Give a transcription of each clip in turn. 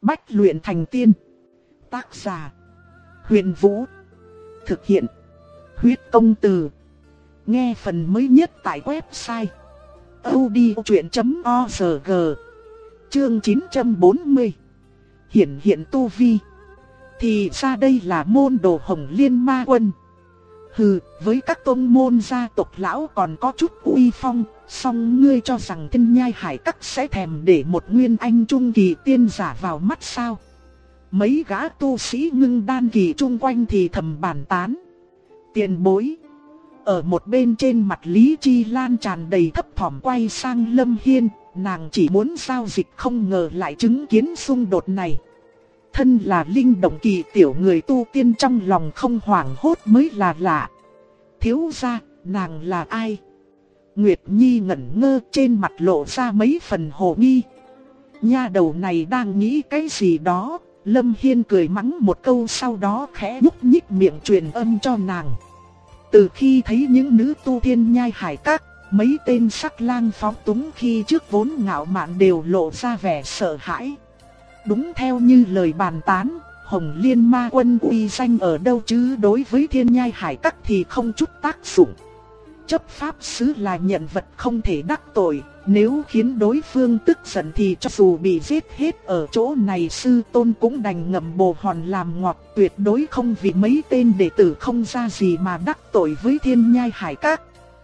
Bách luyện thành tiên. Tác giả: Huyền Vũ. Thực hiện: Huyết Công Từ. Nghe phần mới nhất tại website audiochuyện.org. Chương 940. Hiển hiện tu vi. Thì ra đây là môn đồ Hồng Liên Ma Quân. Hừ, với các tông môn gia tộc lão còn có chút uy phong, song ngươi cho rằng Thiên Nhai Hải Các sẽ thèm để một nguyên anh trung kỳ tiên giả vào mắt sao? Mấy gã tu sĩ ngưng đan kỳ chung quanh thì thầm bàn tán. Tiền bối. Ở một bên trên mặt Lý Chi Lan tràn đầy thấp thỏm quay sang Lâm Hiên, nàng chỉ muốn giao dịch không ngờ lại chứng kiến xung đột này. Thân là linh động kỳ tiểu người tu tiên trong lòng không hoảng hốt mới là lạ. Thiếu gia, nàng là ai? Nguyệt Nhi ngẩn ngơ, trên mặt lộ ra mấy phần hồ nghi. Nha đầu này đang nghĩ cái gì đó. Lâm Hiên cười mắng một câu, sau đó khẽ nhúc nhích miệng truyền âm cho nàng. Từ khi thấy những nữ tu Thiên Nhai Hải Các, mấy tên sắc lang phóng túng khi trước vốn ngạo mạn đều lộ ra vẻ sợ hãi. Đúng theo như lời bàn tán, Hồng Liên Ma Quân uy danh ở đâu chứ đối với Thiên Nhai Hải Các thì không chút tác dụng. Chấp pháp sứ là nhận vật không thể đắc tội, nếu khiến đối phương tức giận thì cho dù bị giết hết ở chỗ này sư tôn cũng đành ngậm bồ hòn làm ngọt, tuyệt đối không vì mấy tên đệ tử không ra gì mà đắc tội với Thiên Nhai Hải Các.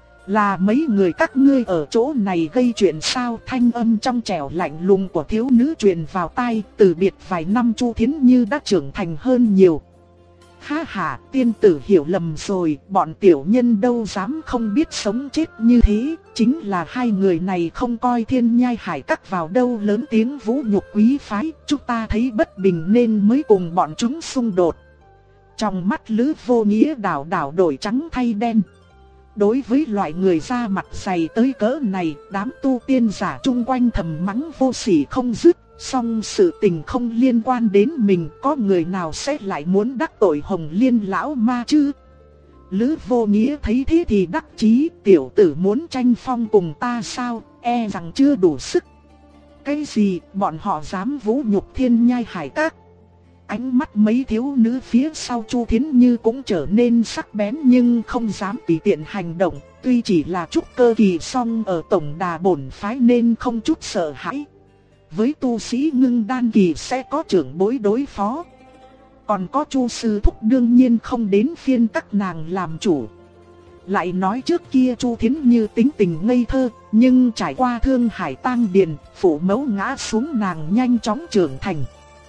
Là mấy người các ngươi ở chỗ này gây chuyện sao? Thanh âm trong trẻo lạnh lùng của thiếu nữ truyền vào tai, từ biệt vài năm Chu Thiến Như đã trưởng thành hơn nhiều. Ha ha, tiên tử hiểu lầm rồi, bọn tiểu nhân đâu dám không biết sống chết như thế, chính là hai người này không coi Thiên Nhai Hải Các vào đâu, lớn tiếng vũ nhục quý phái, chúng ta thấy bất bình nên mới cùng bọn chúng xung đột. Trong mắt Lữ Vô Nghĩa đảo đảo đổi trắng thay đen. Đối với loại người da mặt dày tới cỡ này, đám tu tiên giả chung quanh thầm mắng vô sỉ không dứt. Song sự tình không liên quan đến mình, có người nào sẽ lại muốn đắc tội Hồng Liên lão ma chứ? Lữ Vô Nghĩa thấy thế thì đắc chí, tiểu tử muốn tranh phong cùng ta sao, e rằng chưa đủ sức. Cái gì, bọn họ dám vũ nhục Thiên Nhai Hải Các? Ánh mắt mấy thiếu nữ phía sau Chu Thiến Như cũng trở nên sắc bén nhưng không dám tùy tiện hành động, tuy chỉ là trúc cơ kỳ song ở tổng đà bổn phái nên không chút sợ hãi. Với tu sĩ ngưng đan kỳ sẽ có trưởng bối đối phó. Còn có Chu sư thúc đương nhiên không đến phiên các nàng làm chủ. Lại nói trước kia Chu Thiến Như tính tình ngây thơ, nhưng trải qua Thương Hải Tang Điền, phụ mẫu ngã xuống nàng nhanh chóng trưởng thành.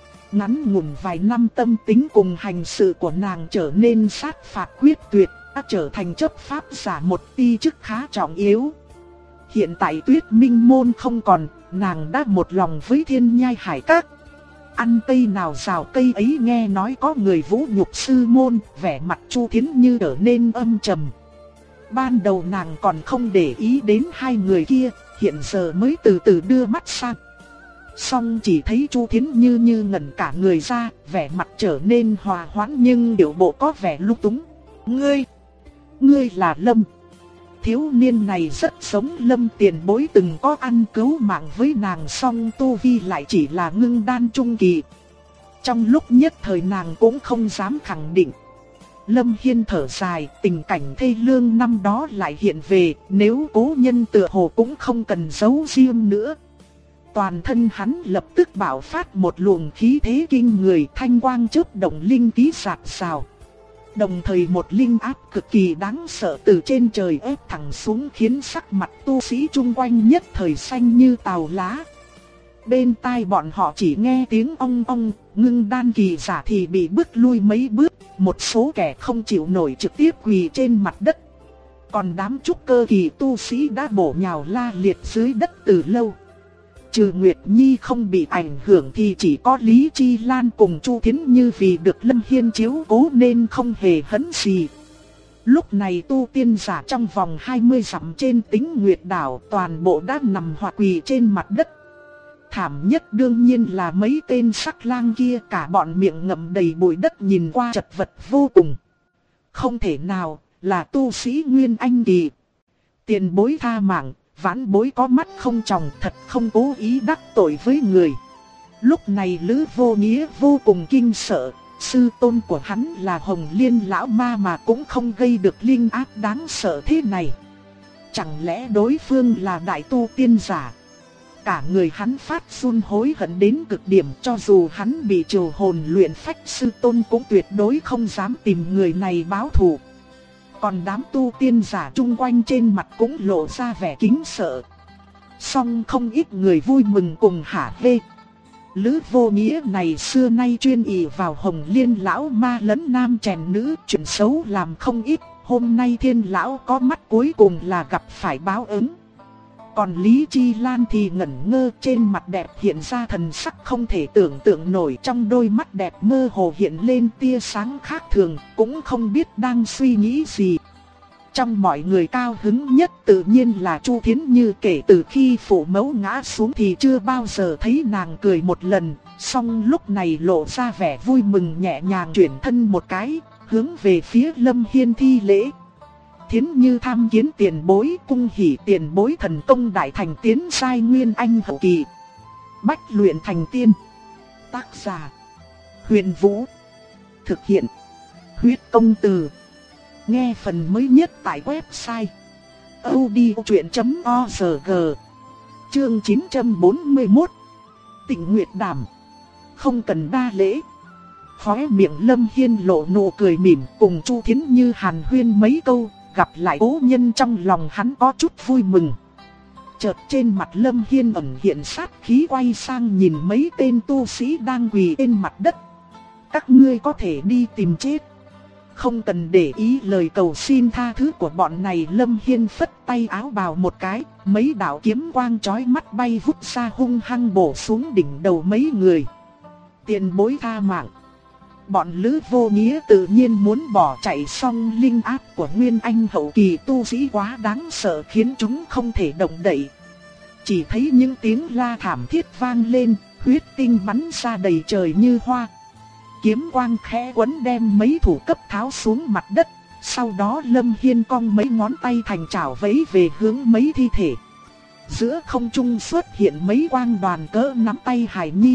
Ngắn ngủn vài năm tâm tính cùng hành sự của nàng trở nên sát phạt quyết tuyệt, đã trở thành chấp pháp giả một ti chức khá trọng yếu. Hiện tại Tuyết Minh môn không còn, nàng đã một lòng với Thiên Nhai Hải Các. Ăn cây nào rào cây ấy, nghe nói có người vũ nhục sư môn, vẻ mặt Chu Thiến Như trở nên âm trầm. Ban đầu nàng còn không để ý đến hai người kia, hiện giờ mới từ từ đưa mắt sang. Song chỉ thấy Chu Thiến Như như ngẩn cả người ra, vẻ mặt trở nên hòa hoãn nhưng điệu bộ có vẻ lung túng. Ngươi là Lâm. Thiếu niên này rất giống Lâm tiền bối từng có ăn cứu mạng với nàng, song tu vi lại chỉ là ngưng đan trung kỳ. Trong lúc nhất thời nàng cũng không dám khẳng định. Lâm Hiên thở dài, tình cảnh thê lương năm đó lại hiện về, nếu cố nhân tựa hồ cũng không cần giấu riêng nữa. Toàn thân hắn lập tức bạo phát một luồng khí thế kinh người, thanh quang chớp động, linh khí rạc rào. Đồng thời một linh áp cực kỳ đáng sợ từ trên trời ép thẳng xuống, khiến sắc mặt tu sĩ chung quanh nhất thời xanh như tàu lá. Bên tai bọn họ chỉ nghe tiếng ong ong, ngưng đan kỳ giả thì bị bước lui mấy bước, một số kẻ không chịu nổi trực tiếp quỳ trên mặt đất. Còn đám trúc cơ kỳ tu sĩ đã bổ nhào la liệt dưới đất từ lâu. Trừ Nguyệt Nhi không bị ảnh hưởng thì chỉ có Lý Chi Lan cùng Chu Thiến Như vì được Lâm Hiên chiếu cố nên không hề hấn gì. Lúc này tu tiên giả trong vòng 20 dặm trên Tĩnh Nguyệt đảo toàn bộ đã nằm hoặc quỳ trên mặt đất. Thảm nhất đương nhiên là mấy tên sắc lang kia, cả bọn miệng ngậm đầy bụi đất, nhìn qua chật vật vô cùng. Không thể nào, là tu sĩ Nguyên Anh kỳ. Tiền bối tha mạng. Vãn bối có mắt không tròng, thật không cố ý đắc tội với người. Lúc này Lữ Vô Nghĩa vô cùng kinh sợ, sư tôn của hắn là Hồng Liên lão ma mà cũng không gây được linh áp đáng sợ thế này. Chẳng lẽ đối phương là đại tu tiên giả? Cả người hắn phát run hối hận đến cực điểm, cho dù hắn bị trừ hồn luyện phách, sư tôn cũng tuyệt đối không dám tìm người này báo thù. Còn đám tu tiên giả chung quanh trên mặt cũng lộ ra vẻ kính sợ. Song không ít người vui mừng cùng hả hê. Lữ Vô Nghĩa này xưa nay chuyên ỷ vào Hồng Liên lão ma lẫn nam chèn nữ, chuyện xấu làm không ít. Hôm nay Thiên lão có mắt cuối cùng là gặp phải báo ứng. Còn Lý Chi Lan thì ngẩn ngơ, trên mặt đẹp hiện ra thần sắc không thể tưởng tượng nổi, trong đôi mắt đẹp mơ hồ hiện lên tia sáng khác thường, cũng không biết đang suy nghĩ gì. Trong mọi người cao hứng nhất tự nhiên là Chu Thiến Như, kể từ khi phụ mẫu ngã xuống thì chưa bao giờ thấy nàng cười một lần, song lúc này lộ ra vẻ vui mừng, nhẹ nhàng chuyển thân một cái, hướng về phía Lâm Hiên thi lễ. Thiến Như tham kiến tiền bối, cung hỉ tiền bối thần công đại thành tiến giai nguyên anh hậu kỳ. Bách luyện thành tiên. Tác giả: Huyền Vũ. Thực hiện: Huyết Công Từ. Nghe phần mới nhất tại website audiochuyện.org. Chương 941. Tịnh Nguyệt Đàm. Không cần đa lễ. Khóe miệng Lâm Hiên lộ nụ cười mỉm, cùng Chu Thiến Như hàn huyên mấy câu, gặp lại cố nhân trong lòng hắn có chút vui mừng. Chợt trên mặt Lâm Hiên ẩn hiện sát khí, quay sang nhìn mấy tên tu sĩ đang quỳ trên mặt đất. Các ngươi có thể đi tìm chết, không cần để ý lời cầu xin tha thứ của bọn này. Lâm Hiên phất tay áo bào một cái, mấy đạo kiếm quang chói mắt bay vút ra hung hăng bổ xuống đỉnh đầu mấy người. Tiền bối tha mạng. Bọn Lữ Vô Nghĩa tự nhiên muốn bỏ chạy, song linh áp của Nguyên Anh hậu kỳ tu sĩ quá đáng sợ khiến chúng không thể động đậy. Chỉ thấy những tiếng la thảm thiết vang lên, huyết tinh bắn ra đầy trời như hoa. Kiếm quang khẽ quấn đem mấy thủ cấp tháo xuống mặt đất, sau đó Lâm Hiên cong mấy ngón tay thành chảo vẫy về hướng mấy thi thể. Giữa không trung xuất hiện mấy quang đoàn cỡ nắm tay Hải Nhi.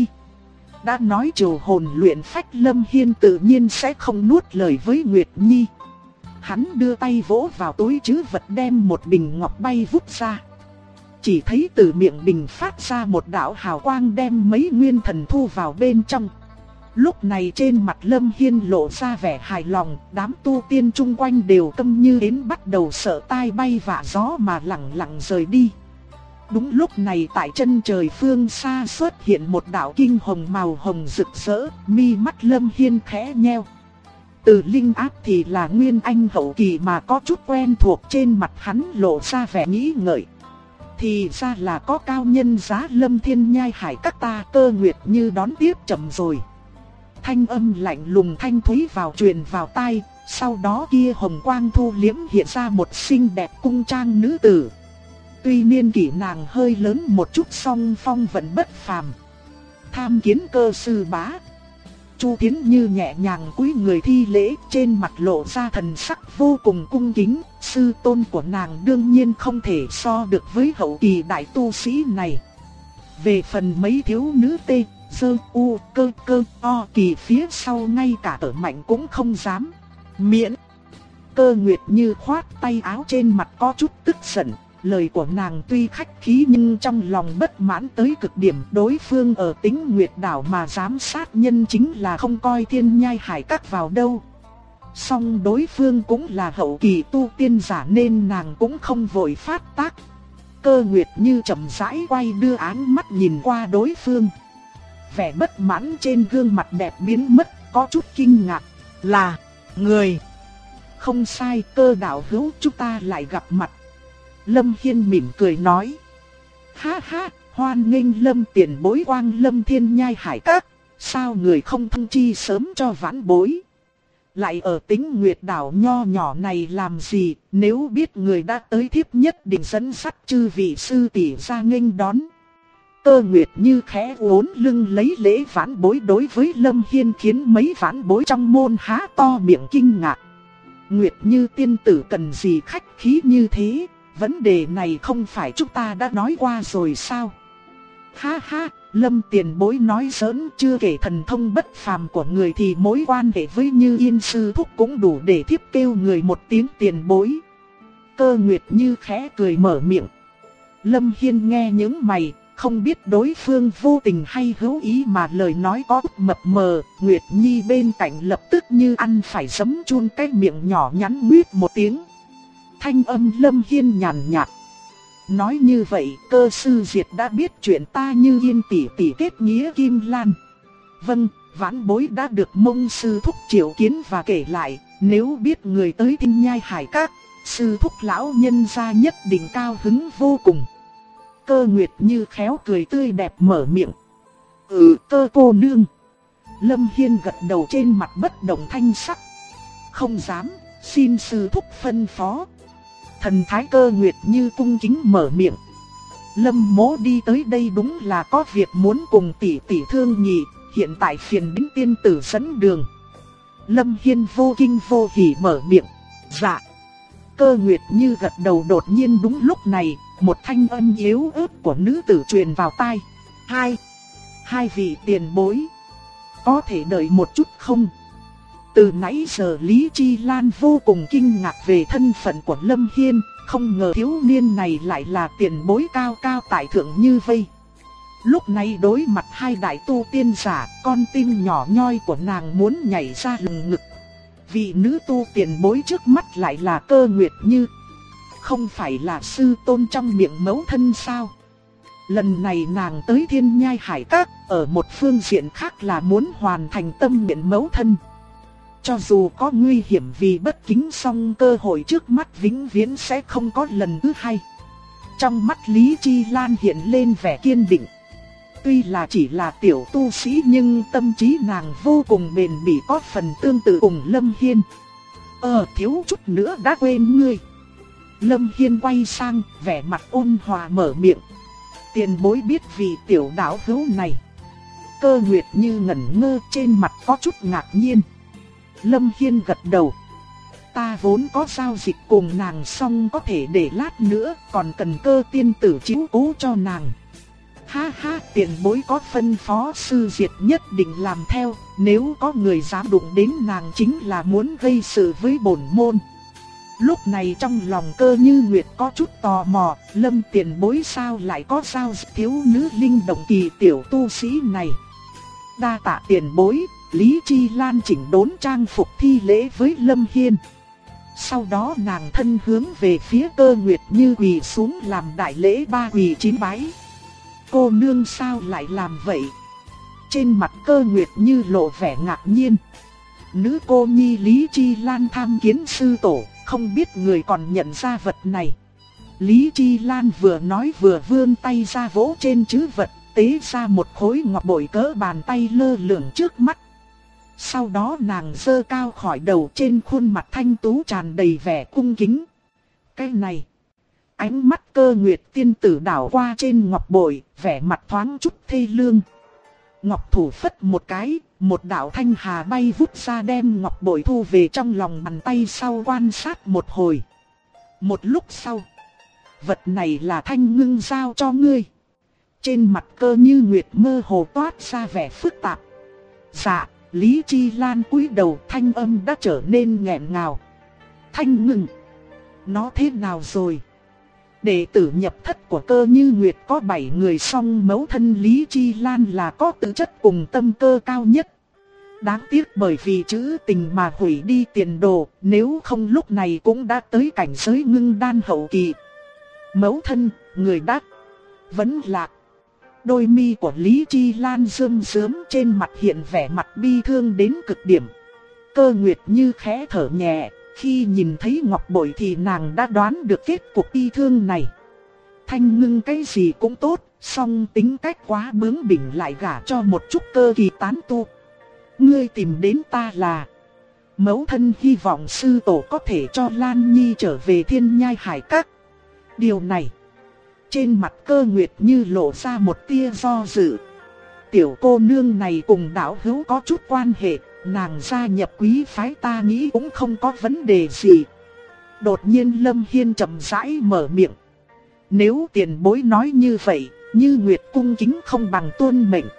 Đã nói trừ hồn luyện phách, Lâm Hiên tự nhiên sẽ không nuốt lời với Nguyệt Nhi. Hắn đưa tay vỗ vào túi trữ vật, đem một bình ngọc bay vút ra. Chỉ thấy từ miệng bình phát ra một đạo hào quang đem mấy nguyên thần thu vào bên trong. Lúc này trên mặt Lâm Hiên lộ ra vẻ hài lòng, đám tu tiên chung quanh đều câm như hến, bắt đầu sợ tai bay vạ gió mà lặng lặng rời đi. Đúng lúc này tại chân trời phương xa xuất hiện một đạo kinh hồng màu hồng rực rỡ, mi mắt Lâm Hiên khẽ nheo. Từ linh áp thì là Nguyên Anh hậu kỳ mà có chút quen thuộc, trên mặt hắn lộ ra vẻ nghĩ ngợi. Thì ra là có cao nhân giá Lâm Thiên Nhai Hải các ta, Cơ Nguyệt Như đón tiếp chậm rồi. Thanh âm lạnh lùng thanh thúy truyền vào tai, sau đó kia hồng quang thu liễm, hiện ra một xinh đẹp cung trang nữ tử. Tuy niên kỷ nàng hơi lớn một chút, song phong vận bất phàm. Tham kiến Cơ sư bá. Chu Thiến Như nhẹ nhàng cúi người thi lễ, trên mặt lộ ra thần sắc vô cùng cung kính. Sư tôn của nàng đương nhiên không thể so được với hậu kỳ đại tu sĩ này. Về phần mấy thiếu nữ tê, dơ, u, cơ, o kỳ phía sau ngay cả ở mạnh cũng không dám. Miễn. Cơ Nguyệt Như khoát tay áo, trên mặt có chút tức giận. Lời của nàng tuy khách khí nhưng trong lòng bất mãn tới cực điểm. Đối phương ở Tĩnh Nguyệt đảo mà dám sát nhân chính là không coi Thiên Nhai Hải các vào đâu. Song đối phương cũng là hậu kỳ tu tiên giả nên nàng cũng không vội phát tác. Cơ Nguyệt Như chậm rãi quay đưa áng mắt nhìn qua đối phương. Vẻ bất mãn trên gương mặt đẹp biến mất, có chút kinh ngạc. Là người. Không sai, Cơ đạo hữu, chúng ta lại gặp mặt. Lâm Hiên mỉm cười nói. Ha ha, hoan nghênh Lâm tiền bối quang lâm Thiên Nhai Hải các. Sao người không thông chi sớm cho vãn bối? Lại ở Tĩnh Nguyệt đảo nho nhỏ này làm gì? Nếu biết người đã tới, thiếp nhất định dẫn dắt chư vị sư tỷ ra nghênh đón. Cơ Nguyệt Như khẽ uốn lưng lấy lễ vãn bối đối với Lâm Hiên, khiến mấy vãn bối trong môn há to miệng kinh ngạc. Nguyệt Như tiên tử cần gì khách khí như thế? Vấn đề này không phải chúng ta đã nói qua rồi sao? Ha ha, Lâm tiền bối nói giỡn, chưa kể thần thông bất phàm của người thì mối quan hệ với Như Yên sư thúc cũng đủ để thiếp kêu người một tiếng tiền bối. Cơ Nguyệt Như khẽ cười mở miệng. Lâm Hiên nghe những mày, không biết đối phương vô tình hay hữu ý mà lời nói có mập mờ. Nguyệt Nhi bên cạnh lập tức như ăn phải giấm chun, cái miệng nhỏ nhắn nguyết một tiếng. Thanh âm Lâm Hiên nhàn nhạt. Nói như vậy, Cơ sư Diệt đã biết chuyện ta Như Yên tỷ tỷ kết nghĩa Kim Lan. Vâng, vãn bối đã được Mông sư thúc triệu kiến và kể lại, nếu biết người tới Thiên Nhai Hải Các, sư thúc lão nhân gia nhất định cao hứng vô cùng. Cơ Nguyệt Như khéo cười tươi đẹp mở miệng. Cơ cô nương. Lâm Hiên gật đầu trên mặt bất động thanh sắc. Không dám, xin sư thúc phân phó. Thần thái Cơ Nguyệt Như cung kính mở miệng. Lâm mỗ đi tới đây đúng là có việc muốn cùng tỷ tỷ thương nhị, hiện tại phiền đến tiên tử dẫn đường. Lâm Hiên vô kinh vô hỉ mở miệng. Dạ. Cơ Nguyệt Như gật đầu. Đột nhiên đúng lúc này, một thanh âm yếu ớt của nữ tử truyền vào tai. Hai vị tiền bối, có thể đợi một chút không? Từ nãy giờ Lý Chi Lan vô cùng kinh ngạc về thân phận của Lâm Hiên, không ngờ thiếu niên này lại là tiền bối cao cao tại thượng như vây. Lúc này đối mặt hai đại tu tiên giả, con tim nhỏ nhoi của nàng muốn nhảy ra lồng ngực. Vị nữ tu tiền bối trước mắt lại là Cơ Nguyệt Như. Không phải là sư tôn trong miệng mẫu thân sao? Lần này nàng tới Thiên Nhai Hải Các, ở một phương diện khác là muốn hoàn thành tâm nguyện mẫu thân. Cho dù có nguy hiểm vì bất kính, song cơ hội trước mắt vĩnh viễn sẽ không có lần thứ hai. Trong mắt Lý Chi Lan hiện lên vẻ kiên định. Tuy là chỉ là tiểu tu sĩ nhưng tâm trí nàng vô cùng bền bỉ, có phần tương tự cùng Lâm Hiên. Thiếu chút nữa đã quên ngươi. Lâm Hiên quay sang, vẻ mặt ôn hòa mở miệng. Tiền bối biết vị tiểu đạo hữu này. Cơ Nguyệt Như ngẩn ngơ, trên mặt có chút ngạc nhiên. Lâm Hiên gật đầu. Ta vốn có giao dịch cùng nàng, xong có thể để lát nữa, còn cần Cơ tiên tử chiếu cố cho nàng. Ha ha, tiền bối có phân phó sư Diệt nhất định làm theo, nếu có người dám đụng đến nàng chính là muốn gây sự với bổn môn. Lúc này trong lòng Cơ Như Nguyệt có chút tò mò, Lâm tiền bối sao lại có giao dịch thiếu nữ linh động kỳ tiểu tu sĩ này. Đa tạ tiền bối. Lý Chi Lan chỉnh đốn trang phục thi lễ với Lâm Hiên. Sau đó nàng thân hướng về phía Cơ Nguyệt Như quỳ xuống làm đại lễ 3 quỳ 9 bái. Cô nương sao lại làm vậy? Trên mặt Cơ Nguyệt Như lộ vẻ ngạc nhiên. Nữ cô nhi Lý Chi Lan tham kiến sư tổ, không biết người còn nhận ra vật này. Lý Chi Lan vừa nói vừa vươn tay ra vỗ trên trữ vật, tế ra một khối ngọc bội cỡ bàn tay lơ lửng trước mắt. Sau đó nàng giơ cao khỏi đầu, trên khuôn mặt thanh tú tràn đầy vẻ cung kính. Cái này, ánh mắt Cơ Nguyệt tiên tử đảo qua trên ngọc bội, vẻ mặt thoáng chút thê lương. Ngọc thủ phất một cái, một đạo thanh hà bay vút ra đem ngọc bội thu về trong lòng bàn tay, sau quan sát một hồi. Một lúc sau, vật này là Thanh Ngưng giao cho ngươi. Trên mặt Cơ Như Nguyệt mơ hồ toát ra vẻ phức tạp. Dạ. Lý Chi Lan cúi đầu, thanh âm đã trở nên nghẹn ngào. Thanh Ngưng, nó thế nào rồi? Đệ tử nhập thất của Cơ Như Nguyệt có 7 người, song mẫu thân Lý Chi Lan là có tư chất cùng tâm cơ cao nhất. Đáng tiếc bởi vì trữ tình mà hủy đi tiền đồ, nếu không lúc này cũng đã tới cảnh giới ngưng đan hậu kỳ. Mẫu thân, người đắc, vẫn lạc. Đôi mi của Lý Chi Lan rơm rớm, trên mặt hiện vẻ mặt bi thương đến cực điểm. Cơ Nguyệt Như khẽ thở nhẹ, khi nhìn thấy ngọc bội thì nàng đã đoán được kết cục bi thương này. Thanh Ngưng cái gì cũng tốt, song tính cách quá bướng bỉnh, lại gả cho một chút cơ kỳ tán tu. Ngươi tìm đến ta là mẫu thân hy vọng sư tổ có thể cho Lan Nhi trở về Thiên Nhai Hải Các. Điều này, trên mặt Cơ Nguyệt Như lộ ra một tia do dự. Tiểu cô nương này cùng đạo hữu có chút quan hệ, nàng gia nhập quý phái ta nghĩ cũng không có vấn đề gì. Đột nhiên Lâm Hiên chậm rãi mở miệng. Nếu tiền bối nói như vậy, Như Nguyệt cung kính không bằng tuân mệnh.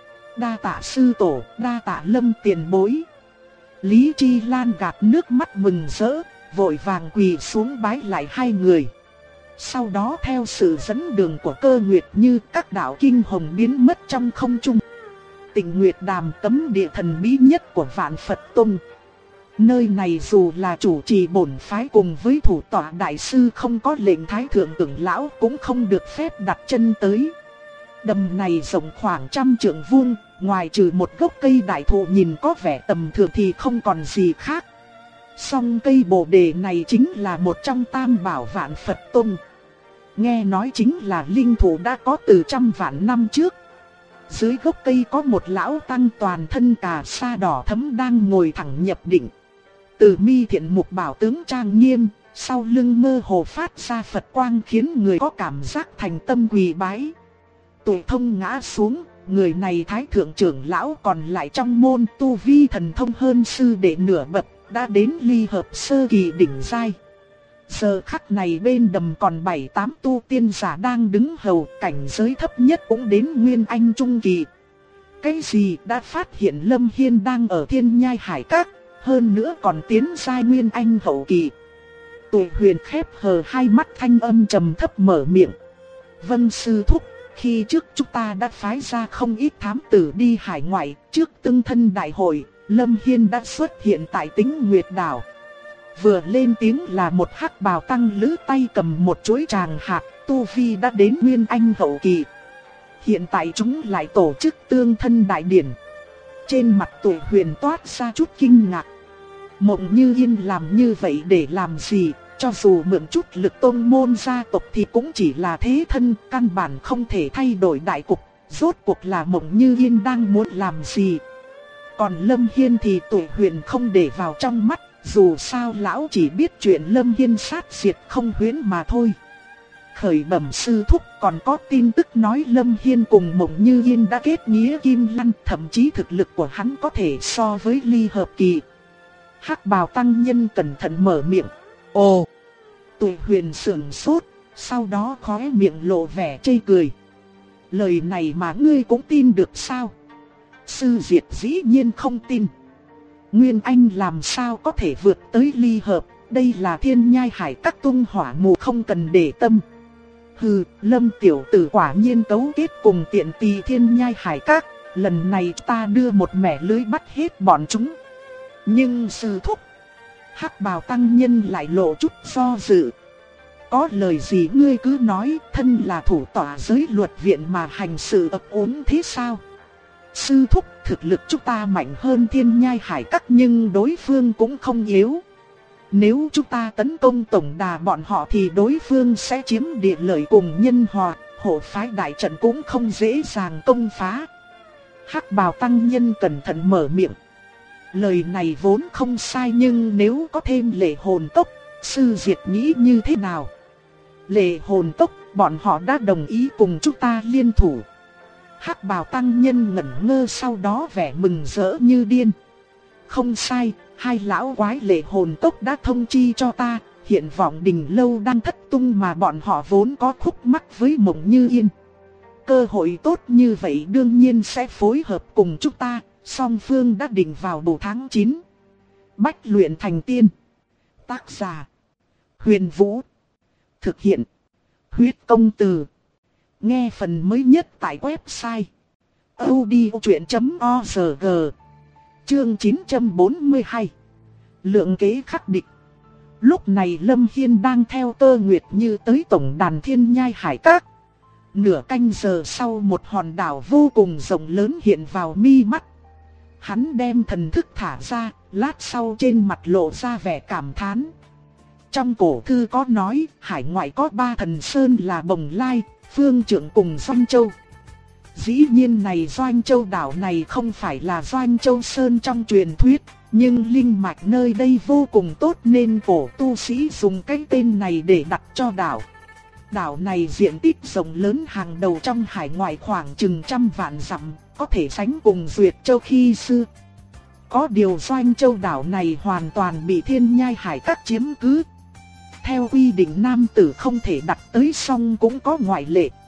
Đa tạ sư tổ, đa tạ Lâm tiền bối. Lý Chi Lan gạt nước mắt mừng rỡ, vội vàng quỳ xuống bái lại hai người. Sau đó theo sự dẫn đường của Cơ Nguyệt Như, các đạo kinh hồng biến mất trong không trung. Tịnh Nguyệt Đàm, cấm địa thần bí nhất của Vạn Phật Tông. Nơi này dù là chủ trì bổn phái cùng với thủ tọa đại sư không có lệnh thái thượng trưởng lão cũng không được phép đặt chân tới. Đầm này rộng khoảng 100 trượng vuông, ngoài trừ một gốc cây đại thụ nhìn có vẻ tầm thường thì không còn gì khác. Song cây bồ đề này chính là một trong tam bảo Vạn Phật Tông. Nghe nói chính là linh thụ đã có từ trăm vạn năm trước. Dưới gốc cây có một lão tăng toàn thân cà sa đỏ thẫm đang ngồi thẳng nhập định. Từ mi thiện mục bảo tướng trang nghiêm, sau lưng mơ hồ phát ra Phật quang khiến người có cảm giác thành tâm quỳ bái. Tuổi thông ngã xuống, người này thái thượng trưởng lão còn lại trong môn tu vi thần thông hơn sư đệ nửa bậc, đã đến ly hợp sơ kỳ đỉnh giai. Giờ khắc này bên đầm còn 7-8 tu tiên giả đang đứng hầu, cảnh giới thấp nhất cũng đến Nguyên Anh trung kỳ. Cái gì đã phát hiện Lâm Hiên đang ở Thiên Nhai Hải Các, hơn nữa còn tiến giai Nguyên Anh hậu kỳ. Tụi Huyền khép hờ hai mắt, thanh âm trầm thấp mở miệng. Vân sư thúc, khi trước chúng ta đã phái ra không ít thám tử đi hải ngoại, trước Tương Thân đại hội, Lâm Hiên đã xuất hiện tại Tĩnh Nguyệt đảo. Vừa lên tiếng là một hắc bào tăng lữ tay cầm một chuỗi tràng hạt, tu vi đã đến Nguyên Anh hậu kỳ. Hiện tại chúng lại tổ chức Tương Thân đại điển. Trên mặt Tụi Huyền toát ra chút kinh ngạc. Mộng Như Yên làm như vậy để làm gì? Cho dù mượn chút lực tôn môn gia tộc thì cũng chỉ là thế thân, căn bản không thể thay đổi đại cục. Rốt cuộc là Mộng Như Yên đang muốn làm gì? Còn Lâm Hiên thì Tụi Huyền không để vào trong mắt. Dù sao lão chỉ biết chuyện Lâm Hiên sát diệt không huyễn mà thôi. Khởi bẩm sư thúc, còn có tin tức nói Lâm Hiên cùng Mộng Như Yên đã kết nghĩa kim lăng, thậm chí thực lực của hắn có thể so với ly hợp kỳ. Hắc bào tăng nhân cẩn thận mở miệng. Ồ! Tụi Huyền sững sốt, sau đó khóe miệng lộ vẻ chê cười. Lời này mà ngươi cũng tin được sao? Sư Diệt dĩ nhiên không tin. Nguyên Anh làm sao có thể vượt tới ly hợp, đây là Thiên Nhai Hải Các tung hỏa mù, không cần để tâm. Hừ, Lâm tiểu tử quả nhiên cấu kết cùng tiện tỳ Thiên Nhai Hải Các, lần này ta đưa một mẻ lưới bắt hết bọn chúng. Nhưng sư thúc, hắc bào tăng nhân lại lộ chút do dự. Có lời gì ngươi cứ nói, thân là thủ tọa giới luật viện mà hành sự ấp úng thế sao? Sư thúc, thực lực chúng ta mạnh hơn Thiên Nhai Hải Các nhưng đối phương cũng không yếu. Nếu chúng ta tấn công tổng đà bọn họ thì đối phương sẽ chiếm địa lợi cùng nhân hòa, hộ phái đại trận cũng không dễ dàng công phá. Hắc bào tăng nhân cẩn thận mở miệng. Lời này vốn không sai nhưng nếu có thêm Lệ Hồn Tốc, sư Diệt nghĩ như thế nào? Lệ Hồn Tốc, bọn họ đã đồng ý cùng chúng ta liên thủ. Hắc bào tăng nhân ngẩn ngơ, sau đó vẻ mừng rỡ như điên. Không sai, hai lão quái Lệ Hồn Tốc đã thông chi cho ta, hiện Vọng Đình Lâu đang thất tung mà bọn họ vốn có khúc mắc với Mộng Như Yên. Cơ hội tốt như vậy đương nhiên sẽ phối hợp cùng chúng ta, song phương đã định vào đầu tháng 9. Bách luyện thành tiên. Tác giả: Huyền Vũ. Thực hiện: Huyết Công Từ. Nghe phần mới nhất tại website audiochuyện.org. Chương 942. Lượng kế khắc địch. Lúc này Lâm Hiên đang theo Cơ Nguyệt Như tới tổng đàn Thiên Nhai Hải Các. Nửa canh giờ sau, một hòn đảo vô cùng rộng lớn hiện vào mi mắt. Hắn đem thần thức thả ra, lát sau trên mặt lộ ra vẻ cảm thán. Trong cổ thư có nói, hải ngoại có 3 thần sơn là Bồng Lai, Phương Trượng cùng Doanh Châu. Dĩ nhiên này Doanh Châu đảo này không phải là Doanh Châu Sơn trong truyền thuyết, nhưng linh mạch nơi đây vô cùng tốt nên cổ tu sĩ dùng cái tên này để đặt cho đảo. Đảo này diện tích rộng lớn hàng đầu trong hải ngoại khoảng chừng 100 vạn dặm, có thể sánh cùng Duyệt Châu khi xưa. Có điều Doanh Châu đảo này hoàn toàn bị Thiên Nhai Hải Các chiếm cứ. Theo quy định nam tử không thể đặt tới, song cũng có ngoại lệ.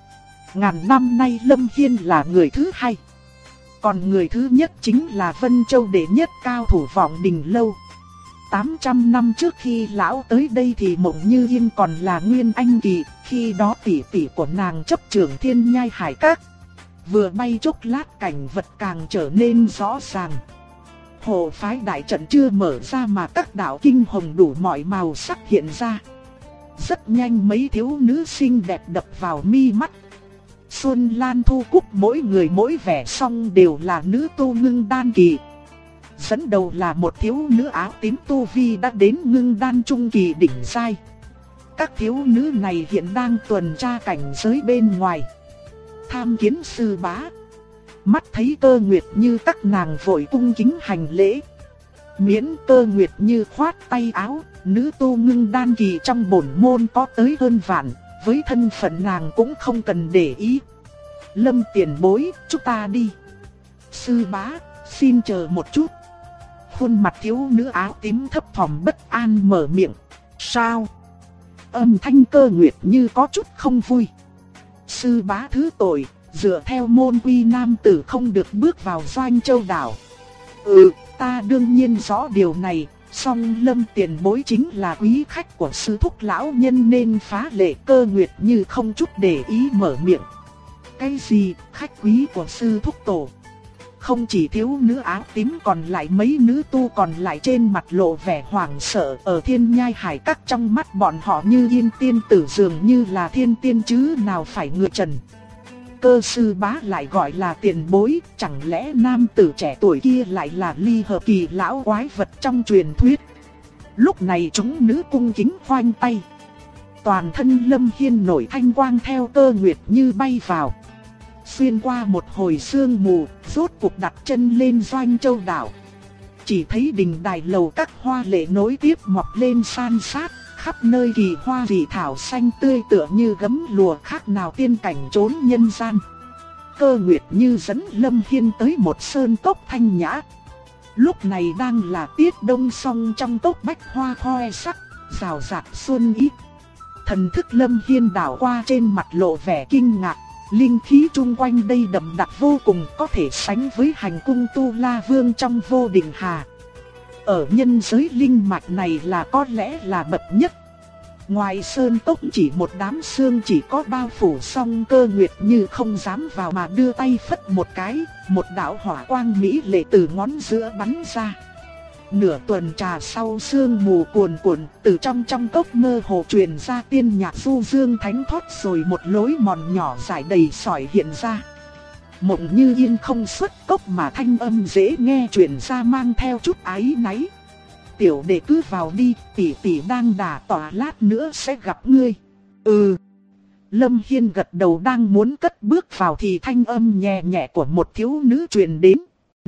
Ngàn năm nay Lâm Hiên là người thứ hai. Còn người thứ nhất chính là Vân Châu đệ nhất cao thủ Vọng Đình Lâu. 800 năm trước khi lão tới đây thì Mộng Như Yên còn là Nguyên Anh kỳ, khi đó tỷ tỷ của nàng chấp trưởng Thiên Nhai Hải Các. Vừa bay chốc lát cảnh vật càng trở nên rõ ràng. Hộ phái đại trận chưa mở ra mà các đạo kinh hồng đủ mọi màu sắc hiện ra. Rất nhanh mấy thiếu nữ xinh đẹp đập vào mi mắt. Xuân Lan Thu Cúc mỗi người mỗi vẻ, song đều là nữ tu ngưng đan kỳ. Dẫn đầu là một thiếu nữ áo tím tu vi đã đến ngưng đan trung kỳ đỉnh giai. Các thiếu nữ này hiện đang tuần tra cảnh giới bên ngoài. Tham kiến sư bá. Mắt thấy Cơ Nguyệt Như các nàng vội cung kính hành lễ. Miễn Cơ Nguyệt Như khoát tay áo, nữ tu ngưng đan kỳ trong bổn môn có tới hơn vạn, với thân phận nàng cũng không cần để ý. Lâm tiền bối, chúng ta đi. Sư bá, xin chờ một chút. Khuôn mặt thiếu nữ áo tím thấp thỏm bất an mở miệng. Sao? Âm thanh Cơ Nguyệt Như có chút không vui. Sư bá thứ tội, dựa theo môn quy nam tử không được bước vào Doanh Châu đảo. Ta đương nhiên rõ điều này, song Lâm tiền bối chính là quý khách của sư thúc lão nhân nên phá lệ. Cơ Nguyệt Như không chút để ý mở miệng. Cái gì, khách quý của sư thúc tổ? Không chỉ thiếu nữ áo tím, còn lại mấy nữ tu còn lại trên mặt lộ vẻ hoảng sợ. Ở Thiên Nhai Hải Các trong mắt bọn họ Như Yên tiên tử dường như là thiên tiên chứ nào phải người trần. Cơ sư bá lại gọi là tiền bối, chẳng lẽ nam tử trẻ tuổi kia lại là ly hợp kỳ lão quái vật trong truyền thuyết? Lúc này chúng nữ cung kính khoanh tay. Toàn thân Lâm Hiên nổi thanh quang theo Cơ Nguyệt Như bay vào. Xuyên qua một hồi sương mù, rốt cuộc đặt chân lên Doanh Châu đảo. Chỉ thấy đình đài lầu các hoa lệ nối tiếp mọc lên san sát, khắp nơi kỳ hoa dị thảo xanh tươi tựa như gấm lụa, khác nào tiên cảnh trốn nhân gian. Cơ Nguyệt Như dẫn Lâm Hiên tới một sơn cốc thanh nhã. Lúc này đang là tiết đông, song trong cốc bách hoa khoe sắc, rào rạt xuân ý. Thần thức Lâm Hiên đảo qua trên mặt lộ vẻ kinh ngạc. Linh khí chung quanh đây đậm đặc vô cùng, có thể sánh với hành cung Tu La Vương trong Vô Định Hà. Ở nhân giới linh mạch này là có lẽ là bậc nhất. Ngoài sơn cốc chỉ một đám sương chỉ có bao phủ, song Cơ Nguyệt Như không dám vào mà đưa tay phất một cái, một đạo hỏa quang mỹ lệ từ ngón giữa bắn ra. Nửa tuần trà sau, sương mù cuồn cuộn từ trong cốc mơ hồ truyền ra tiên nhạc du dương thánh thoát, rồi một lối mòn nhỏ dài đầy sỏi hiện ra. Mộng Như Yên không xuất cốc mà thanh âm dễ nghe truyền ra mang theo chút áy náy. Tiểu đệ cứ vào đi, tỷ tỷ đang đả tọa, lát nữa sẽ gặp ngươi. Lâm Hiên gật đầu đang muốn cất bước vào thì thanh âm nhẹ nhẹ của một thiếu nữ truyền đến.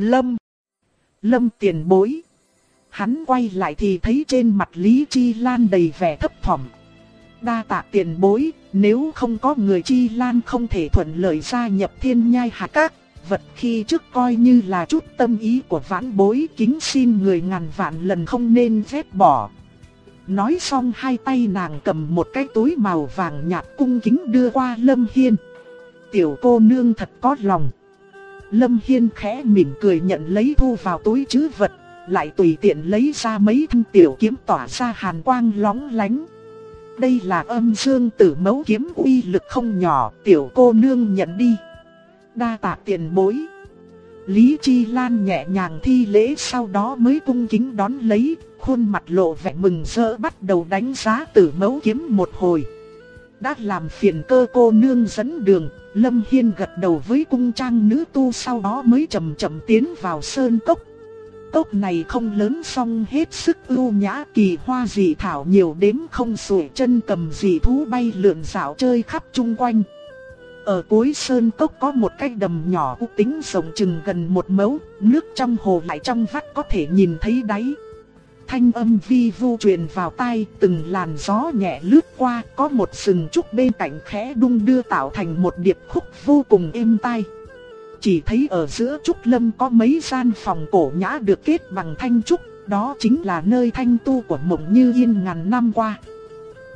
Lâm tiền bối. Hắn quay lại thì thấy trên mặt Lý Chi Lan đầy vẻ thấp thỏm. Đa tạ tiền bối, nếu không có người Chi Lan không thể thuận lợi gia nhập Thiên Nhai Hải Các. Vật khi trước coi như là chút tâm ý của vãn bối, kính xin người ngàn vạn lần không nên ghét bỏ. Nói xong hai tay nàng cầm một cái túi màu vàng nhạt cung kính đưa qua Lâm Hiên. Tiểu cô nương thật có lòng. Lâm Hiên khẽ mỉm cười nhận lấy thu vào túi trữ vật, lại tùy tiện lấy ra mấy thanh tiểu kiếm tỏa ra hàn quang lóng lánh. Đây là Âm Dương Tử Mấu kiếm, uy lực không nhỏ, tiểu cô nương nhận đi. Đa tạ tiền bối. Lý Chi Lan nhẹ nhàng thi lễ, sau đó mới cung kính đón lấy, khuôn mặt lộ vẻ mừng rỡ bắt đầu đánh giá Tử Mấu kiếm một hồi. Đã làm phiền Cơ cô nương dẫn đường, Lâm Hiên gật đầu với cung trang nữ tu, sau đó mới chậm chậm tiến vào sơn cốc. Cốc này không lớn song hết sức ưu nhã, kỳ hoa dị thảo nhiều đếm không xuể, chân cầm dị thú bay lượn dạo chơi khắp chung quanh. Ở cuối sơn cốc có một cái đầm nhỏ u tính rộng chừng gần một mẫu, nước trong hồ lại trong vắt có thể nhìn thấy đáy. Thanh âm vi vu truyền vào tai, từng làn gió nhẹ lướt qua, có một sừng trúc bên cạnh khẽ đung đưa tạo thành một điệp khúc vô cùng êm tai. Chỉ thấy ở giữa trúc lâm có mấy gian phòng cổ nhã được kết bằng thanh trúc, đó chính là nơi thanh tu của Mộng Như Yên ngàn năm qua.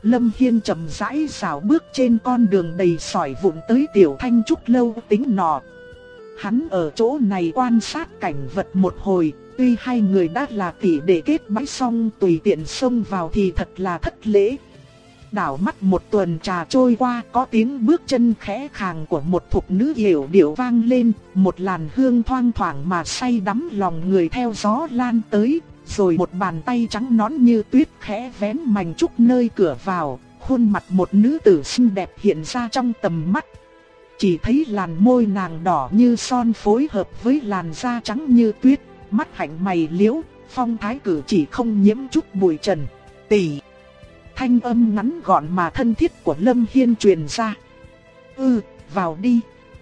Lâm Hiên chậm rãi dạo bước trên con đường đầy sỏi vụn tới Tiểu Thanh Trúc lâu tính nọ. Hắn ở chỗ này quan sát cảnh vật một hồi, tuy hai người đã là tỷ đệ kết bái xong tùy tiện xông vào thì thật là thất lễ. Đảo mắt một tuần trà trôi qua, có tiếng bước chân khẽ khàng của một thục nữ yểu điệu vang lên, một làn hương thoang thoảng mà say đắm lòng người theo gió lan tới, rồi một bàn tay trắng nõn như tuyết khẽ vén mảnh trúc nơi cửa vào, khuôn mặt một nữ tử xinh đẹp hiện ra trong tầm mắt. Chỉ thấy làn môi nàng đỏ như son phối hợp với làn da trắng như tuyết, mắt hạnh mày liễu, phong thái cử chỉ không nhiễm chút bụi trần. Tỷ. Thanh âm ngắn gọn mà thân thiết của Lâm Hiên truyền ra. Vào đi.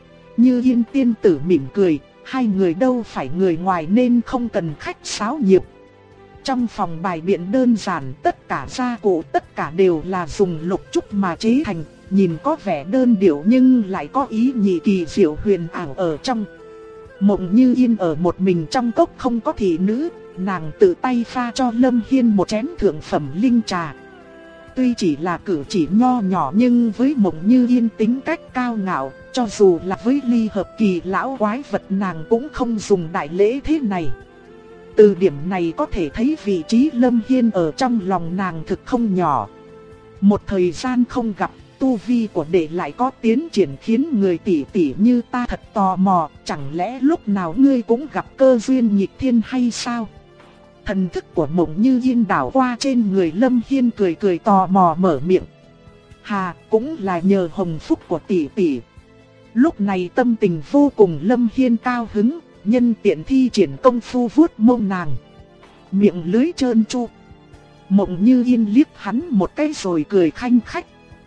Như Yên tiên tử mỉm cười, hai người đâu phải người ngoài nên không cần khách sáo nhiều. Trong phòng bài biện đơn giản, tất cả gia cụ tất cả đều là dùng lục trúc mà chế thành, nhìn có vẻ đơn điệu nhưng lại có ý nhị kỳ diệu huyền ảo ở trong. Mộng Như Yên ở một mình trong cốc không có thị nữ, nàng tự tay pha cho Lâm Hiên một chén thượng phẩm linh trà. Tuy chỉ là cử chỉ nho nhỏ nhưng với Mộng Như Yên tính cách cao ngạo, cho dù là với ly hợp kỳ lão quái vật nàng cũng không dùng đại lễ thế này. Từ điểm này có thể thấy vị trí Lâm Hiên ở trong lòng nàng thực không nhỏ. Một thời gian không gặp, tu vi của đệ lại có tiến triển khiến người tỷ tỷ như ta thật tò mò, chẳng lẽ lúc nào ngươi cũng gặp cơ duyên nghịch thiên hay sao? Thần thức của Mộng Như Yên đảo qua trên người Lâm Hiên cười cười tò mò mở miệng. Hà, cũng là nhờ hồng phúc của tỷ tỷ. Lúc này tâm tình vô cùng Lâm Hiên cao hứng, nhân tiện thi triển công phu vuốt mông nàng. Miệng lưới trơn tru. Mộng Như Yên liếc hắn một cái rồi cười khanh khách.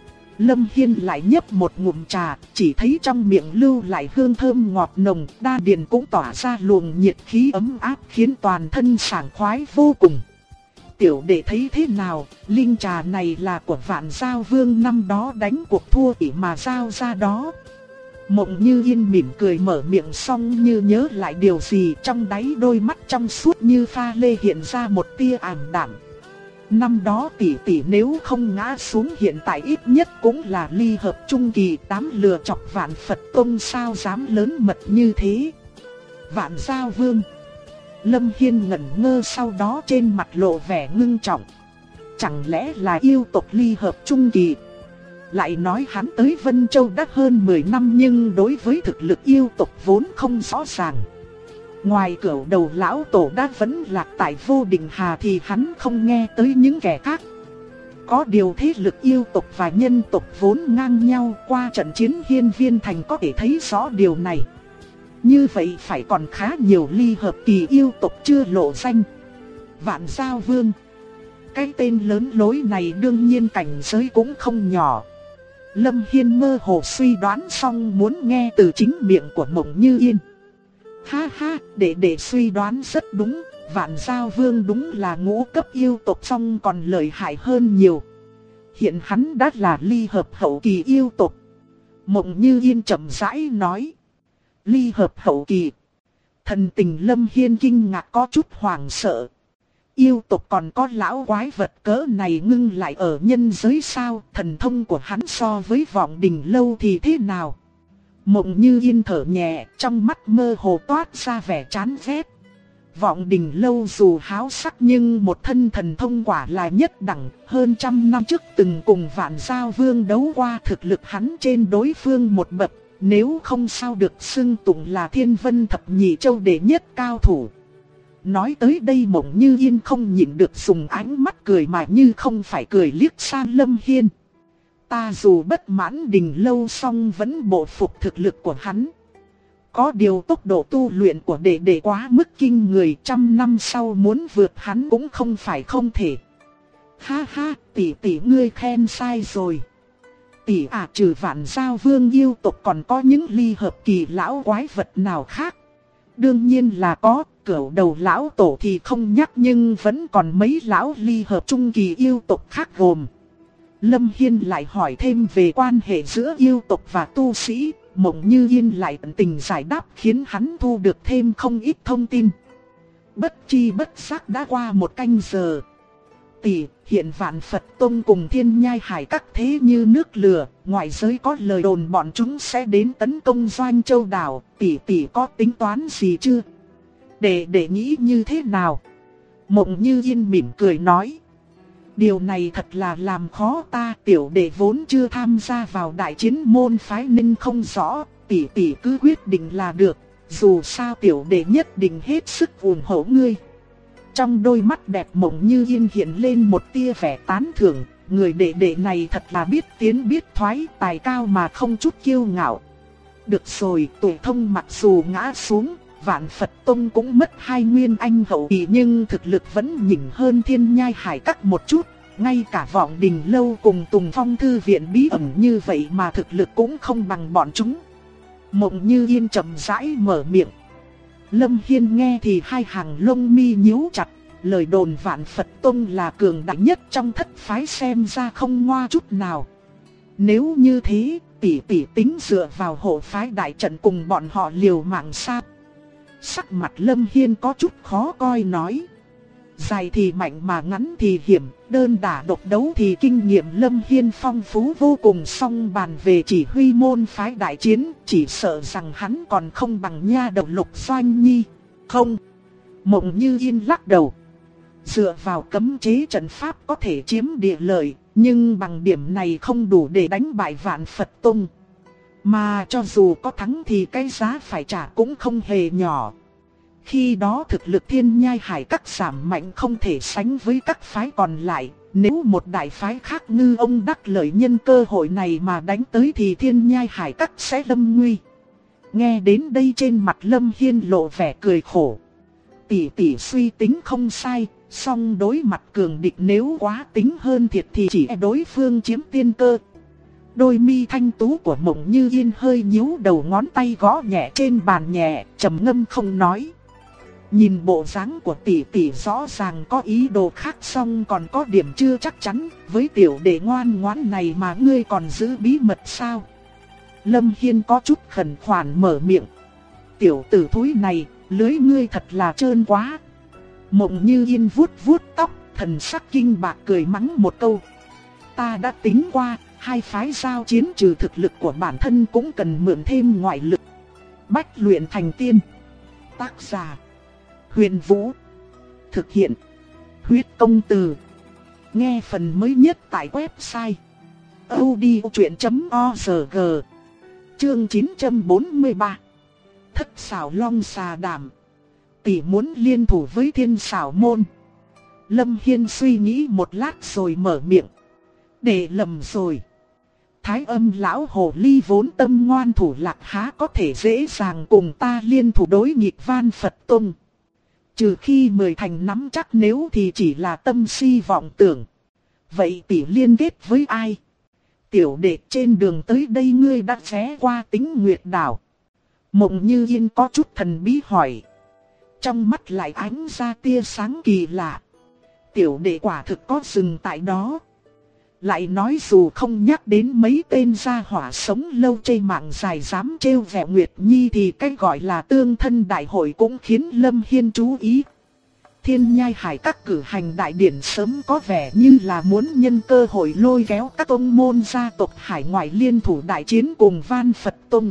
Lâm Hiên lại nhấp một ngụm trà, chỉ thấy trong miệng lưu lại hương thơm ngọt nồng, đan điền cũng tỏa ra luồng nhiệt khí ấm áp khiến toàn thân sảng khoái vô cùng. Tiểu đệ thấy thế nào, linh trà này là của Vạn Giao Vương năm đó đánh cuộc thua ỷ mà giao ra đó. Mộng Như Yên mỉm cười mở miệng xong như nhớ lại điều gì, trong đáy đôi mắt trong suốt như pha lê hiện ra một tia ảm đạm. Năm đó tỷ tỷ nếu không ngã xuống hiện tại ít nhất cũng là ly hợp trung kỳ, dám lừa chọc Vạn Phật Tông sao dám lớn mật như thế. Vạn Giao Vương. Lâm Hiên ngẩn ngơ sau đó trên mặt lộ vẻ ngưng trọng. Chẳng lẽ là yêu tộc ly hợp trung kỳ? Lại nói hắn tới Vân Châu đã hơn 10 năm nhưng đối với thực lực yêu tộc vốn không rõ ràng. Ngoài Cửu Đầu lão tổ đã vẫn lạc tại Vô Định Hà thì hắn không nghe tới những kẻ khác. Có điều thế lực yêu tộc và nhân tộc vốn ngang nhau, qua trận chiến Hiên Viên Thành có thể thấy rõ điều này. Như vậy phải còn khá nhiều ly hợp kỳ yêu tộc chưa lộ danh. Vạn Giao Vương. Cái tên lớn lối này đương nhiên cảnh giới cũng không nhỏ. Lâm Hiên mơ hồ suy đoán xong muốn nghe từ chính miệng của Mộng Như Yên. Ha ha, để suy đoán rất đúng, Vạn Giao Vương đúng là ngũ cấp yêu tộc xong còn lợi hại hơn nhiều. Hiện hắn đã là ly hợp hậu kỳ yêu tộc. Mộng Như Yên chậm rãi nói. Ly hợp hậu kỳ. Thần tình Lâm Hiên kinh ngạc có chút hoảng sợ. Yêu tộc còn có lão quái vật cỡ này ngưng lại ở nhân giới sao? Thần thông của hắn so với Vọng Đình Lâu thì thế nào? Mộng Như Yên thở nhẹ, trong mắt mơ hồ toát ra vẻ chán ghét. Vọng Đình Lâu dù háo sắc nhưng một thân thần thông quả là nhất đẳng. Hơn 100 năm trước từng cùng Vạn Giao Vương đấu qua, thực lực hắn trên đối phương một bậc. Nếu không sao được xưng tụng là Thiên Vân Thập Nhị Châu đệ nhất cao thủ. Nói tới đây Mộng Như Yên không nhịn được dùng ánh mắt cười mà như không phải cười liếc sang Lâm Hiên. Ta dù bất mãn Đình Lâu song vẫn bộ phục thực lực của hắn. Có điều tốc độ tu luyện của đệ quá mức kinh người, 100 năm sau muốn vượt hắn cũng không phải không thể. Ha ha, tỷ ngươi khen sai rồi. Tỷ trừ Vạn Giao Vương yêu tộc còn có những ly hợp kỳ lão quái vật nào khác? Đương nhiên là có, Cửu Đầu lão tổ thì không nhắc nhưng vẫn còn mấy lão ly hợp trung kỳ yêu tộc khác gồm. Lâm Hiên lại hỏi thêm về quan hệ giữa yêu tộc và tu sĩ, Mộng Như Yên lại tận tình giải đáp khiến hắn thu được thêm không ít thông tin. Bất chi bất giác đã qua 1 canh giờ. tỷ, hiện Vạn Phật Tông cùng Thiên Nhai Hải các thế như nước lửa, ngoại giới có lời đồn bọn chúng sẽ đến tấn công Doanh Châu đảo, tỷ có tính toán gì chưa? Để nghĩ như thế nào? Mộng Như Yên mỉm cười nói. Điều này thật là làm khó ta, tiểu đệ vốn chưa tham gia vào đại chiến môn phái nên không rõ, tỷ cứ quyết định là được, dù sao tiểu đệ nhất định hết sức ủng hộ ngươi. Trong đôi mắt đẹp Mộng Như Yên hiện lên một tia vẻ tán thưởng, người đệ đệ này thật là biết tiến biết thoái, tài cao mà không chút kiêu ngạo. Được rồi, Tuổi Thông mặc dù ngã xuống, Vạn Phật Tông cũng mất 2 nguyên anh hậu kỳ nhưng thực lực vẫn nhỉnh hơn Thiên Nhai Hải các một chút. Ngay cả Vọng Đình Lâu cùng Tùng Phong Thư Viện bí ẩn như vậy mà thực lực cũng không bằng bọn chúng. Mộng Như Yên chậm rãi mở miệng. Lâm Hiên nghe thì hai hàng lông mi nhíu chặt, lời đồn Vạn Phật Tông là cường đại nhất trong thất phái xem ra không ngoa chút nào. Nếu như thế, tỷ tính dựa vào hộ phái đại trận cùng bọn họ liều mạng sao? Sắc mặt Lâm Hiên có chút khó coi nói. Dài thì mạnh mà ngắn thì hiểm, đơn đả độc đấu thì kinh nghiệm Lâm Hiên phong phú vô cùng, song bàn về chỉ huy môn phái đại chiến, chỉ sợ rằng hắn còn không bằng nha đầu Lục Doanh Nhi. Không, Mộng Như Yên lắc đầu. Dựa vào cấm chế trận pháp có thể chiếm địa lợi, nhưng bằng điểm này không đủ để đánh bại Vạn Phật Tông. Mà cho dù có thắng thì cái giá phải trả cũng không hề nhỏ. Khi đó thực lực Thiên Nhai Hải các giảm mạnh không thể sánh với các phái còn lại. Nếu một đại phái khác ngư ông đắc lợi nhân cơ hội này mà đánh tới thì Thiên Nhai Hải các sẽ lâm nguy. Nghe đến đây trên mặt Lâm Hiên lộ vẻ cười khổ. Tỷ suy tính không sai, song đối mặt cường địch nếu quá tính hơn thiệt thì chỉ đối phương chiếm tiên cơ. Đôi mi thanh tú của Mộng Như Yên hơi nhíu đầu, ngón tay gõ nhẹ trên bàn nhẹ, trầm ngâm không nói. Nhìn bộ dáng của tỷ rõ ràng có ý đồ khác, song còn có điểm chưa chắc chắn, với tiểu đệ ngoan ngoãn này mà ngươi còn giữ bí mật sao? Lâm Hiên có chút khẩn khoản mở miệng. Tiểu tử thúi này, lưới ngươi thật là trơn quá. Mộng Như Yên vuốt tóc, thần sắc kinh bạc cười mắng một câu. Ta đã tính qua, hai phái giao chiến trừ thực lực của bản thân cũng cần mượn thêm ngoại lực. Bách luyện thành tiên. Tác giả Huyền Vũ. Thực hiện Huyết Công Từ. Nghe phần mới nhất tại website audiochuyện.org. Chương 943. Thất xảo long xà đảm. Tỷ muốn liên thủ với Thiên Xảo môn. Lâm Hiên suy nghĩ một lát rồi mở miệng. Để lầm rồi. Thái Âm lão hồ ly vốn tâm ngoan thủ lạc há có thể dễ dàng cùng ta liên thủ đối nghịch Vạn Phật Tông. Trừ khi mười thành nắm chắc, nếu thì chỉ là tâm si vọng tưởng. Vậy tỷ liên kết với ai? Tiểu đệ trên đường tới đây ngươi đã ghé qua Tĩnh Nguyệt đảo. Mộng Như Yên có chút thần bí hỏi. Trong mắt lại ánh ra tia sáng kỳ lạ. Tiểu đệ quả thực có dừng tại đó. Lại nói dù không nhắc đến mấy tên gia hỏa sống lâu chây mạng dài dám trêu vẹo Nguyệt Nhi thì cái gọi là tương thân đại hội cũng khiến Lâm Hiên chú ý. Thiên Nhai Hải các cử hành đại điển sớm có vẻ như là muốn nhân cơ hội lôi kéo các tông môn gia tộc hải ngoại liên thủ đại chiến cùng Vạn Phật Tông.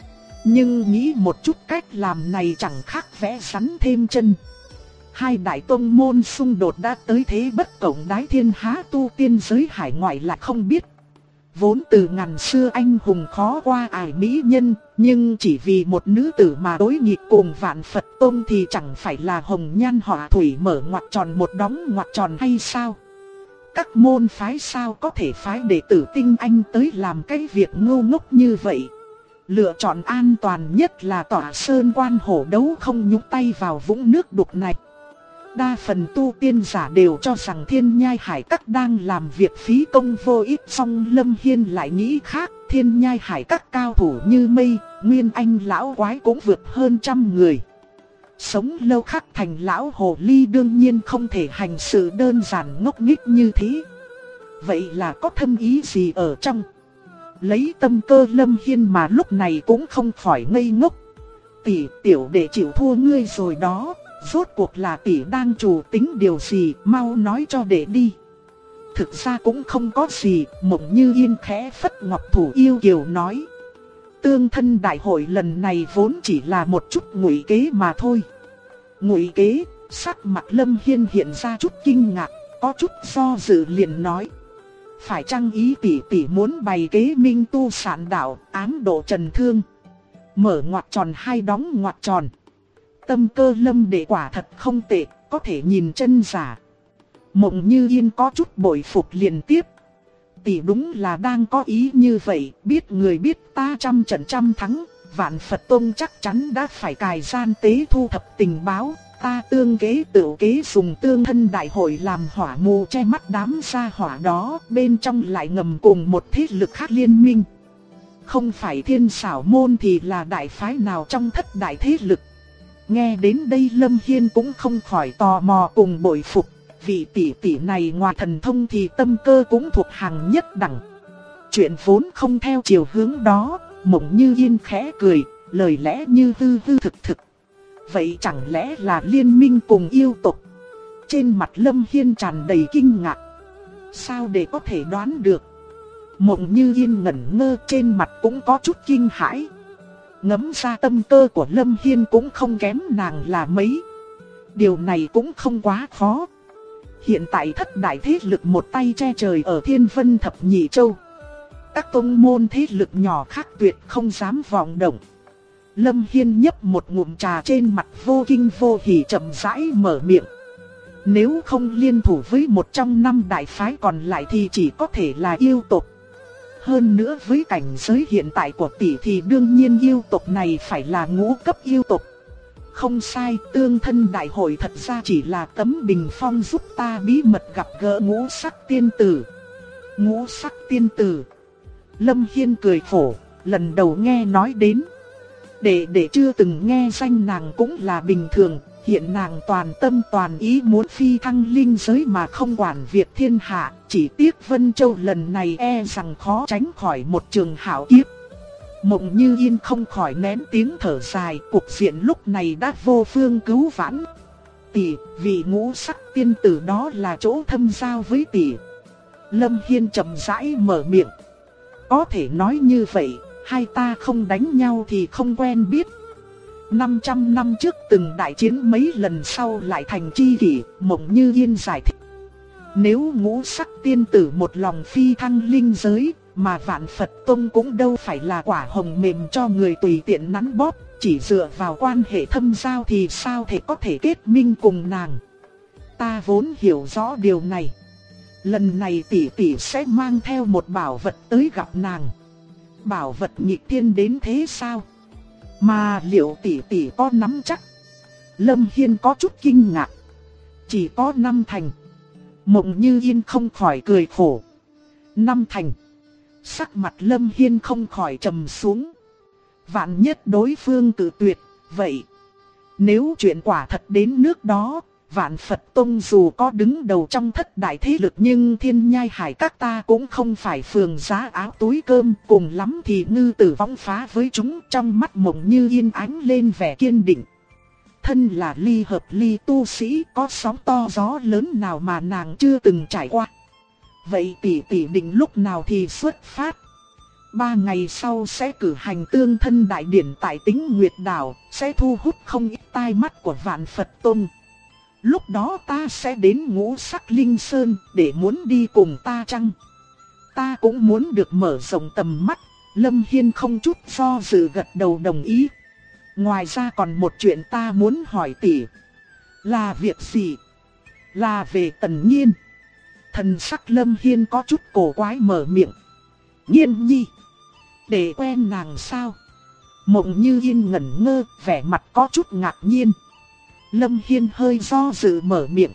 Nhưng nghĩ một chút, cách làm này chẳng khác vẽ rắn thêm chân. Hai đại tông môn xung đột đã tới thế bất cộng đái thiên, há tu tiên giới hải ngoại lại không biết. Vốn từ ngàn xưa anh hùng khó qua ải mỹ nhân, nhưng chỉ vì một nữ tử mà đối nghịch cùng Vạn Phật Tông thì chẳng phải là hồng nhan họa thủy mở ngoặc tròn một đóng ngoặc tròn hay sao? Các môn phái sao có thể phái đệ tử tinh anh tới làm cái việc ngu ngốc như vậy? Lựa chọn an toàn nhất là tỏa sơn quan hổ đấu, không nhúng tay vào vũng nước đục này. Đa phần tu tiên giả đều cho rằng Thiên Nhai Hải các đang làm việc phí công vô ích, song Lâm Hiên lại nghĩ khác. Thiên Nhai Hải các cao thủ như mây, nguyên anh lão quái cũng vượt hơn 100 người. Sống lâu khắc thành lão hồ ly đương nhiên không thể hành sự đơn giản ngốc nghếch như thế. Vậy là có thâm ý gì ở trong? Lấy tâm cơ Lâm Hiên mà lúc này cũng không khỏi ngây ngốc. Tỷ, tiểu đệ chịu thua ngươi rồi đó. Rốt cuộc là tỷ đang chủ tính điều gì, mau nói cho đệ đi. Thực ra cũng không có gì, Mộng Như Yên khẽ phất ngọc thủ yêu kiều nói. Tương thân đại hội lần này vốn chỉ là một chút ngụy kế mà thôi. Ngụy kế, sắc mặt Lâm Hiên hiện ra chút kinh ngạc, có chút do dự liền nói. Phải chăng ý tỷ tỷ muốn bày kế minh tu sạn đạo, ám độ trần thương? Mở ngoặc tròn hay đóng ngoặc tròn? Tâm cơ Lâm đệ quả thật không tệ, có thể nhìn chân giả. Mộng Như Yên có chút bội phục liền tiếp. Tỷ đúng là đang có ý như vậy, biết người biết ta trăm trận trăm thắng, Vạn Phật Tông chắc chắn đã phải cài gian tế thu thập tình báo. Ta tương kế tự kế dùng tương thân đại hội làm hỏa mù che mắt đám gia hỏa đó, bên trong lại ngầm cùng một thế lực khác liên minh. Không phải Thiên Xảo Môn thì là đại phái nào trong thất đại thế lực. Nghe đến đây Lâm Hiên cũng không khỏi tò mò cùng bội phục. Vị tỷ tỷ này ngoài thần thông thì tâm cơ cũng thuộc hàng nhất đẳng. Chuyện vốn không theo chiều hướng đó, Mộng Như Yên khẽ cười, lời lẽ như hư hư thực thực. Vậy chẳng lẽ là liên minh cùng yêu tộc? Trên mặt Lâm Hiên tràn đầy kinh ngạc. Sao để có thể đoán được? Mộng Như Yên ngẩn ngơ, trên mặt cũng có chút kinh hãi. Ngẫm ra tâm cơ của Lâm Hiên cũng không kém nàng là mấy. Điều này cũng không quá khó. Hiện tại thất đại thế lực một tay che trời ở Thiên Vân Thập Nhị Châu. Các tông môn thế lực nhỏ khác tuyệt không dám vọng động. Lâm Hiên nhấp một ngụm trà, trên mặt vô kinh vô hỉ chậm rãi mở miệng. Nếu không liên thủ với một trong năm đại phái còn lại thì chỉ có thể là yêu tộc. Hơn nữa với cảnh giới hiện tại của tỷ thì đương nhiên yêu tộc này phải là ngũ cấp yêu tộc. Không sai, tương thân đại hội thật ra chỉ là tấm bình phong giúp ta bí mật gặp gỡ ngũ sắc tiên tử. Ngũ sắc tiên tử. Lâm Hiên cười khổ, lần đầu nghe nói đến. Để chưa từng nghe danh nàng cũng là bình thường, hiện nàng toàn tâm toàn ý muốn phi thăng linh giới mà không quản việc thiên hạ, chỉ tiếc Vân Châu lần này e rằng khó tránh khỏi một trường hảo kiếp. Mộng Như Yên không khỏi nén tiếng thở dài, cục diện lúc này đã vô phương cứu vãn. Tỷ, vị ngũ sắc tiên tử đó là chỗ thâm giao với tỷ. Lâm Hiên chậm rãi mở miệng. Có thể nói như vậy, hai ta không đánh nhau thì không quen biết. 500 năm trước từng đại chiến mấy lần sau lại thành tri kỷ, Mộng Như Yên giải thích. Nếu ngũ sắc tiên tử một lòng phi thăng linh giới, mà Vạn Phật Tông cũng đâu phải là quả hồng mềm cho người tùy tiện nắn bóp, chỉ dựa vào quan hệ thâm giao thì sao thể có thể kết minh cùng nàng. Ta vốn hiểu rõ điều này. Lần này tỷ tỷ sẽ mang theo một bảo vật tới gặp nàng. Bảo vật nghịch thiên đến thế sao? Mà liệu tỷ tỷ có nắm chắc? Lâm Hiên có chút kinh ngạc. Chỉ có 5 thành. Mộng Như Yên không khỏi cười khổ. 5 thành. Sắc mặt Lâm Hiên không khỏi trầm xuống. Vạn nhất đối phương cự tuyệt, vậy nếu chuyện quả thật đến nước đó, Vạn Phật Tông dù có đứng đầu trong thất đại thế lực nhưng Thiên Nhai Hải các ta cũng không phải phường giá áo túi cơm, cùng lắm thì ngư tử vong phá với chúng. Trong mắt Mộng Như Yên ánh lên vẻ kiên định. Thân là ly hợp ly tu sĩ, có sóng to gió lớn nào mà nàng chưa từng trải qua. Vậy tỷ tỷ định lúc nào thì xuất phát? 3 ngày sau sẽ cử hành tương thân đại điển tại Tĩnh Nguyệt Đảo, sẽ thu hút không ít tai mắt của Vạn Phật Tông. Lúc đó ta sẽ đến Ngũ Sắc Linh Sơn để muốn đi cùng ta chăng? Ta cũng muốn được mở rộng tầm mắt. Lâm Hiên không chút do dự gật đầu đồng ý. Ngoài ra còn một chuyện ta muốn hỏi tỷ. Là việc gì? Là về Tần Nhiên. Thần sắc Lâm Hiên có chút cổ quái mở miệng. Nhiên nhi, để quen nàng sao? Mộng Như Yên ngẩn ngơ, vẻ mặt có chút ngạc nhiên. Lâm Hiên hơi do dự mở miệng.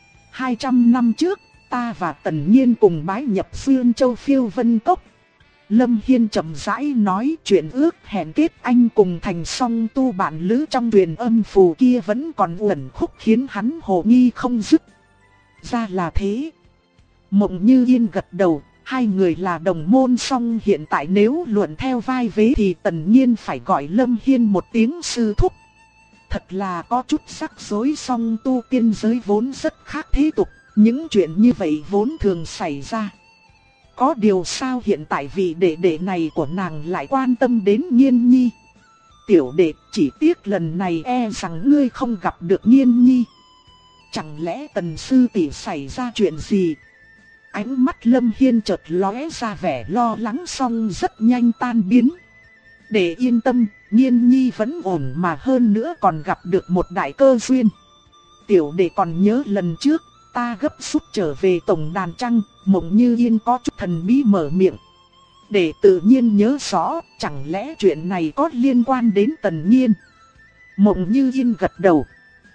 200 năm trước, ta và Tần Nhiên cùng bái nhập Dương Châu Phiêu Vân Cốc. Lâm Hiên chậm rãi nói, chuyện ước hẹn kết anh cùng thành song tu bạn lữ trong truyền âm phù kia vẫn còn uẩn khúc khiến hắn hồ nghi không dứt. Ra là thế. Mộng Như Yên gật đầu, hai người là đồng môn, song hiện tại nếu luận theo vai vế thì Tần Nhiên phải gọi Lâm Hiên một tiếng sư thúc. Thật là có chút rắc rối, song tu tiên giới vốn rất khác thế tục, Những chuyện như vậy vốn thường xảy ra. Có điều sao hiện tại vị đệ đệ này của nàng lại quan tâm đến Nhiên Nhi. Tiểu đệ, chỉ tiếc lần này e rằng ngươi không gặp được Nhiên Nhi. Chẳng lẽ Tần sư tỷ xảy ra chuyện gì? Ánh mắt Lâm Hiên chợt lóe ra vẻ lo lắng xong rất nhanh tan biến. Để yên tâm, Nhiên Nhi vẫn ổn mà hơn nữa còn gặp được một đại cơ duyên. Tiểu đệ còn nhớ lần trước, ta gấp rút trở về tổng đàn Trăng, Mộng Như Yên có chút thần bí mở miệng. Để tự nhiên nhớ rõ, chẳng lẽ chuyện này có liên quan đến Tần Nhiên? Mộng Như Yên gật đầu.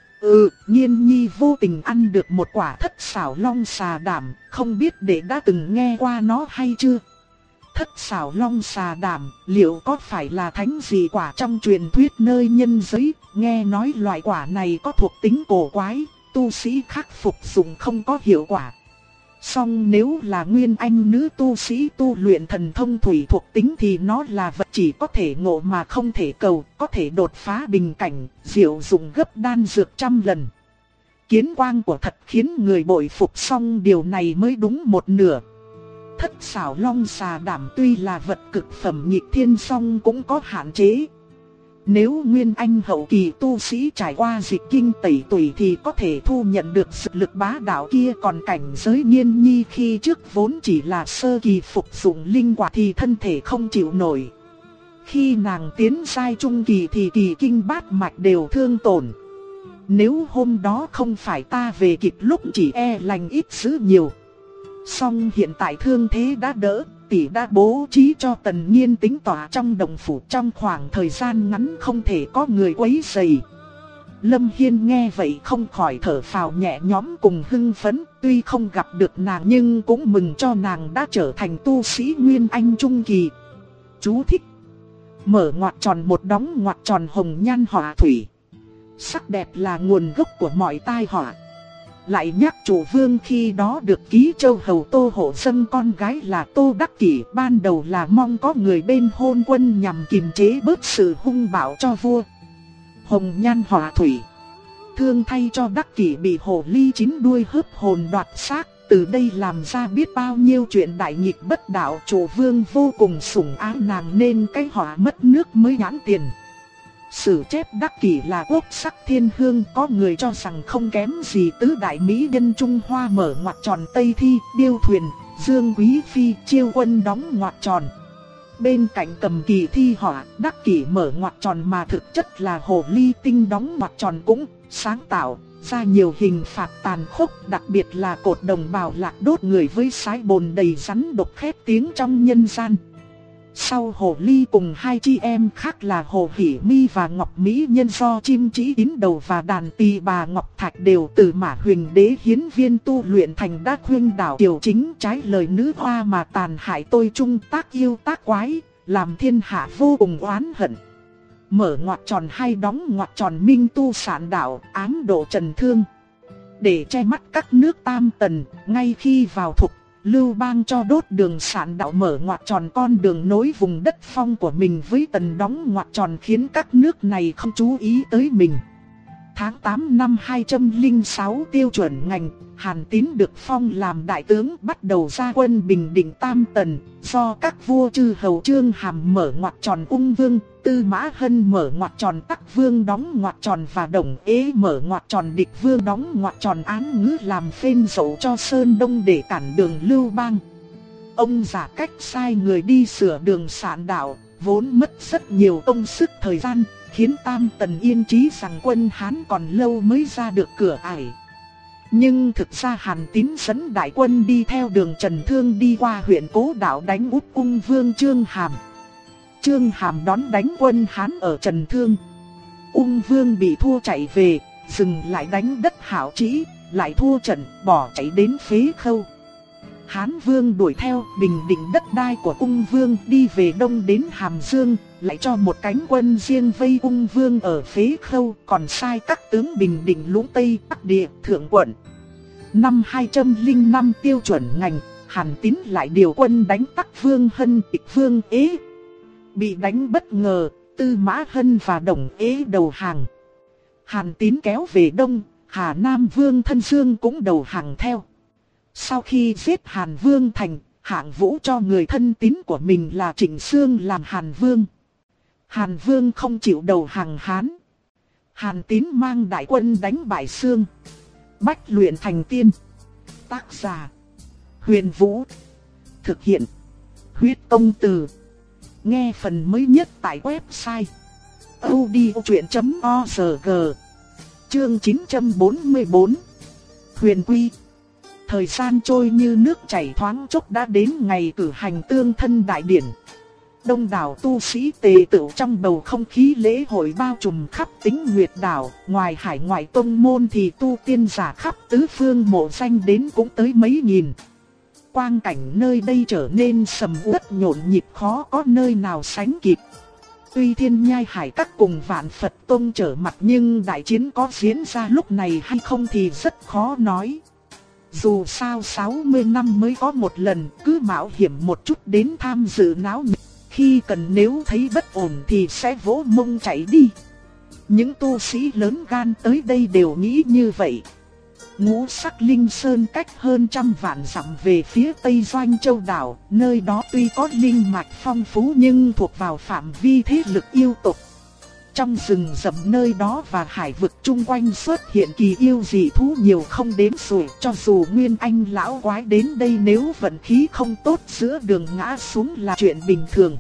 Nhiên Nhi vô tình ăn được một quả thất xảo long xà đảm, không biết đệ đã từng nghe qua nó hay chưa? Thất xảo long xà đảm, liệu có phải là thánh gì quả trong truyền thuyết nơi nhân giới? Nghe nói loại quả này có thuộc tính cổ quái, tu sĩ khắc phục dụng không có hiệu quả. Song nếu là nguyên anh nữ tu sĩ tu luyện thần thông thủy thuộc tính thì nó là vật chỉ có thể ngộ mà không thể cầu, có thể đột phá bình cảnh, diệu dụng gấp đan dược trăm lần. Kiến quang của thật khiến người bội phục, song điều này mới đúng một nửa. Thất xảo long xà đảm tuy là vật cực phẩm nhịp thiên song cũng có hạn chế. Nếu nguyên anh hậu kỳ tu sĩ trải qua dịch kinh tẩy tủy thì có thể thu nhận được sự lực bá đạo kia, còn cảnh giới Nhiên Nhi khi trước vốn chỉ là sơ kỳ phục dụng linh quả thì thân thể không chịu nổi. Khi nàng tiến giai trung kỳ thì kỳ kinh bát mạch đều thương tổn. Nếu hôm đó không phải ta về kịp lúc chỉ e lành ít dữ nhiều. Song hiện tại thương thế đã đỡ, tỷ đã bố trí cho Tần Nhiên tính tỏa trong đồng phủ trong khoảng thời gian ngắn không thể có người quấy rầy. Lâm Hiên nghe vậy không khỏi thở phào nhẹ nhõm cùng hưng phấn, tuy không gặp được nàng nhưng cũng mừng cho nàng đã trở thành tu sĩ Nguyên Anh Trung Kỳ. Chú thích: mở ngoặc tròn một đóng ngoặc tròn hồng nhan họa thủy. Sắc đẹp là nguồn gốc của mọi tai họa. Lại nhắc chủ vương khi đó được ký châu hầu Tô Hộ Dâng con gái là Tô Đắc Kỷ, ban đầu là mong có người bên hôn quân nhằm kiềm chế bớt sự hung bạo cho vua. Hồng nhan họa thủy. Thương thay cho Đắc Kỷ bị hồ ly chín đuôi hớp hồn đoạt xác, từ đây làm ra biết bao nhiêu chuyện đại nghịch bất đạo. Chủ vương vô cùng sủng ái nàng nên cái họa mất nước mới nhãn tiền. Sử chép Đắc Kỷ là quốc sắc thiên hương, có người cho rằng không kém gì tứ đại mỹ nhân Trung Hoa. Mở ngoặc tròn Tây Thi, Điêu Thuyền, Dương Quý Phi, Chiêu Quân đóng ngoặc tròn. Bên cạnh cầm kỳ thi họa, Đắc Kỷ mở ngoặc tròn mà thực chất là hồ ly tinh đóng ngoặc tròn cũng sáng tạo ra nhiều hình phạt tàn khốc, đặc biệt là cột đồng bào lạc đốt người với sái bồn đầy rắn độc khét tiếng trong nhân gian. Sau hồ ly cùng hai chị em khác là Hồ Hỷ Mi và Ngọc Mỹ Nhân do chim chỉ tín đầu và đàn tỳ bà Ngọc Thạch đều từ Mã Huỳnh Đế hiến viên tu luyện thành đã khuyên đảo Kiều Chính trái lời nữ hoa mà tàn hại tôi trung tác yêu tác quái, làm thiên hạ vô cùng oán hận. Mở ngoặc tròn hay đóng ngoặc tròn minh tu sản đạo ám độ Trần Thương. Để che mắt các nước Tam Tần, ngay khi vào thục, Lưu Bang cho đốt đường sản đạo mở ngoặc tròn con đường nối vùng đất phong của mình với Tần đóng ngoặc tròn khiến các nước này không chú ý tới mình. Tháng 8 năm 206 tiêu chuẩn ngành, Hàn Tín được phong làm đại tướng bắt đầu ra quân bình định Tam Tần, do các vua chư hầu Chương Hàm mở ngoặc tròn Ung Vương, Tư Mã Hân mở ngoặc tròn Tắc Vương đóng ngoặc tròn và Đồng Ế mở ngoặc tròn Địch Vương đóng ngoặc tròn Án Ngữ làm phên dậu cho Sơn Đông để cản đường Lưu Bang. Ông giả cách sai người đi sửa đường sản đạo, vốn mất rất nhiều công sức thời gian, khiến Tam Tần yên chí rằng quân Hán còn lâu mới ra được cửa ải. Nhưng thực ra Hàn Tín dẫn đại quân đi theo đường Trần Thương đi qua huyện Cố Đạo đánh úp Ung Vương Chương Hàm. Chương Hàm đón đánh quân Hán ở Trần Thương. Ung Vương bị thua chạy về, dừng lại đánh đất Hảo Trĩ, lại thua trận, bỏ chạy đến Phế Khâu. Hán Vương đuổi theo, bình định đất đai của Ung Vương, đi về đông đến Hàm Dương, lại cho một cánh quân riêng vây Ung Vương ở Phế Khâu, còn sai các tướng bình định Lũng Tây, Bắc Địa, Thượng Quận. Năm 205 tiêu chuẩn ngành, Hàn Tín lại điều quân đánh Tắc Vương Hân, Địch Vương Ế. Bị đánh bất ngờ, Tư Mã Hân và Đồng Ế đầu hàng. Hàn Tín kéo về đông, Hà Nam Vương Thân Dương cũng đầu hàng theo. Sau khi giết Hàn Vương thành, Hạng Vũ cho người thân tín của mình là Trịnh Xương làm Hàn Vương. Hàn Vương không chịu đầu hàng Hán. Hàn Tín mang đại quân đánh bại Xương, bách luyện thành tiên. Tác giả: Huyền Vũ. Thực hiện: Huyết Công Từ. Nghe phần mới nhất tại website audiochuyện.org. Chương 944. Huyền Quy. Thời gian trôi như nước chảy, thoáng chốc đã đến ngày cử hành tương thân đại điển. Đông đảo tu sĩ tề tựu trong bầu không khí lễ hội bao trùm khắp Tĩnh Nguyệt đảo. Ngoài hải ngoại tông môn thì tu tiên giả khắp tứ phương mộ danh đến cũng tới mấy nghìn. Quang cảnh nơi đây trở nên sầm uất nhộn nhịp, khó có nơi nào sánh kịp. Tuy Thiên Nhai Hải Các cùng Vạn Phật Tông trở mặt, nhưng đại chiến có diễn ra lúc này hay không thì rất khó nói. Dù sao 60 năm mới có một lần, cứ mạo hiểm một chút đến tham dự náo nhiệt. Khi cần nếu thấy bất ổn thì sẽ vỗ mông chạy đi. Những tu sĩ lớn gan tới đây đều nghĩ như vậy. Ngũ Sắc Linh Sơn cách hơn 100 vạn dặm về phía tây Doanh Châu đảo, nơi đó tuy có linh mạch phong phú nhưng thuộc vào phạm vi thế lực yêu tộc. Trong rừng rậm nơi đó và hải vực chung quanh xuất hiện kỳ yêu dị thú nhiều không đếm xuể, cho dù Nguyên Anh lão quái đến đây nếu vận khí không tốt giữa đường ngã xuống là chuyện bình thường.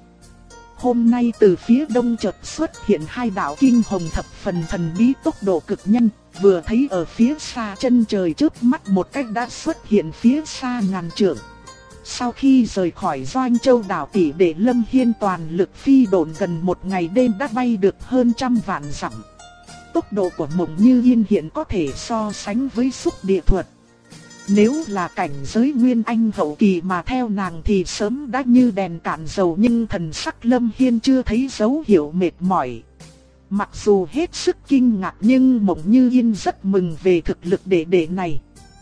Hôm nay từ phía đông chợt xuất hiện hai đạo kinh hồng thập phần thần bí, tốc độ cực nhanh, vừa thấy ở phía xa chân trời chớp mắt một cách đã xuất hiện phía xa ngàn trượng. Sau khi rời khỏi Doanh Châu đảo, tỷ đệ Lâm Hiên toàn lực phi độn gần một ngày đêm đã bay được hơn 100 vạn dặm. Tốc độ của Mộng Như Yên hiện có thể so sánh với xúc địa thuật. Nếu là cảnh giới Nguyên Anh hậu kỳ mà theo nàng thì sớm đã như đèn cạn dầu, nhưng thần sắc Lâm Hiên chưa thấy dấu hiệu mệt mỏi. Mặc dù hết sức kinh ngạc nhưng Mộng Như Yên rất mừng về thực lực đệ này.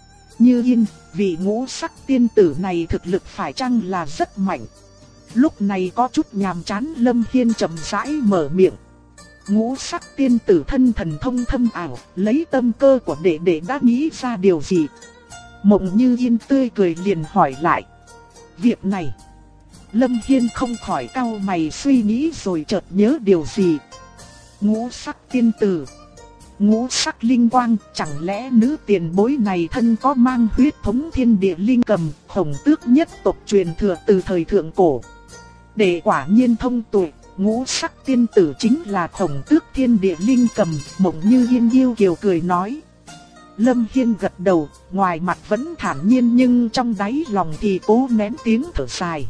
Như Yên, vị ngũ sắc tiên tử này thực lực phải chăng là rất mạnh? Lúc này có chút nhàm chán, Lâm Hiên chậm rãi mở miệng. Ngũ sắc tiên tử thân thần thông thâm ảo, lấy tâm cơ của đệ đã nghĩ ra điều gì? Mộng Như Yên tươi cười liền hỏi lại. Việc này, Lâm Hiên không khỏi cau mày suy nghĩ rồi chợt nhớ điều gì. Ngũ sắc tiên tử, ngũ sắc linh quang, chẳng lẽ nữ tiền bối này thân có mang huyết thống thiên địa linh cầm, Khổng Tước nhất tộc truyền thừa từ thời thượng cổ? Để quả nhiên thông tuệ, ngũ sắc tiên tử chính là Khổng Tước thiên địa linh cầm. Mộng Như Yên yêu kiều cười nói. Lâm Hiên gật đầu, ngoài mặt vẫn thản nhiên nhưng trong đáy lòng thì cố nén tiếng thở dài.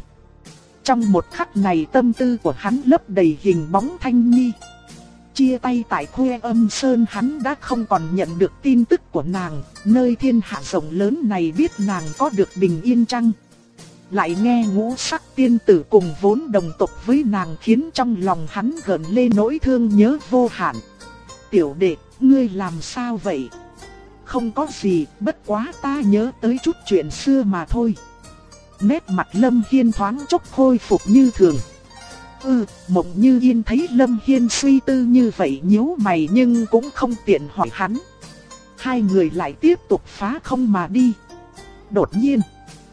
Trong một khắc này tâm tư của hắn lấp đầy hình bóng Thanh Nhi. Chia tay tại Khuê Âm Sơn, hắn đã không còn nhận được tin tức của nàng. Nơi thiên hạ rộng lớn này biết nàng có được bình yên chăng? Lại nghe ngũ sắc tiên tử cùng vốn đồng tộc với nàng khiến trong lòng hắn gợn lên nỗi thương nhớ vô hạn. Tiểu đệ, ngươi làm sao vậy? Không có gì, bất quá ta nhớ tới chút chuyện xưa mà thôi. Nét mặt Lâm Hiên thoáng chốc khôi phục như thường. Mộng Như Yên thấy Lâm Hiên suy tư như vậy nhíu mày nhưng cũng không tiện hỏi hắn. Hai người lại tiếp tục phá không mà đi. Đột nhiên,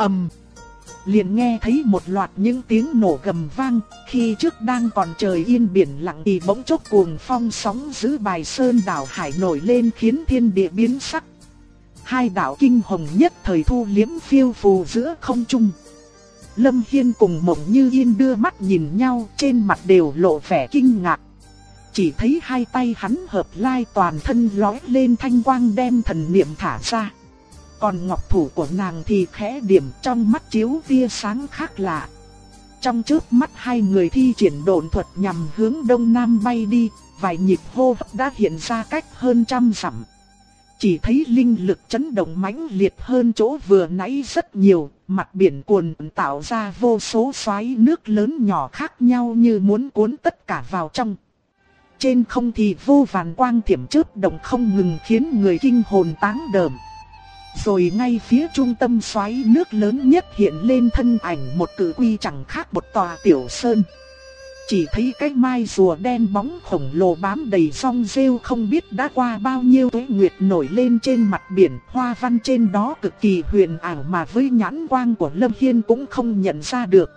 liền nghe thấy một loạt những tiếng nổ gầm vang. Khi trước đang còn trời yên biển lặng thì bỗng chốc cuồng phong sóng dữ Bài Sơn đảo hải nổi lên khiến thiên địa biến sắc. Hai đạo kinh hồng nhất thời thu liếm phiêu phù giữa không trung. Lâm Hiên cùng Mộng Như Yên đưa mắt nhìn nhau, trên mặt đều lộ vẻ kinh ngạc. Chỉ thấy hai tay hắn hợp lai, toàn thân lóe lên thanh quang đem thần niệm thả ra. Còn ngọc thủ của nàng thì khẽ điểm, trong mắt chiếu tia sáng khác lạ. Trong chớp mắt hai người thi triển độn thuật nhằm hướng đông nam bay đi, vài nhịp hô hấp đã hiện ra cách hơn 100 dặm. Chỉ thấy linh lực chấn động mãnh liệt hơn chỗ vừa nãy rất nhiều, mặt biển cuồn tạo ra vô số xoáy nước lớn nhỏ khác nhau như muốn cuốn tất cả vào trong. Trên không thì vô vàn quang thiểm chớp động không ngừng khiến người kinh hồn táng đờm. Rồi ngay phía trung tâm xoáy nước lớn nhất hiện lên thân ảnh một cự quy chẳng khác một tòa tiểu sơn. Chỉ thấy cái mai rùa đen bóng khổng lồ bám đầy song rêu không biết đã qua bao nhiêu tuế nguyệt nổi lên trên mặt biển. Hoa văn trên đó cực kỳ huyền ảo mà với nhãn quang của Lâm Hiên cũng không nhận ra được.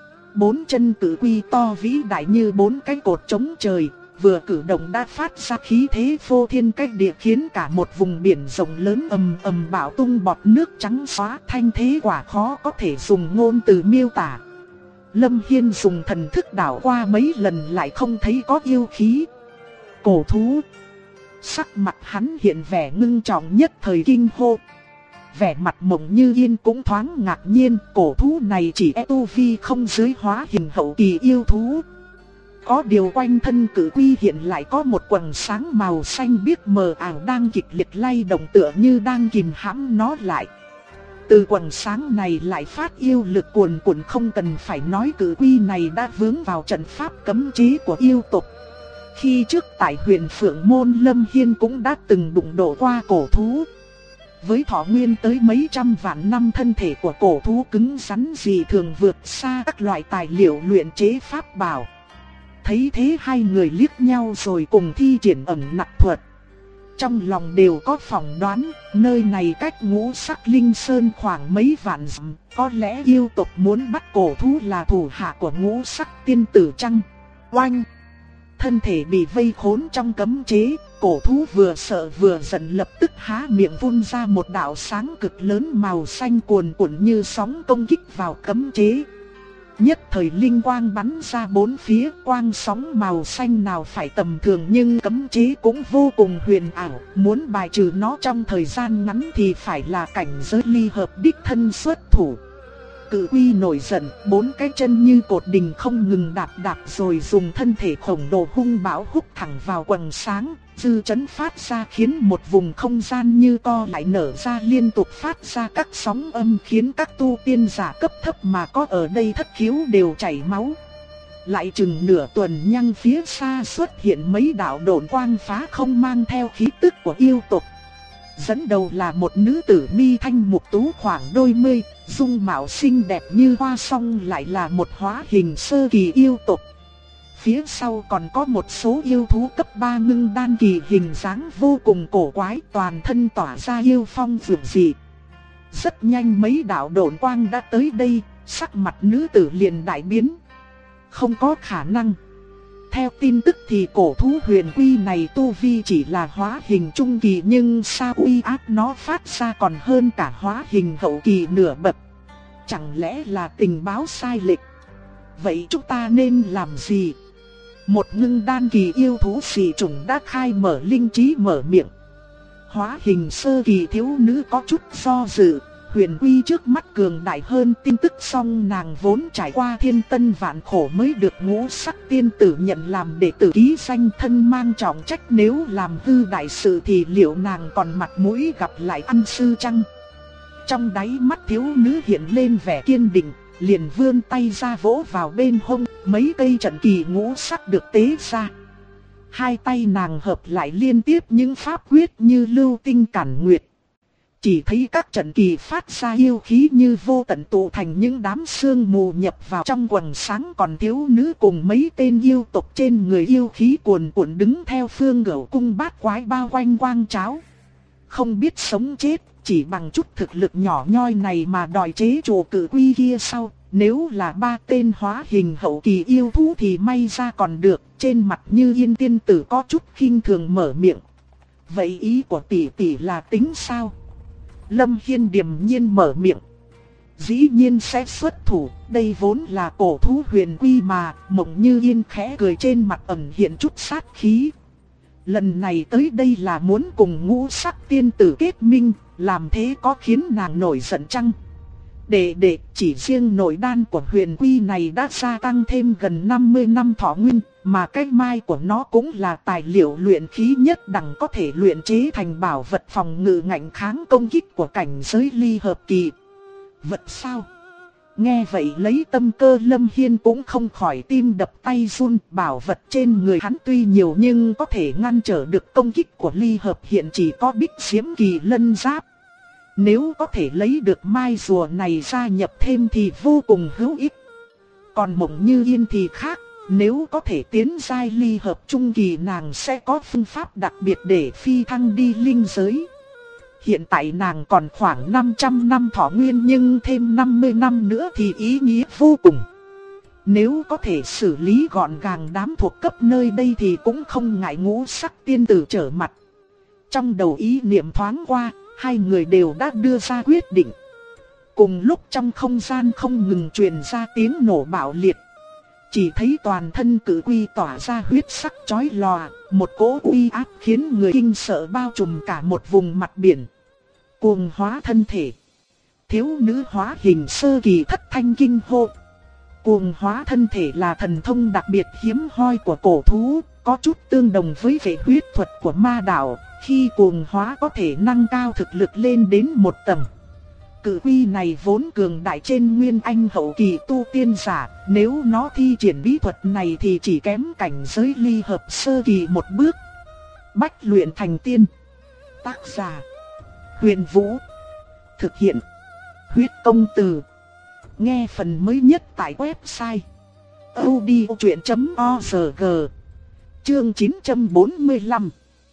4 chân cử quy to vĩ đại như 4 cái cột chống trời, vừa cử động đã phát ra khí thế phô thiên cách địa, khiến cả một vùng biển rộng lớn ầm ầm bão tung bọt nước trắng xóa, thanh thế quả khó có thể dùng ngôn từ miêu tả. Lâm Hiên dùng thần thức đảo qua mấy lần lại không thấy có yêu khí. Cổ thú. Sắc mặt hắn hiện vẻ ngưng trọng nhất thời kinh hô. Vẻ mặt Mộng Như Yên cũng thoáng ngạc nhiên, cổ thú này chỉ tu vi không dưới hóa hình hậu kỳ yêu thú. Có điều quanh thân cử quy hiện lại có một quầng sáng màu xanh biếc mờ ảo đang kịch liệt lay động tựa như đang kìm hãm nó lại. Từ quầng sáng này lại phát yêu lực cuồn cuộn, không cần phải nói cử quy này đã vướng vào trận pháp cấm chế của yêu tộc. Khi trước tại huyện Phượng Môn, Lâm Hiên cũng đã từng đụng độ qua cổ thú. Với thọ nguyên tới mấy trăm vạn năm, thân thể của cổ thú cứng rắn dị thường vượt xa các loại tài liệu luyện chế pháp bảo. Thấy thế hai người liếc nhau rồi cùng thi triển ẩn nặc thuật. Trong lòng đều có phỏng đoán, nơi này cách Ngũ Sắc Linh Sơn khoảng mấy vạn dặm, có lẽ yêu tộc muốn bắt cổ thú là thủ hạ của Ngũ Sắc Tiên Tử chăng? Oanh! Thân thể bị vây khốn trong cấm chế, cổ thú vừa sợ vừa giận lập tức há miệng phun ra một đạo sáng cực lớn màu xanh cuồn cuộn như sóng công kích vào cấm chế. Nhất thời linh quang bắn ra bốn phía, quang sóng màu xanh nào phải tầm thường nhưng cấm chế cũng vô cùng huyền ảo, muốn bài trừ nó trong thời gian ngắn thì phải là cảnh giới ly hợp đích thân xuất thủ. Cự quy nổi giận, 4 cái chân như cột đình không ngừng đạp rồi dùng thân thể khổng lồ hung bão húc thẳng vào quầng sáng, dư chấn phát ra khiến một vùng không gian như co lại nở ra, liên tục phát ra các sóng âm khiến các tu tiên giả cấp thấp mà có ở đây thất khiếu đều chảy máu. Lại chừng nửa tuần nhăng phía xa xuất hiện mấy đạo độn quang phá không mang theo khí tức của yêu tộc. Dẫn đầu là một nữ tử mi thanh mục tú khoảng đôi mươi, dung mạo xinh đẹp như hoa, song lại là một hóa hình sơ kỳ yêu tộc. Phía sau còn có một số yêu thú cấp 3 ngưng đan kỳ, hình dáng vô cùng cổ quái, toàn thân tỏa ra yêu phong vượt dị. Rất nhanh mấy đạo độn quang đã tới đây, sắc mặt nữ tử liền đại biến. Không có khả năng. Theo tin tức thì cổ thú huyền quy này tu vi chỉ là hóa hình trung kỳ, nhưng sao uy áp nó phát ra còn hơn cả hóa hình hậu kỳ nửa bậc. Chẳng lẽ là tình báo sai lệch? Vậy chúng ta nên làm gì? Một ngưng đan kỳ yêu thú xì trùng đã khai mở linh trí mở miệng. Hóa hình sơ kỳ thiếu nữ có chút do dự. Huyền quy trước mắt cường đại hơn tin tức, song nàng vốn trải qua thiên tân vạn khổ mới được Ngũ Sắc Tiên Tử nhận làm đệ tử ký danh, thân mang trọng trách, nếu làm hư đại sự thì liệu nàng còn mặt mũi gặp lại ân sư chăng? Trong đáy mắt thiếu nữ hiện lên vẻ kiên định, liền vươn tay ra vỗ vào bên hông, mấy cây trận kỳ ngũ sắc được tế ra. Hai tay nàng hợp lại liên tiếp những pháp quyết như lưu tinh cản nguyệt. Chỉ thấy các trận kỳ phát ra yêu khí như vô tận tụ thành những đám sương mù nhập vào trong quầng sáng, còn thiếu nữ cùng mấy tên yêu tộc trên người yêu khí cuồn cuộn đứng theo phương Cửu cung bát quái bao quanh quang tráo. Không biết sống chết, chỉ bằng chút thực lực nhỏ nhoi này mà đòi chế trụ cử quy kia sao? Nếu là 3 tên hóa hình hậu kỳ yêu thú thì may ra còn được. Trên mặt Như Yên tiên tử có chút khinh thường mở miệng. Vậy ý của tỷ tỷ là tính sao? Lâm Hiên điềm nhiên mở miệng. Dĩ nhiên sẽ xuất thủ, đây vốn là cổ thú huyền quy mà. Mộng Như Yên khẽ cười, trên mặt ẩn hiện chút sát khí. Lần này tới đây là muốn cùng Ngũ Sắc Tiên Tử kết minh, làm thế có khiến nàng nổi giận chăng? Để chỉ riêng nội đan của huyền quy này đã gia tăng thêm gần 50 năm thọ nguyên, mà cái mai của nó cũng là tài liệu luyện khí nhất đẳng, có thể luyện chế thành bảo vật phòng ngự ngạnh kháng công kích của cảnh giới ly hợp kỳ. Vật sao? Nghe vậy lấy tâm cơ Lâm Hiên cũng không khỏi tim đập tay run. Bảo vật trên người hắn tuy nhiều nhưng có thể ngăn trở được công kích của ly hợp hiện chỉ có Bích Diễm Kỳ Lân Giáp. Nếu có thể lấy được mai rùa này gia nhập thêm thì vô cùng hữu ích. Còn Mộng Như Yên thì khác, Nếu có thể tiến giai ly hợp trung kỳ, nàng sẽ có phương pháp đặc biệt để phi thăng đi linh giới. Hiện tại nàng còn khoảng 500 năm thọ nguyên, nhưng thêm 50 năm nữa thì ý nghĩa vô cùng. Nếu có thể xử lý gọn gàng đám thuộc cấp nơi đây thì cũng không ngại ngũ sắc tiên tử trở mặt. Trong đầu ý niệm thoáng qua, hai người đều đã đưa ra quyết định. Cùng lúc trong không gian không ngừng truyền ra tiếng nổ bạo liệt. Chỉ thấy toàn thân cử quy tỏa ra huyết sắc chói lòa, một cỗ uy áp khiến người kinh sợ bao trùm cả một vùng mặt biển. Cuồng hóa thân thể. Thiếu nữ hóa hình sơ kỳ thất thanh kinh hô. Cuồng hóa thân thể là thần thông đặc biệt hiếm hoi của cổ thú, có chút tương đồng với vệ huyết thuật của ma đạo. Khi cuồng hóa có thể nâng cao thực lực lên đến một tầng. Cự quy này vốn cường đại trên nguyên anh hậu kỳ tu tiên giả, nếu nó thi triển bí thuật này thì chỉ kém cảnh giới ly hợp sơ kỳ một bước. Bách luyện thành tiên. Tác giả: Huyền Vũ. Thực hiện: Huyết Công Từ. Nghe phần mới nhất tại website audiochuyện.org. Chương 945.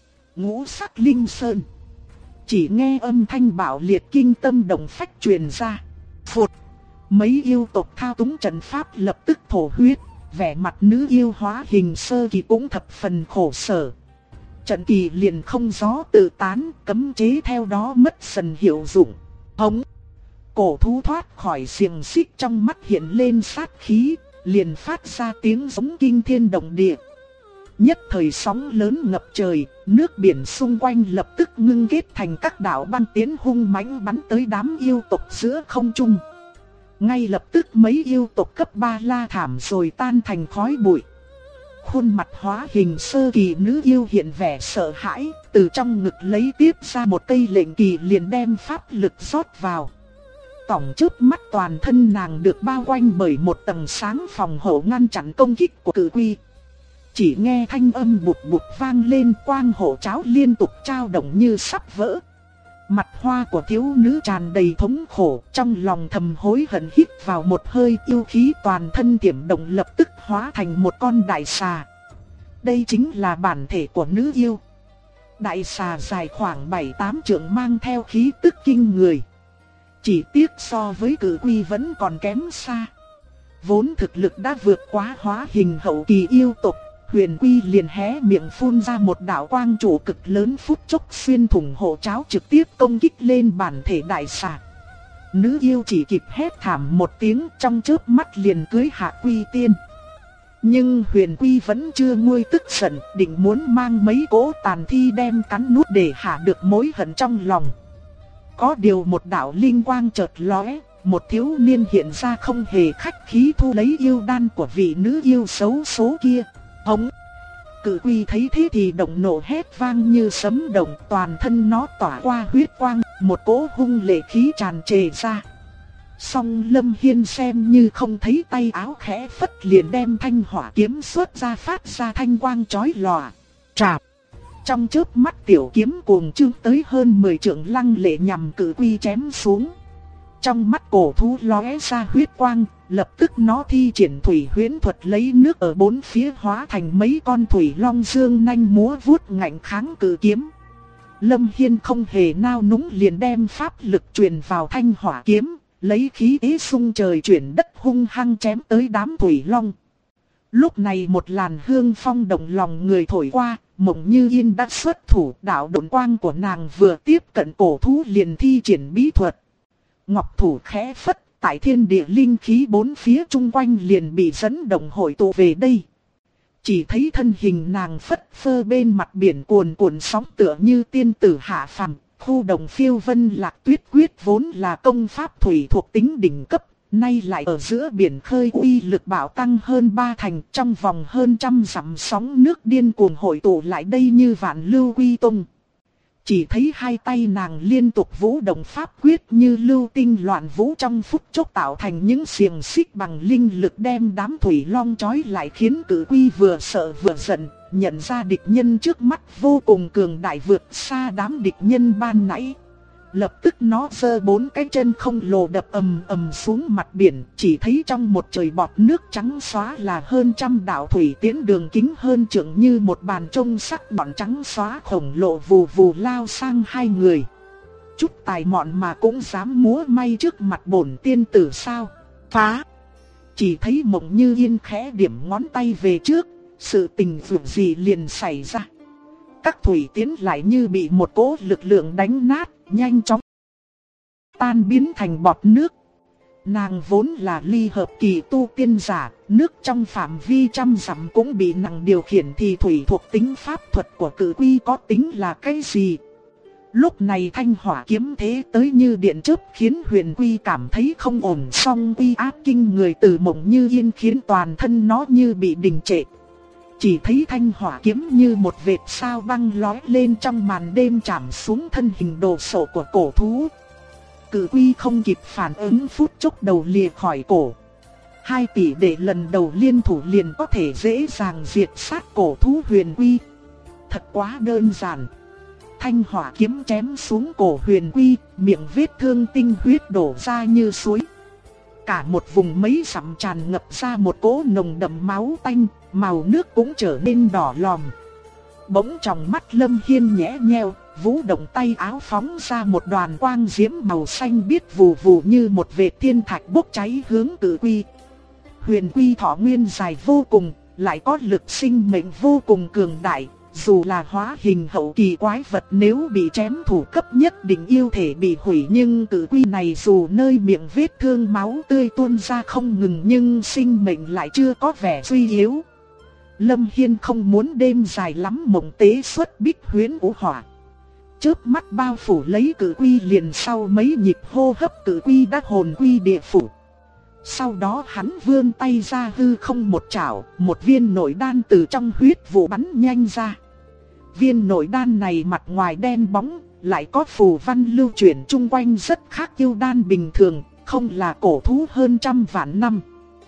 Ngũ sắc linh sơn. Chỉ nghe âm thanh bạo liệt kinh tâm động phách truyền ra. Phụt. Mấy yêu tộc thao túng trận pháp lập tức thổ huyết. Vẻ mặt nữ yêu hóa hình sơ kỳ cũng thập phần khổ sở. Trận kỳ liền không gió tự tán, cấm chế theo đó mất dần hiệu dụng. Hống. Cổ thú thoát khỏi xiềng xích, trong mắt hiện lên sát khí, liền phát ra tiếng giống kinh thiên động địa. Nhất thời sóng lớn ngập trời, nước biển xung quanh lập tức ngưng kết thành các đạo băng tiến hung mãnh bắn tới đám yêu tộc giữa không trung. Ngay lập tức mấy yêu tộc cấp 3 la thảm rồi tan thành khói bụi. Khuôn mặt hóa hình sơ kỳ nữ yêu hiện vẻ sợ hãi, từ trong ngực lấy tiếp ra một cây lệnh kỳ liền đem pháp lực rót vào. Tổng chớp mắt toàn thân nàng được bao quanh bởi một tầng sáng phòng hộ ngăn chặn công kích của cự quy. Chỉ nghe thanh âm bụt bụt vang lên, quang hộ cháo liên tục trao động như sắp vỡ. Mặt hoa của thiếu nữ tràn đầy thống khổ, trong lòng thầm hối hận hít vào một hơi, yêu khí toàn thân tiềm động lập tức hóa thành một con đại xà. Đây chính là bản thể của nữ yêu. Đại xà dài khoảng 7-8 trượng mang theo khí tức kinh người. Chỉ tiếc so với cử quy vẫn còn kém xa. Vốn thực lực đã vượt quá hóa hình hậu kỳ yêu tộc, Huyền Quy liền hé miệng phun ra một đạo quang trụ cực lớn, phút chốc xuyên thủng hộ cháo trực tiếp công kích lên bản thể đại xà. Nữ yêu chỉ kịp hét thảm một tiếng, trong chớp mắt liền cưới hạ quy tiên. Nhưng Huyền Quy vẫn chưa nguôi tức giận, định muốn mang mấy cỗ tàn thi đem cắn nuốt để hạ được mối hận trong lòng. Có điều một đạo linh quang chợt lóe, một thiếu niên hiện ra không hề khách khí thu lấy yêu đan của vị nữ yêu xấu số kia. Hống! Cự quy thấy thế thì động nộ hét vang như sấm động, toàn thân nó tỏa qua huyết quang, một cỗ hung lệ khí tràn trề ra. Song Lâm Hiên xem như không thấy, tay áo khẽ phất liền đem thanh hỏa kiếm xuất ra, phát ra thanh quang chói lòa. Trạp! Trong chớp mắt tiểu kiếm cuồng trương tới hơn 10 trượng, lăng lệ nhằm cự quy chém xuống. Trong mắt cổ thú lóe ra huyết quang, lập tức nó thi triển thủy huyễn thuật, lấy nước ở bốn phía hóa thành mấy con thủy long dương nanh múa vuốt ngạnh kháng cự kiếm. Lâm Hiên không hề nao núng liền đem pháp lực truyền vào thanh hỏa kiếm, lấy khí thế xung trời chuyển đất hung hăng chém tới đám thủy long. Lúc này một làn hương phong động lòng người thổi qua, Mộng Như Yên đã xuất thủ, đạo độn quang của nàng vừa tiếp cận cổ thú liền thi triển bí thuật. Ngọc thủ khẽ phất, tại thiên địa linh khí bốn phía chung quanh liền bị dẫn động hội tụ về đây. Chỉ thấy thân hình nàng phất phơ bên mặt biển cuồn cuộn sóng tựa như tiên tử hạ phàm. Khu đồng phiêu vân lạc tuyết quyết vốn là công pháp thủy thuộc tính đỉnh cấp, nay lại ở giữa biển khơi uy lực bạo tăng hơn 3 thành, trong vòng hơn 100 dặm sóng nước điên cuồng hội tụ lại đây như vạn lưu quy tung. Chỉ thấy hai tay nàng liên tục vũ động pháp quyết như lưu tinh loạn vũ, trong phút chốc tạo thành những xiềng xích bằng linh lực đem đám thủy long trói lại, khiến cử quy vừa sợ vừa giận, nhận ra địch nhân trước mắt vô cùng cường đại vượt xa đám địch nhân ban nãy. Lập tức nó giơ 4 cái chân khổng lồ đập ầm ầm xuống mặt biển, chỉ thấy trong một trời bọt nước trắng xóa là hơn trăm đạo thủy tiễn đường kính hơn trượng như một bàn trông sắc bọn trắng xóa khổng lồ vù vù lao sang hai người. Chút tài mọn mà cũng dám múa may trước mặt bổn tiên tử sao? Phá! Chỉ thấy Mộng Như Yên khẽ điểm ngón tay về trước, sự tình vượt gì liền xảy ra. Các thủy tiễn lại như bị một cỗ lực lượng đánh nát, nhanh chóng tan biến thành bọt nước. Nàng vốn là ly hợp kỳ tu tiên giả, nước trong phạm vi trăm dặm cũng bị nàng điều khiển thì thủy thuộc tính pháp thuật của Cự Quy có tính là cái gì? Lúc này thanh hỏa kiếm thế tới như điện chớp khiến Huyền Quy cảm thấy không ổn, song uy áp kinh người từ Mộng Như Yên khiến toàn thân nó như bị đình trệ. Chỉ thấy thanh hỏa kiếm như một vệt sao băng lói lên trong màn đêm chạm xuống thân hình đồ sộ của cổ thú. Cự Quy không kịp phản ứng, phút chốc đầu lìa khỏi cổ. 2 tỷ đệ lần đầu liên thủ liền có thể dễ dàng diệt sát cổ thú Huyền Quy. Thật quá đơn giản. Thanh hỏa kiếm chém xuống cổ Huyền Quy, miệng vết thương tinh huyết đổ ra như suối. Cả một vùng mấy dặm tràn ngập ra một cỗ nồng đậm máu tanh, màu nước cũng trở nên đỏ lòm. Bỗng trong mắt Lâm Hiên nhẽ nheo, vũ động tay áo phóng ra một đoàn quang diễm màu xanh biếc vù vù như một vệt thiên thạch bốc cháy hướng Cự Quy. Huyền Quy thọ nguyên dài vô cùng, lại có lực sinh mệnh vô cùng cường đại. Dù là hóa hình hậu kỳ quái vật nếu bị chém thủ cấp nhất định yêu thể bị hủy, nhưng Cự Quy này dù nơi miệng vết thương máu tươi tuôn ra không ngừng nhưng sinh mệnh lại chưa có vẻ suy yếu. Lâm Hiên không muốn đêm dài lắm mộng tế xuất Bích Huyễn Vũ Hỏa. Chớp mắt bao phủ lấy Cự Quy, liền sau mấy nhịp hô hấp Cự Quy đã hồn quy địa phủ. Sau đó hắn vươn tay ra hư không một chảo, một viên nội đan từ trong huyết vụ bắn nhanh ra. Viên nội đan này mặt ngoài đen bóng, lại có phù văn lưu chuyển chung quanh rất khác yêu đan bình thường, không là cổ thú hơn trăm vạn năm.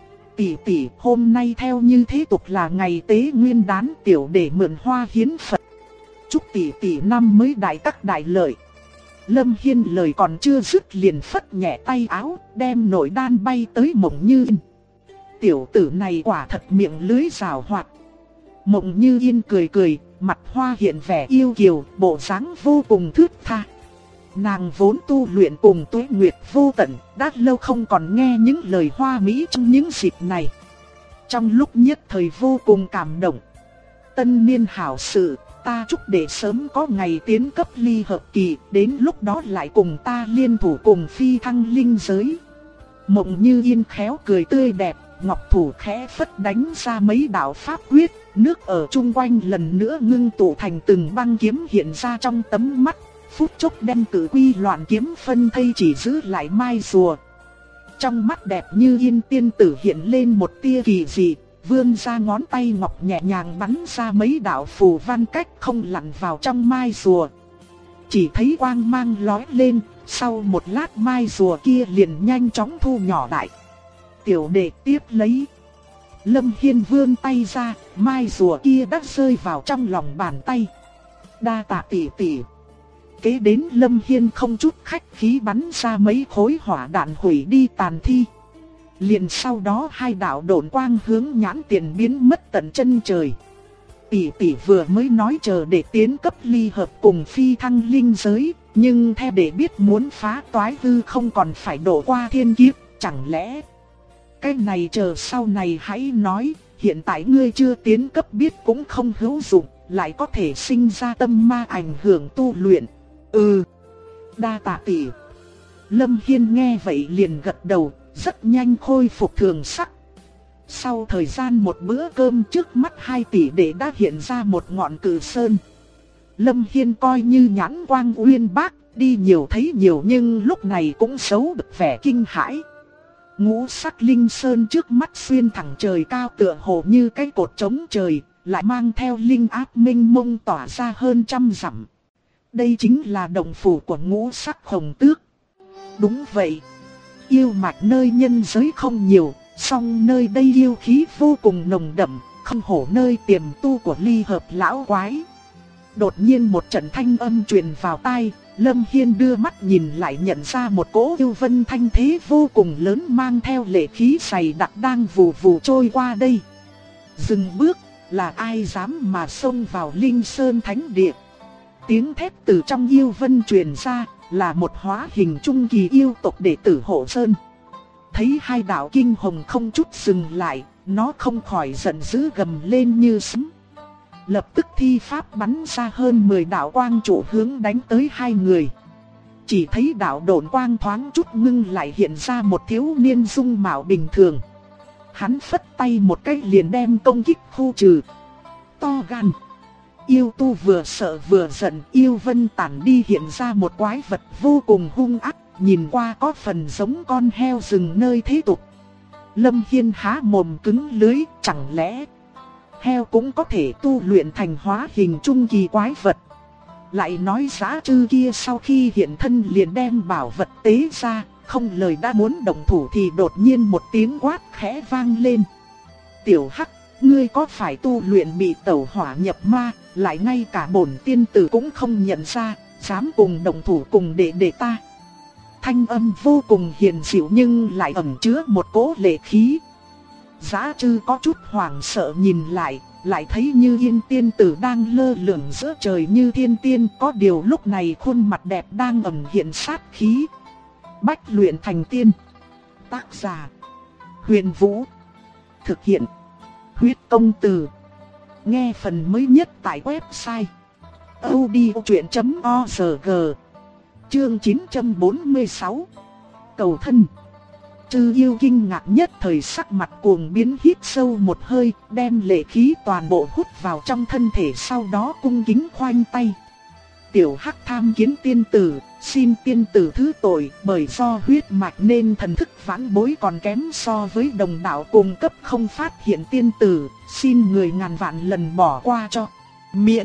Tỷ, hôm nay theo như thế tục là ngày tế nguyên đán, tiểu để mượn hoa hiến Phật. Chúc tỷ năm mới đại đắc đại lợi. Lâm Hiên lời còn chưa dứt liền phất nhẹ tay áo, đem nội đan bay tới Mộng Như Yên. Tiểu tử này quả thật miệng lưới rào hoạt. Mộng Như Yên cười cười, mặt hoa hiện vẻ yêu kiều, bộ dáng vô cùng thướt tha. Nàng vốn tu luyện cùng Tuế Nguyệt vô tận, đã lâu không còn nghe những lời hoa mỹ trong những dịp này. Trong lúc nhất thời vô cùng cảm động. Tân niên hảo sự, ta chúc để sớm có ngày tiến cấp ly hợp kỳ, đến lúc đó lại cùng ta liên thủ cùng phi thăng linh giới. Mộng Như Yên khéo cười tươi đẹp, ngọc thủ khẽ phất đánh ra mấy đạo pháp quyết, nước ở chung quanh lần nữa ngưng tụ thành từng băng kiếm hiện ra trong tấm mắt, phút chốc đem Cự Quy loạn kiếm phân thây chỉ giữ lại mai rùa. Trong mắt đẹp như yên tiên tử hiện lên một tia kỳ dị, vươn ra ngón tay ngọc nhẹ nhàng bắn ra mấy đạo phù văn cách không lặn vào trong mai rùa. Chỉ thấy quang mang lóe lên, sau một lát mai rùa kia liền nhanh chóng thu nhỏ lại. Tiểu đệ tiếp lấy. Lâm Hiên vươn tay ra, mai rùa kia đã rơi vào trong lòng bàn tay. Đa tạ tỷ. Kế đến Lâm Hiên không chút khách khí bắn ra mấy khối hỏa đạn hủy đi tàn thi. Liền sau đó 2 đạo độn quang hướng nhãn tiền biến mất tận chân trời. Tỷ vừa mới nói chờ để tiến cấp ly hợp cùng phi thăng linh giới, nhưng theo để biết muốn phá toái hư không còn phải độ qua thiên kiếp, chẳng lẽ cái này chờ sau này hãy nói, hiện tại ngươi chưa tiến cấp biết cũng không hữu dụng, lại có thể sinh ra tâm ma ảnh hưởng tu luyện. Đa tạ tỷ. Lâm Hiên nghe vậy liền gật đầu, rất nhanh khôi phục thường sắc. Sau thời gian một bữa cơm trước mắt 2 tỷ đệ đã hiện ra một ngọn cử sơn. Lâm Hiên coi như nhãn quang uyên bác, đi nhiều thấy nhiều nhưng lúc này cũng giấu được vẻ kinh hãi. Ngũ sắc linh sơn trước mắt xuyên thẳng trời cao tựa hồ như cái cột trống trời, lại mang theo linh áp mênh mông tỏa ra hơn trăm dặm. Đây chính là động phủ của ngũ sắc hồng tước. Đúng vậy, yêu mạch nơi nhân giới không nhiều, song nơi đây yêu khí vô cùng nồng đậm, không hổ nơi tiềm tu của ly hợp lão quái. Đột nhiên một trận thanh âm truyền vào tai, Lâm Hiên đưa mắt nhìn lại nhận ra một cỗ yêu vân thanh thế vô cùng lớn mang theo lệ khí dày đặc đang vù vù trôi qua đây. Dừng bước, là ai dám mà xông vào Linh Sơn Thánh Địa? Tiếng thét từ trong yêu vân truyền ra, là một hóa hình trung kỳ yêu tộc đệ tử Hộ Sơn. Thấy hai đạo kinh hồng không chút dừng lại, nó không khỏi giận dữ gầm lên như sấm. Lập tức thi pháp bắn ra hơn 10 đạo quang trụ hướng đánh tới hai người. Chỉ thấy đạo độn quang thoáng chút ngưng lại hiện ra một thiếu niên dung mạo bình thường. Hắn phất tay một cái liền đem công kích khu trừ. To gan. Yêu tu vừa sợ vừa giận, yêu vân tản đi hiện ra một quái vật vô cùng hung ác, nhìn qua có phần giống con heo rừng nơi thế tục. Lâm Hiên há mồm cứng lưỡi, chẳng lẽ heo cũng có thể tu luyện thành hóa hình trung kỳ quái vật? Lại nói dã trư kia sau khi hiện thân liền đem bảo vật tế ra, không lời đã muốn động thủ thì đột nhiên một tiếng quát khẽ vang lên. Tiểu Hắc, ngươi có phải tu luyện bị tẩu hỏa nhập ma, lại ngay cả bổn tiên tử cũng không nhận ra, dám cùng động thủ cùng đệ ta? Thanh âm vô cùng hiền dịu nhưng lại ẩn chứa một cỗ lệ khí. Dã trư có chút hoảng sợ nhìn lại thấy Như Yên tiên tử đang lơ lửng giữa trời như thiên tiên, có điều lúc này khuôn mặt đẹp đang ẩn hiện sát khí. Bách luyện thành tiên. Tác giả: Huyền Vũ. Thực hiện: Huyết Công Từ. Nghe phần mới nhất tại website audiochuyện.org. Chương 946. Cầu thân. Trư yêu kinh ngạc nhất thời, sắc mặt cuồng biến, hít sâu một hơi, đem lệ khí toàn bộ hút vào trong thân thể, sau đó cung kính khoanh tay. Tiểu Hắc tham kiến tiên tử, xin tiên tử thứ tội, bởi do huyết mạch nên thần thức vãn bối còn kém so với đồng đạo cùng cấp, không phát hiện tiên tử, xin người ngàn vạn lần bỏ qua cho. Miễn.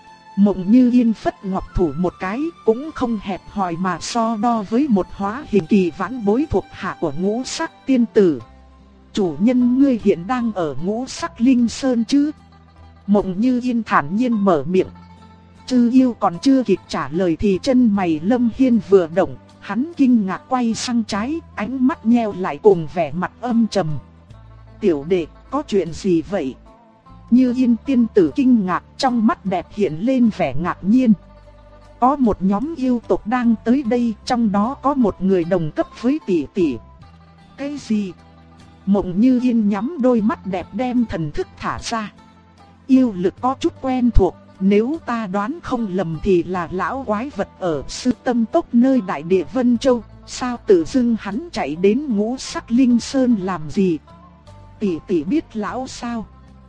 Mộng Như Yên phất ngọc thủ một cái, cũng không hẹp hòi mà so đo với một hóa hình kỳ vãn bối thuộc hạ của Ngũ Sắc tiên tử. Chủ nhân ngươi hiện đang ở Ngũ Sắc Linh Sơn chứ? Mộng Như Yên thản nhiên mở miệng. Trư yêu còn chưa kịp trả lời thì chân mày Lâm Hiên vừa động, hắn kinh ngạc quay sang trái, ánh mắt nheo lại cùng vẻ mặt âm trầm. Tiểu đệ, có chuyện gì vậy? Như Yên tiên tử kinh ngạc, trong mắt đẹp hiện lên vẻ ngạc nhiên. Có một nhóm yêu tộc đang tới đây, trong đó có một người đồng cấp với tỷ tỷ. Cái gì? Mộng Như Yên nhắm đôi mắt đẹp đem thần thức thả ra. Yêu lực có chút quen thuộc, nếu ta đoán không lầm thì là lão quái vật ở Sư Tâm Tốc nơi Đại Địa Vân Châu. Sao tự dưng hắn chạy đến Ngũ Sắc Linh Sơn làm gì? Tỷ tỷ biết lão sao?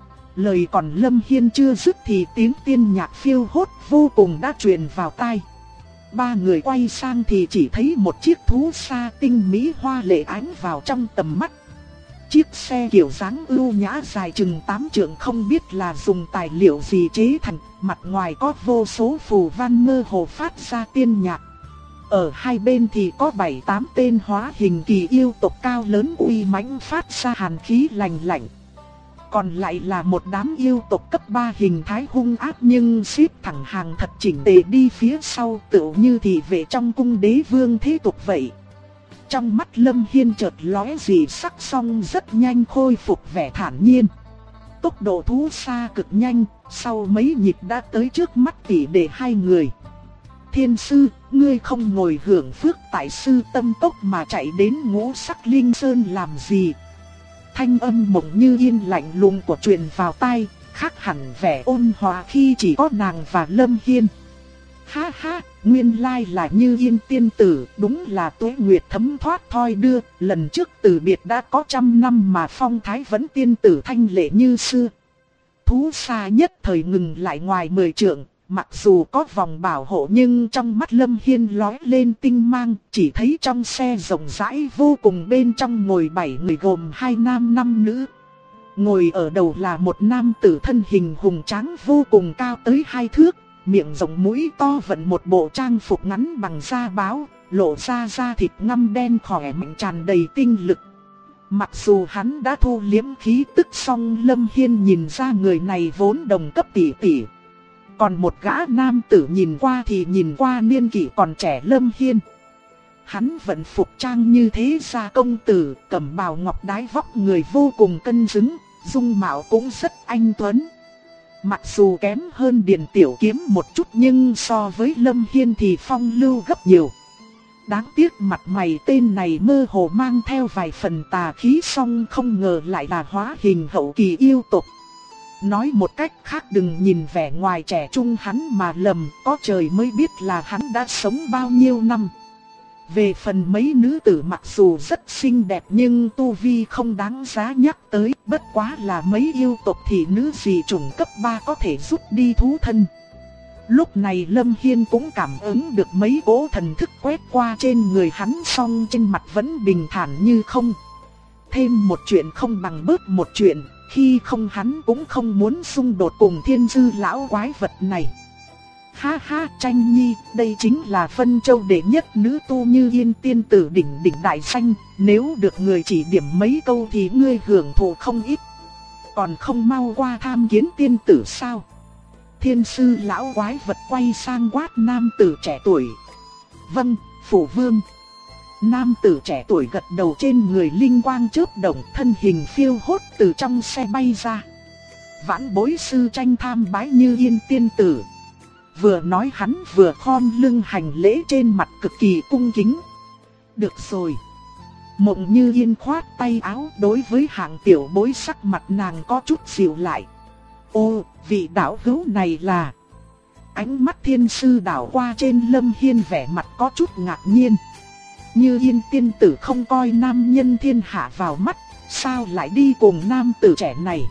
Lời còn Lâm Hiên chưa dứt thì tiếng tiên nhạc phiêu hốt vô cùng đã truyền vào tai. Ba người quay sang thì chỉ thấy một chiếc thú sa tinh mỹ hoa lệ ánh vào trong tầm mắt. Chiếc xe kiểu dáng ưu nhã dài chừng 8 trượng, không biết là dùng tài liệu gì chế thành, mặt ngoài có vô số phù văn mơ hồ phát ra tiên nhạc. Ở hai bên thì có 7-8 tên hóa hình kỳ yêu tộc cao lớn uy mãnh phát ra hàn khí lạnh lạnh. Còn lại là một đám yêu tộc cấp 3 hình thái hung ác nhưng xếp thẳng hàng thật chỉnh tề đi phía sau, tựu như thị vệ trong cung đế vương thế tục vậy. Trong mắt Lâm Hiên chợt lóe dị sắc, xong rất nhanh khôi phục vẻ thản nhiên. Tốc độ thú xa cực nhanh, sau mấy nhịp đã tới trước mắt tỷ đệ hai người. Thiên sư, ngươi không ngồi hưởng phước tại Sư Tâm Tốc mà chạy đến Ngũ Sắc Linh Sơn làm gì? Thanh âm Mộng Như Yên lạnh lùng của truyền vào tai, khác hẳn vẻ ôn hòa khi chỉ có nàng và Lâm Hiên. Ha ha, nguyên lai là Như Yên tiên tử, đúng là tuế nguyệt thấm thoát thoi đưa, lần trước từ biệt đã có 100 năm mà phong thái vẫn tiên tử thanh lệ như xưa. Thú xa nhất thời ngừng lại ngoài 10 trượng, mặc dù có vòng bảo hộ nhưng trong mắt Lâm Hiên lóe lên tinh mang, chỉ thấy trong xe rộng rãi vô cùng, bên trong ngồi 7 người gồm 2 nam 5 nữ. Ngồi ở đầu là một nam tử thân hình hùng tráng vô cùng, cao tới 2 thước, miệng rộng mũi to, vận một bộ trang phục ngắn bằng da báo, lộ ra da thịt ngăm đen khỏe mạnh tràn đầy tinh lực. Mặc dù hắn đã thu liếm khí tức, song Lâm Hiên nhìn ra người này vốn đồng cấp tỷ tỷ. Còn một gã nam tử nhìn qua niên kỷ còn trẻ Lâm Hiên. Hắn vẫn phục trang như thế gia công tử, cẩm bào ngọc đái, vóc người vô cùng cân xứng, dung mạo cũng rất anh tuấn. Mặc dù kém hơn Điền Tiểu Kiếm một chút nhưng so với Lâm Hiên thì phong lưu gấp nhiều. Đáng tiếc mặt mày tên này mơ hồ mang theo vài phần tà khí, song không ngờ lại là hóa hình hậu kỳ yêu tộc. Nói một cách khác, đừng nhìn vẻ ngoài trẻ trung hắn mà lầm, có trời mới biết là hắn đã sống bao nhiêu năm. Về phần mấy nữ tử mặc dù rất xinh đẹp nhưng tu vi không đáng giá nhắc tới, bất quá là mấy yêu tộc thì nữ dị chủng cấp 3 có thể rút đi thú thân. Lúc này Lâm Hiên cũng cảm ứng được mấy cỗ thần thức quét qua trên người hắn, song trên mặt vẫn bình thản như không. Thêm một chuyện không bằng bớt một chuyện, khi không hắn cũng không muốn xung đột cùng thiên sư lão quái vật này. Ha ha, Tranh Nhi, đây chính là Vân Châu đệ nhất nữ tu Như Yên tiên tử đỉnh đại danh, nếu được người chỉ điểm mấy câu thì ngươi hưởng thụ không ít. Còn không mau qua tham kiến tiên tử sao? Thiên sư lão quái vật quay sang quát nam tử trẻ tuổi. Vâng, phụ vương. Nam tử trẻ tuổi gật đầu, trên người linh quang chớp động, thân hình phiêu hốt từ trong xe bay ra. Vãn bối sư Tranh tham bái Như Yên tiên tử. Vừa nói hắn vừa khom lưng hành lễ, trên mặt cực kỳ cung kính. Được rồi. Mộng Như Yên khoát tay áo, đối với hạng tiểu bối sắc mặt nàng có chút dịu lại. Ô, vị đạo hữu này là... Ánh mắt thiên sư đảo qua trên Lâm Hiên, vẻ mặt có chút ngạc nhiên. Như Yên tiên tử không coi nam nhân thiên hạ vào mắt, sao lại đi cùng nam tử trẻ này?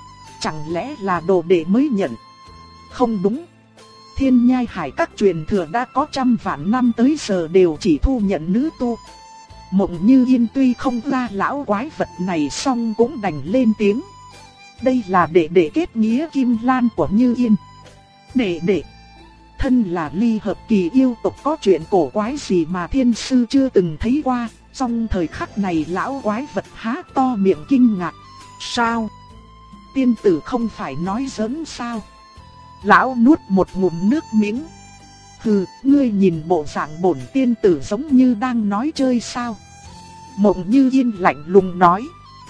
Chẳng lẽ là đồ đệ mới nhận? Không đúng. Thiên Nhai Hải các truyền thừa đã có trăm vạn năm tới giờ đều chỉ thu nhận nữ tu. Mộng Như Yên tuy không ra lão quái vật này, song cũng đành lên tiếng. Đây là đệ kết nghĩa Kim Lan của Như Yên. Đệ thân là ly hợp kỳ yêu tộc, có chuyện cổ quái gì mà thiên sư chưa từng thấy qua. Trong thời khắc này lão quái vật há to miệng kinh ngạc. Sao? Tiên tử không phải nói giỡn sao? Lão nuốt một ngụm nước miếng. Hừ, ngươi nhìn bộ dạng bổn tiên tử giống như đang nói chơi sao? Mộng Như Yên lạnh lùng nói.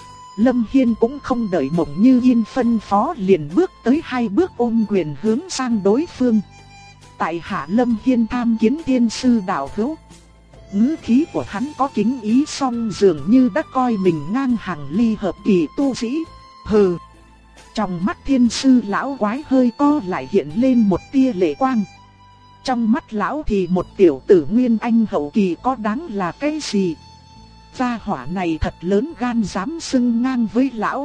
Lâm Hiên cũng không đợi Mộng Như Yên phân phó, liền bước tới 2 bước ôm quyền hướng sang đối phương. Tại hạ Lâm Hiên tham kiến tiên sư đạo hữu. Ngữ khí của hắn có kính ý, song dường như đã coi mình ngang hàng ly hợp kỳ tu sĩ. Hừ. Trong mắt thiên sư lão quái hơi co lại, hiện lên một tia lệ quang. Trong mắt lão thì một tiểu tử nguyên anh hậu kỳ có đáng là cái gì? Gia hỏa này thật lớn gan dám xưng ngang với lão.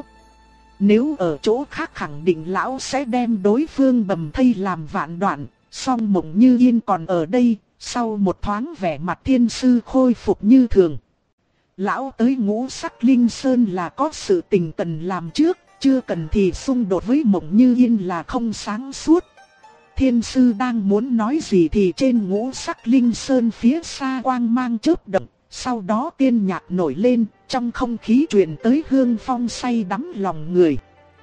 Nếu ở chỗ khác khẳng định lão sẽ đem đối phương bầm thây làm vạn đoạn. Song Mộng Như Yên còn ở đây, sau một thoáng vẻ mặt thiên sư khôi phục như thường. Lão tới Ngũ Sắc Linh Sơn là có sự tình cần làm trước, chưa cần thì xung đột với Mộng Như Yên là không sáng suốt. Thiên sư đang muốn nói gì thì trên Ngũ Sắc Linh Sơn phía xa quang mang chớp động, sau đó tiên nhạc nổi lên, trong không khí truyền tới hương phong say đắm lòng người.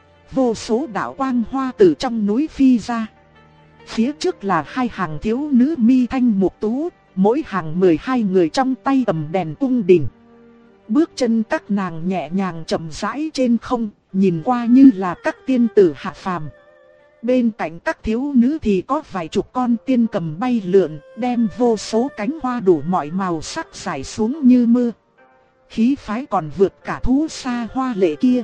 Vô số đạo quang hoa từ trong núi phi ra. Phía trước là 2 hàng thiếu nữ mi thanh mục tú, mỗi hàng 12 người trong tay cầm đèn cung đình. Bước chân các nàng nhẹ nhàng chậm rãi trên không, nhìn qua như là các tiên tử hạ phàm. Bên cạnh các thiếu nữ thì có vài chục con tiên cầm bay lượn, đem vô số cánh hoa đủ mọi màu sắc rải xuống như mưa. Khí phái còn vượt cả thú xa hoa lệ kia.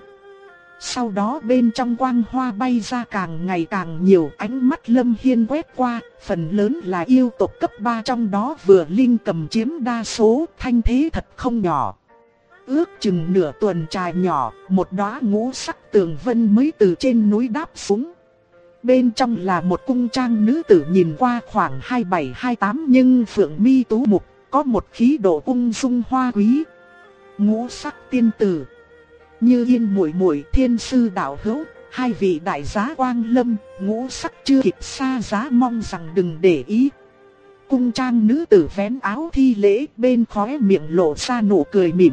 Sau đó bên trong quang hoa bay ra càng ngày càng nhiều, ánh mắt Lâm Hiên quét qua, phần lớn là yêu tộc cấp 3, trong đó vừa linh cầm chiếm đa số, thanh thế thật không nhỏ. Ước chừng nửa tuần trài nhỏ, một đóa ngũ sắc tường vân mới từ trên núi đáp xuống. Bên trong là một cung trang nữ tử nhìn qua khoảng 27-28 nhưng phượng mi tú mục, có một khí độ ung dung hoa quý. Ngũ sắc tiên tử Như Yên muội muội, thiên sư đạo hữu, 2 vị đại giá Quang Lâm, Ngũ Sắc chưa kịp xa giá, mong rằng đừng để ý. Cung trang nữ tử vén áo thi lễ, bên khóe miệng lộ ra nụ cười mỉm.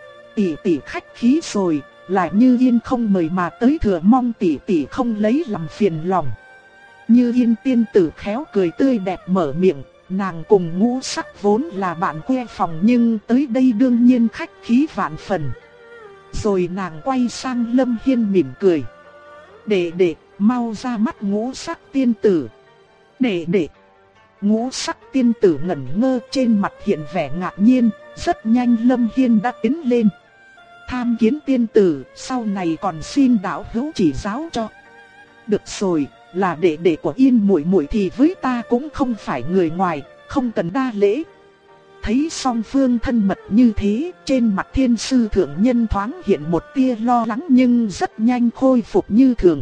Tỷ tỷ khách khí rồi, là Như Yên không mời mà tới, thừa mong tỷ tỷ không lấy làm phiền lòng. Như Yên tiên tử khéo cười tươi đẹp mở miệng, nàng cùng Ngũ Sắc vốn là bạn quê phòng nhưng tới đây đương nhiên khách khí vạn phần. Rồi nàng quay sang Lâm Hiên mỉm cười. Đệ, mau ra mắt Ngũ Sắc tiên tử. Đệ. Ngũ Sắc tiên tử ngẩn ngơ, trên mặt hiện vẻ ngạc nhiên. Rất nhanh Lâm Hiên đã tiến lên. Tham kiến tiên tử, sau này còn xin đạo hữu chỉ giáo cho. Được rồi, là đệ của Yên muội muội thì với ta cũng không phải người ngoài, không cần đa lễ. Thấy song phương thân mật như thế, trên mặt Thiên sư thượng nhân thoáng hiện một tia lo lắng nhưng rất nhanh khôi phục như thường.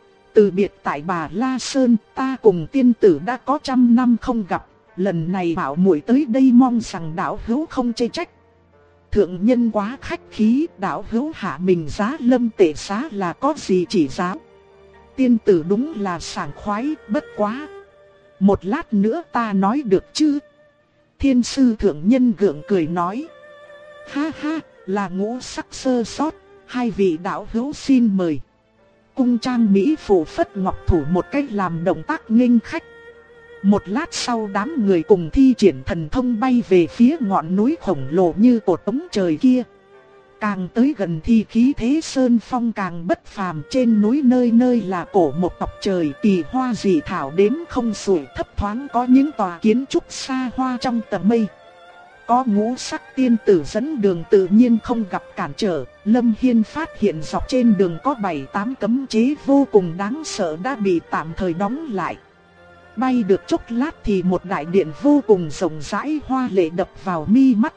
Từ biệt tại Bà La Sơn, ta cùng tiên tử đã có 100 năm không gặp, lần này bảo muội tới đây mong rằng đạo hữu không chê trách. Thượng nhân quá khách khí, đạo hữu hạ mình giá lâm tệ xá là có gì chỉ giáo. Tiên tử đúng là sảng khoái, bất quá. Một lát nữa ta nói được chứ? Thiên sư thượng nhân gượng cười nói. Ha ha, là Ngũ Sắc sơ sót, hai vị đạo hữu xin mời. Cung trang mỹ phụ phất ngọc thủ một cách làm động tác nghênh khách. Một lát sau đám người cùng thi triển thần thông bay về phía ngọn núi khổng lồ như cột ống trời kia. Càng tới gần thì khí thế sơn phong càng bất phàm, trên núi nơi nơi là cổ một tộc trời, kỳ hoa dị thảo đếm không xuể, thấp thoáng có những tòa kiến trúc xa hoa trong tầm mây. Có Ngũ Sắc tiên tử dẫn đường tự nhiên không gặp cản trở, Lâm Hiên phát hiện dọc trên đường có 7-8 cấm chế vô cùng đáng sợ đã bị tạm thời đóng lại. Bay được chốc lát thì một đại điện vô cùng rộng rãi hoa lệ đập vào mi mắt.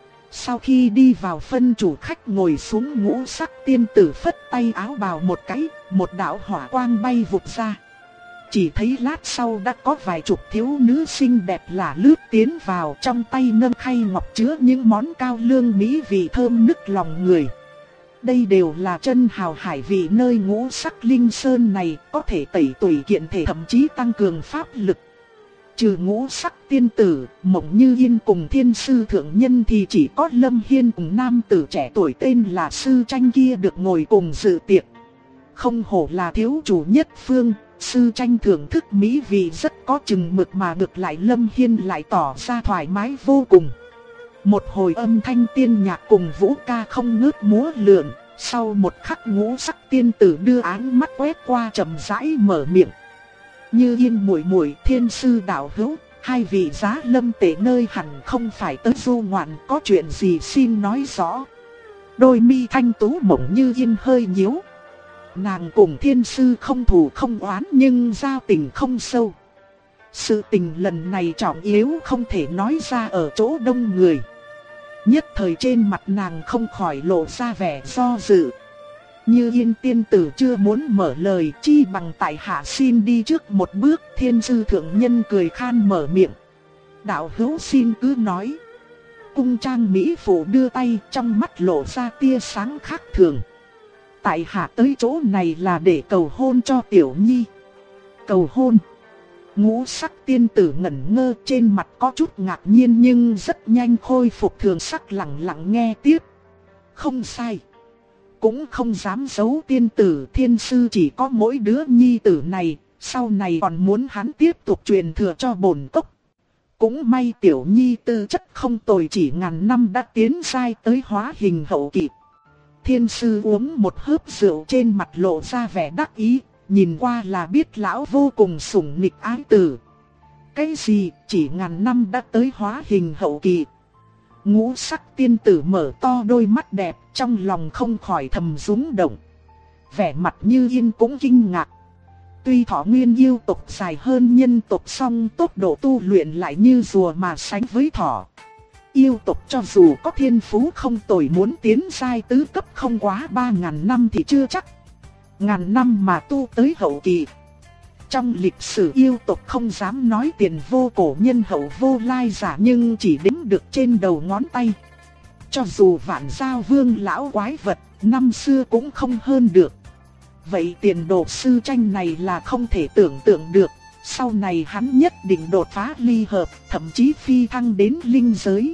Sau khi đi vào phân chủ khách ngồi xuống, Ngũ Sắc tiên tử phất tay áo bào một cái, một đạo hỏa quang bay vụt ra. Chỉ thấy lát sau đã có vài chục thiếu nữ xinh đẹp lả lướt tiến vào, trong tay nâng khay ngọc chứa những món cao lương mỹ vị thơm nức lòng người. Đây đều là chân hào hải vị nơi Ngũ Sắc linh sơn này, có thể tẩy tủy kiện thể, thậm chí tăng cường pháp lực. Trừ Ngũ Sắc tiên tử, Mộng Như Yên cùng Thiên sư thượng nhân thì chỉ có Lâm Hiên cùng nam tử trẻ tuổi tên là Sư Tranh kia được ngồi cùng dự tiệc. Không hổ là thiếu chủ nhất phương, Sư Tranh thưởng thức mỹ vị rất có chừng mực mà ngược lại Lâm Hiên lại tỏ ra thoải mái vô cùng. Một hồi âm thanh tiên nhạc cùng vũ ca không ngớt múa lượn, sau một khắc Ngũ Sắc tiên tử đưa áng mắt quét qua chậm rãi mở miệng. Như Yên muội muội, Thiên sư đạo hữu, hai vị giá lâm tệ nơi hẳn không phải tới du ngoạn, có chuyện gì xin nói rõ. Đôi mi thanh tú Mộng Như Yên hơi nhíu. Nàng cùng Thiên sư không thù không oán nhưng giao tình không sâu. Sự tình lần này trọng yếu không thể nói ra ở chỗ đông người. Nhất thời trên mặt nàng không khỏi lộ ra vẻ do dự. Như Yên tiên tử chưa muốn mở lời, chi bằng tại hạ xin đi trước một bước. Thiên sư thượng nhân cười khan mở miệng. Đạo hữu xin cứ nói. Cung trang mỹ phụ đưa tay, trong mắt lộ ra tia sáng khác thường. Tại hạ tới chỗ này là để cầu hôn cho tiểu nhi. Cầu hôn? Ngũ Sắc tiên tử ngẩn ngơ, trên mặt có chút ngạc nhiên nhưng rất nhanh khôi phục thường sắc, lặng lặng nghe tiếp. Không sai. Cũng không dám giấu tiên tử, Thiên sư chỉ có mỗi đứa nhi tử này, sau này còn muốn hắn tiếp tục truyền thừa cho bổn cốc. Cũng may tiểu nhi tư chất không tồi, chỉ ngàn năm đã tiến giai tới hóa hình hậu kỳ. Thiên sư uống một hớp rượu, trên mặt lộ ra vẻ đắc ý, nhìn qua là biết lão vô cùng sủng nịch ái tử. Cái gì, chỉ ngàn năm đã tới hóa hình hậu kỳ? Ngũ Sắc tiên tử mở to đôi mắt đẹp, trong lòng không khỏi thầm rung động. Vẻ mặt Như Yên cũng kinh ngạc. Tuy thọ nguyên yêu tộc dài hơn nhân tộc, song tốc độ tu luyện lại như rùa mà sánh với thỏ. Yêu tộc cho dù có thiên phú không tồi, muốn tiến giai tứ cấp không quá 3.000 năm thì chưa chắc. Ngàn năm mà tu tới hậu kỳ. Trong lịch sử yêu tộc không dám nói tiền vô cổ nhân hậu vô lai giả, nhưng chỉ đếm được trên đầu ngón tay. Cho dù vạn giao vương lão quái vật, năm xưa cũng không hơn được. Vậy tiền đồ Sư Tranh này là không thể tưởng tượng được. Sau này hắn nhất định đột phá ly hợp, thậm chí phi thăng đến linh giới.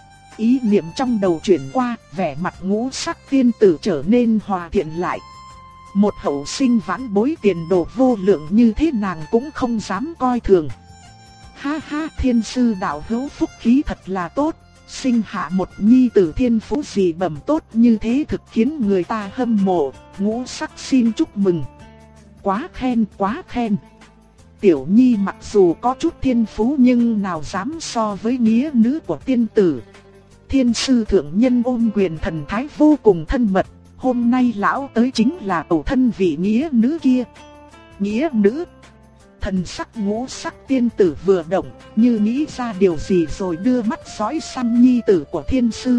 Ý niệm trong đầu chuyển qua, vẻ mặt Ngũ Sắc tiên tử trở nên hòa thiện lại. Một hậu sinh vãn bối tiền đồ vô lượng như thế nàng cũng không dám coi thường. Ha ha, thiên sư đạo hữu phúc khí thật là tốt, sinh hạ một nhi tử thiên phú dị bẩm tốt như thế thực khiến người ta hâm mộ, Ngũ Sắc xin chúc mừng. Quá khen, quá khen. Tiểu nhi mặc dù có chút thiên phú nhưng nào dám so với nghĩa nữ của tiên tử. Thiên sư thượng nhân ôm quyền thần thái vô cùng thân mật, hôm nay lão tới chính là tổ thân vị nghĩa nữ kia. Nghĩa nữ? Thần sắc Ngũ Sắc tiên tử vừa động, như nghĩ ra điều gì rồi đưa mắt dõi sang nhi tử của thiên sư.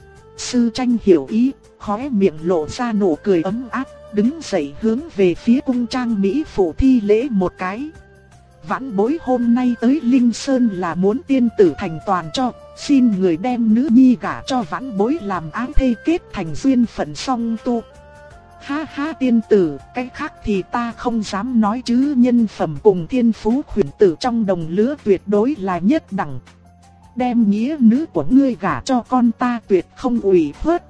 Sư tranh hiểu ý, khóe miệng lộ ra nụ cười ấm áp, đứng dậy hướng về phía cung trang mỹ phụ thi lễ một cái. Vãn bối hôm nay tới Linh Sơn là muốn tiên tử thành toàn cho, xin người đem nữ nhi gả cho vãn bối làm ái thê kết thành duyên phận song tu. Ha ha, tiên tử, cái khác thì ta không dám nói chứ nhân phẩm cùng thiên phú khuyển tử trong đồng lứa tuyệt đối là nhất đẳng. Đem nghĩa nữ của ngươi gả cho con ta tuyệt không ủy khuất.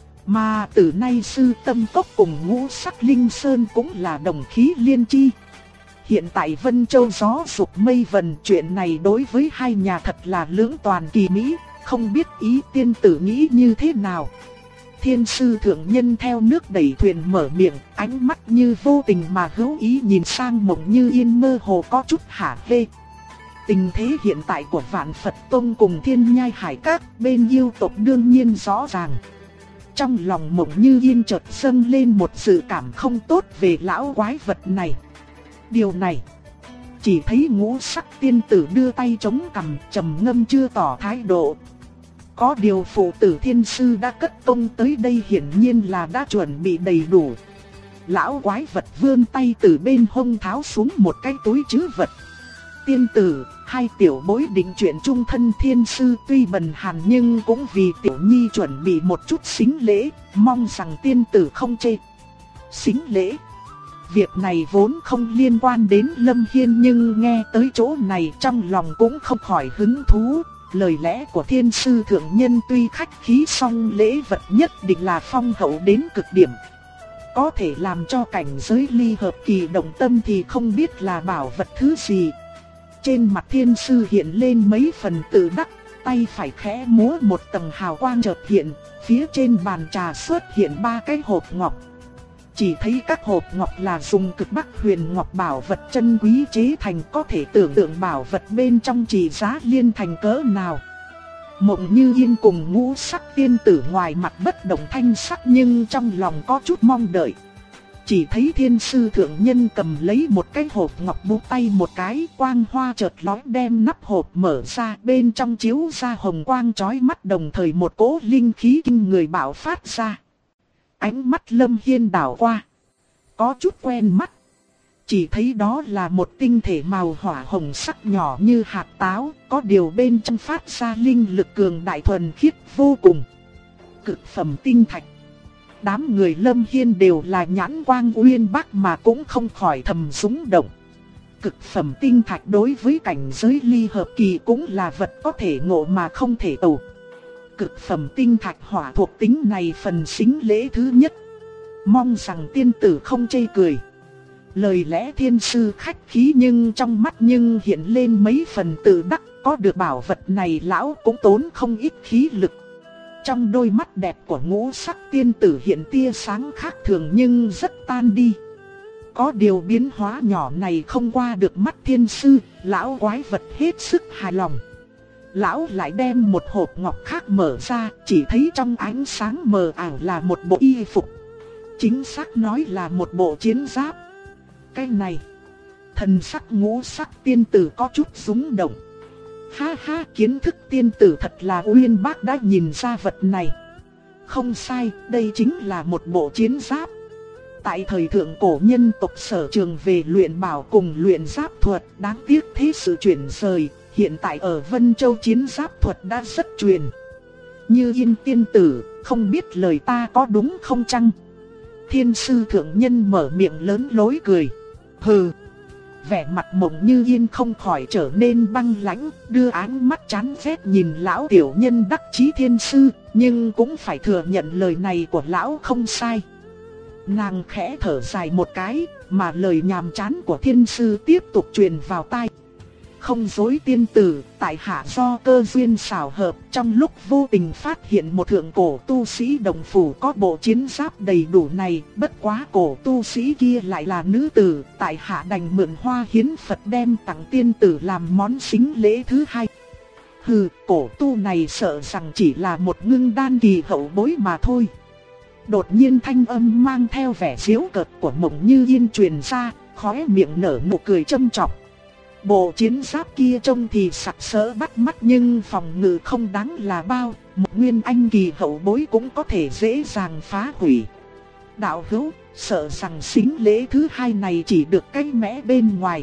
Mà từ nay sư tâm cốc cùng Ngũ Sắc Linh Sơn cũng là đồng khí liên chi. Hiện tại Vân Châu gió sụp mây vần, chuyện này đối với hai nhà thật là lưỡng toàn kỳ mỹ, không biết ý tiên tử nghĩ như thế nào. Thiên sư thượng nhân theo nước đẩy thuyền mở miệng, ánh mắt như vô tình mà hữu ý nhìn sang Mộng Như Yên mơ hồ có chút hả hê. Tình thế hiện tại của Vạn Phật Tông cùng Thiên Nhai Hải Các bên yêu tộc đương nhiên rõ ràng. Trong lòng Mộng Như Yên chợt dâng lên một sự cảm không tốt về lão quái vật này. Điều này, chỉ thấy Ngũ Sắc tiên tử đưa tay chống cằm trầm ngâm chưa tỏ thái độ. Có điều phụ tử thiên sư đã cất công tới đây hiển nhiên là đã chuẩn bị đầy đủ. Lão quái vật vươn tay từ bên hông tháo xuống một cái túi trữ vật. Tiên tử, hai tiểu bối định chuyện chung thân thiên sư tuy bần hàn nhưng cũng vì tiểu nhi chuẩn bị một chút sính lễ, mong rằng tiên tử không chê. Sính lễ? Việc này vốn không liên quan đến Lâm Hiên nhưng nghe tới chỗ này trong lòng cũng không khỏi hứng thú. Lời lẽ của thiên sư thượng nhân tuy khách khí song lễ vật nhất định là phong hậu đến cực điểm. Có thể làm cho cảnh giới ly hợp kỳ động tâm thì không biết là bảo vật thứ gì. Trên mặt thiên sư hiện lên mấy phần tự đắc, tay phải khẽ múa một tầng hào quang chợt hiện, phía trên bàn trà xuất hiện 3 cái hộp ngọc. Chỉ thấy các hộp ngọc là dùng cực bắc huyền ngọc bảo vật chân quý chế thành, có thể tưởng tượng bảo vật bên trong trị giá liên thành cỡ nào. Mộng Như Yên cùng Ngũ Sắc tiên tử ngoài mặt bất động thanh sắc nhưng trong lòng có chút mong đợi. Chỉ thấy thiên sư thượng nhân cầm lấy một cái hộp ngọc búng tay một cái, quang hoa chợt lóe đem nắp hộp mở ra, bên trong chiếu ra hồng quang chói mắt, đồng thời một cỗ linh khí kinh người bạo phát ra. Ánh mắt Lâm Hiên đảo qua, có chút quen mắt. Chỉ thấy đó là một tinh thể màu hỏa hồng sắc nhỏ như hạt táo, có điều bên trong phát ra linh lực cường đại thuần khiết vô cùng. Cực phẩm tinh thạch. Đám người Lâm Hiên đều là nhãn quang uyên bác mà cũng không khỏi thầm rung động. Cực phẩm tinh thạch đối với cảnh giới ly hợp kỳ cũng là vật có thể ngộ mà không thể tẩu. Cực phẩm tinh thạch hỏa thuộc tính này phần sính lễ thứ nhất. Mong rằng tiên tử không chê cười. Lời lẽ thiên sư khách khí nhưng trong mắt nhưng hiện lên mấy phần tự đắc, có được bảo vật này lão cũng tốn không ít khí lực. Trong đôi mắt đẹp của Ngũ Sắc tiên tử hiện tia sáng khác thường nhưng rất tan đi. Có điều biến hóa nhỏ này không qua được mắt thiên sư, lão quái vật hết sức hài lòng. Lão lại đem một hộp ngọc khác mở ra, chỉ thấy trong ánh sáng mờ ảo là một bộ y phục. Chính xác nói là một bộ chiến giáp. Cái này, thần sắc Ngũ Sắc tiên tử có chút rung động. Ha ha, kiến thức tiên tử thật là uyên bác đã nhìn ra vật này. Không sai, đây chính là một bộ chiến giáp. Tại thời thượng cổ nhân tộc sở trường về luyện bảo cùng luyện giáp thuật, đáng tiếc thế sự chuyển rời, hiện tại ở Vân Châu chiến giáp thuật đã rất truyền. Như Yên tiên tử, không biết lời ta có đúng không chăng? Thiên sư thượng nhân mở miệng lớn lối cười. Hừ. Vẻ mặt Mộng Như Yên không khỏi trở nên băng lãnh, đưa ánh mắt chán ghét nhìn lão tiểu nhân đắc chí thiên sư, nhưng cũng phải thừa nhận lời này của lão không sai. Nàng khẽ thở dài một cái, mà lời nhàm chán của thiên sư tiếp tục truyền vào tai. Không dối tiên tử, tại hạ do cơ duyên xảo hợp, trong lúc vô tình phát hiện một thượng cổ tu sĩ đồng phủ có bộ chiến giáp đầy đủ này, bất quá cổ tu sĩ kia lại là nữ tử, tại hạ đành mượn hoa hiến Phật đem tặng tiên tử làm món sính lễ thứ hai. Hừ, cổ tu này sợ rằng chỉ là một ngưng đan kỳ hậu bối mà thôi. Đột nhiên thanh âm mang theo vẻ giễu cợt của Mộng Như Yên truyền ra, khóe miệng nở nụ cười châm chọc. Bộ chiến giáp kia trông thì sặc sỡ bắt mắt nhưng phòng ngự không đáng là bao, một nguyên anh kỳ hậu bối cũng có thể dễ dàng phá hủy. Đạo hữu, sợ rằng sính lễ thứ hai này chỉ được cái mẽ bên ngoài.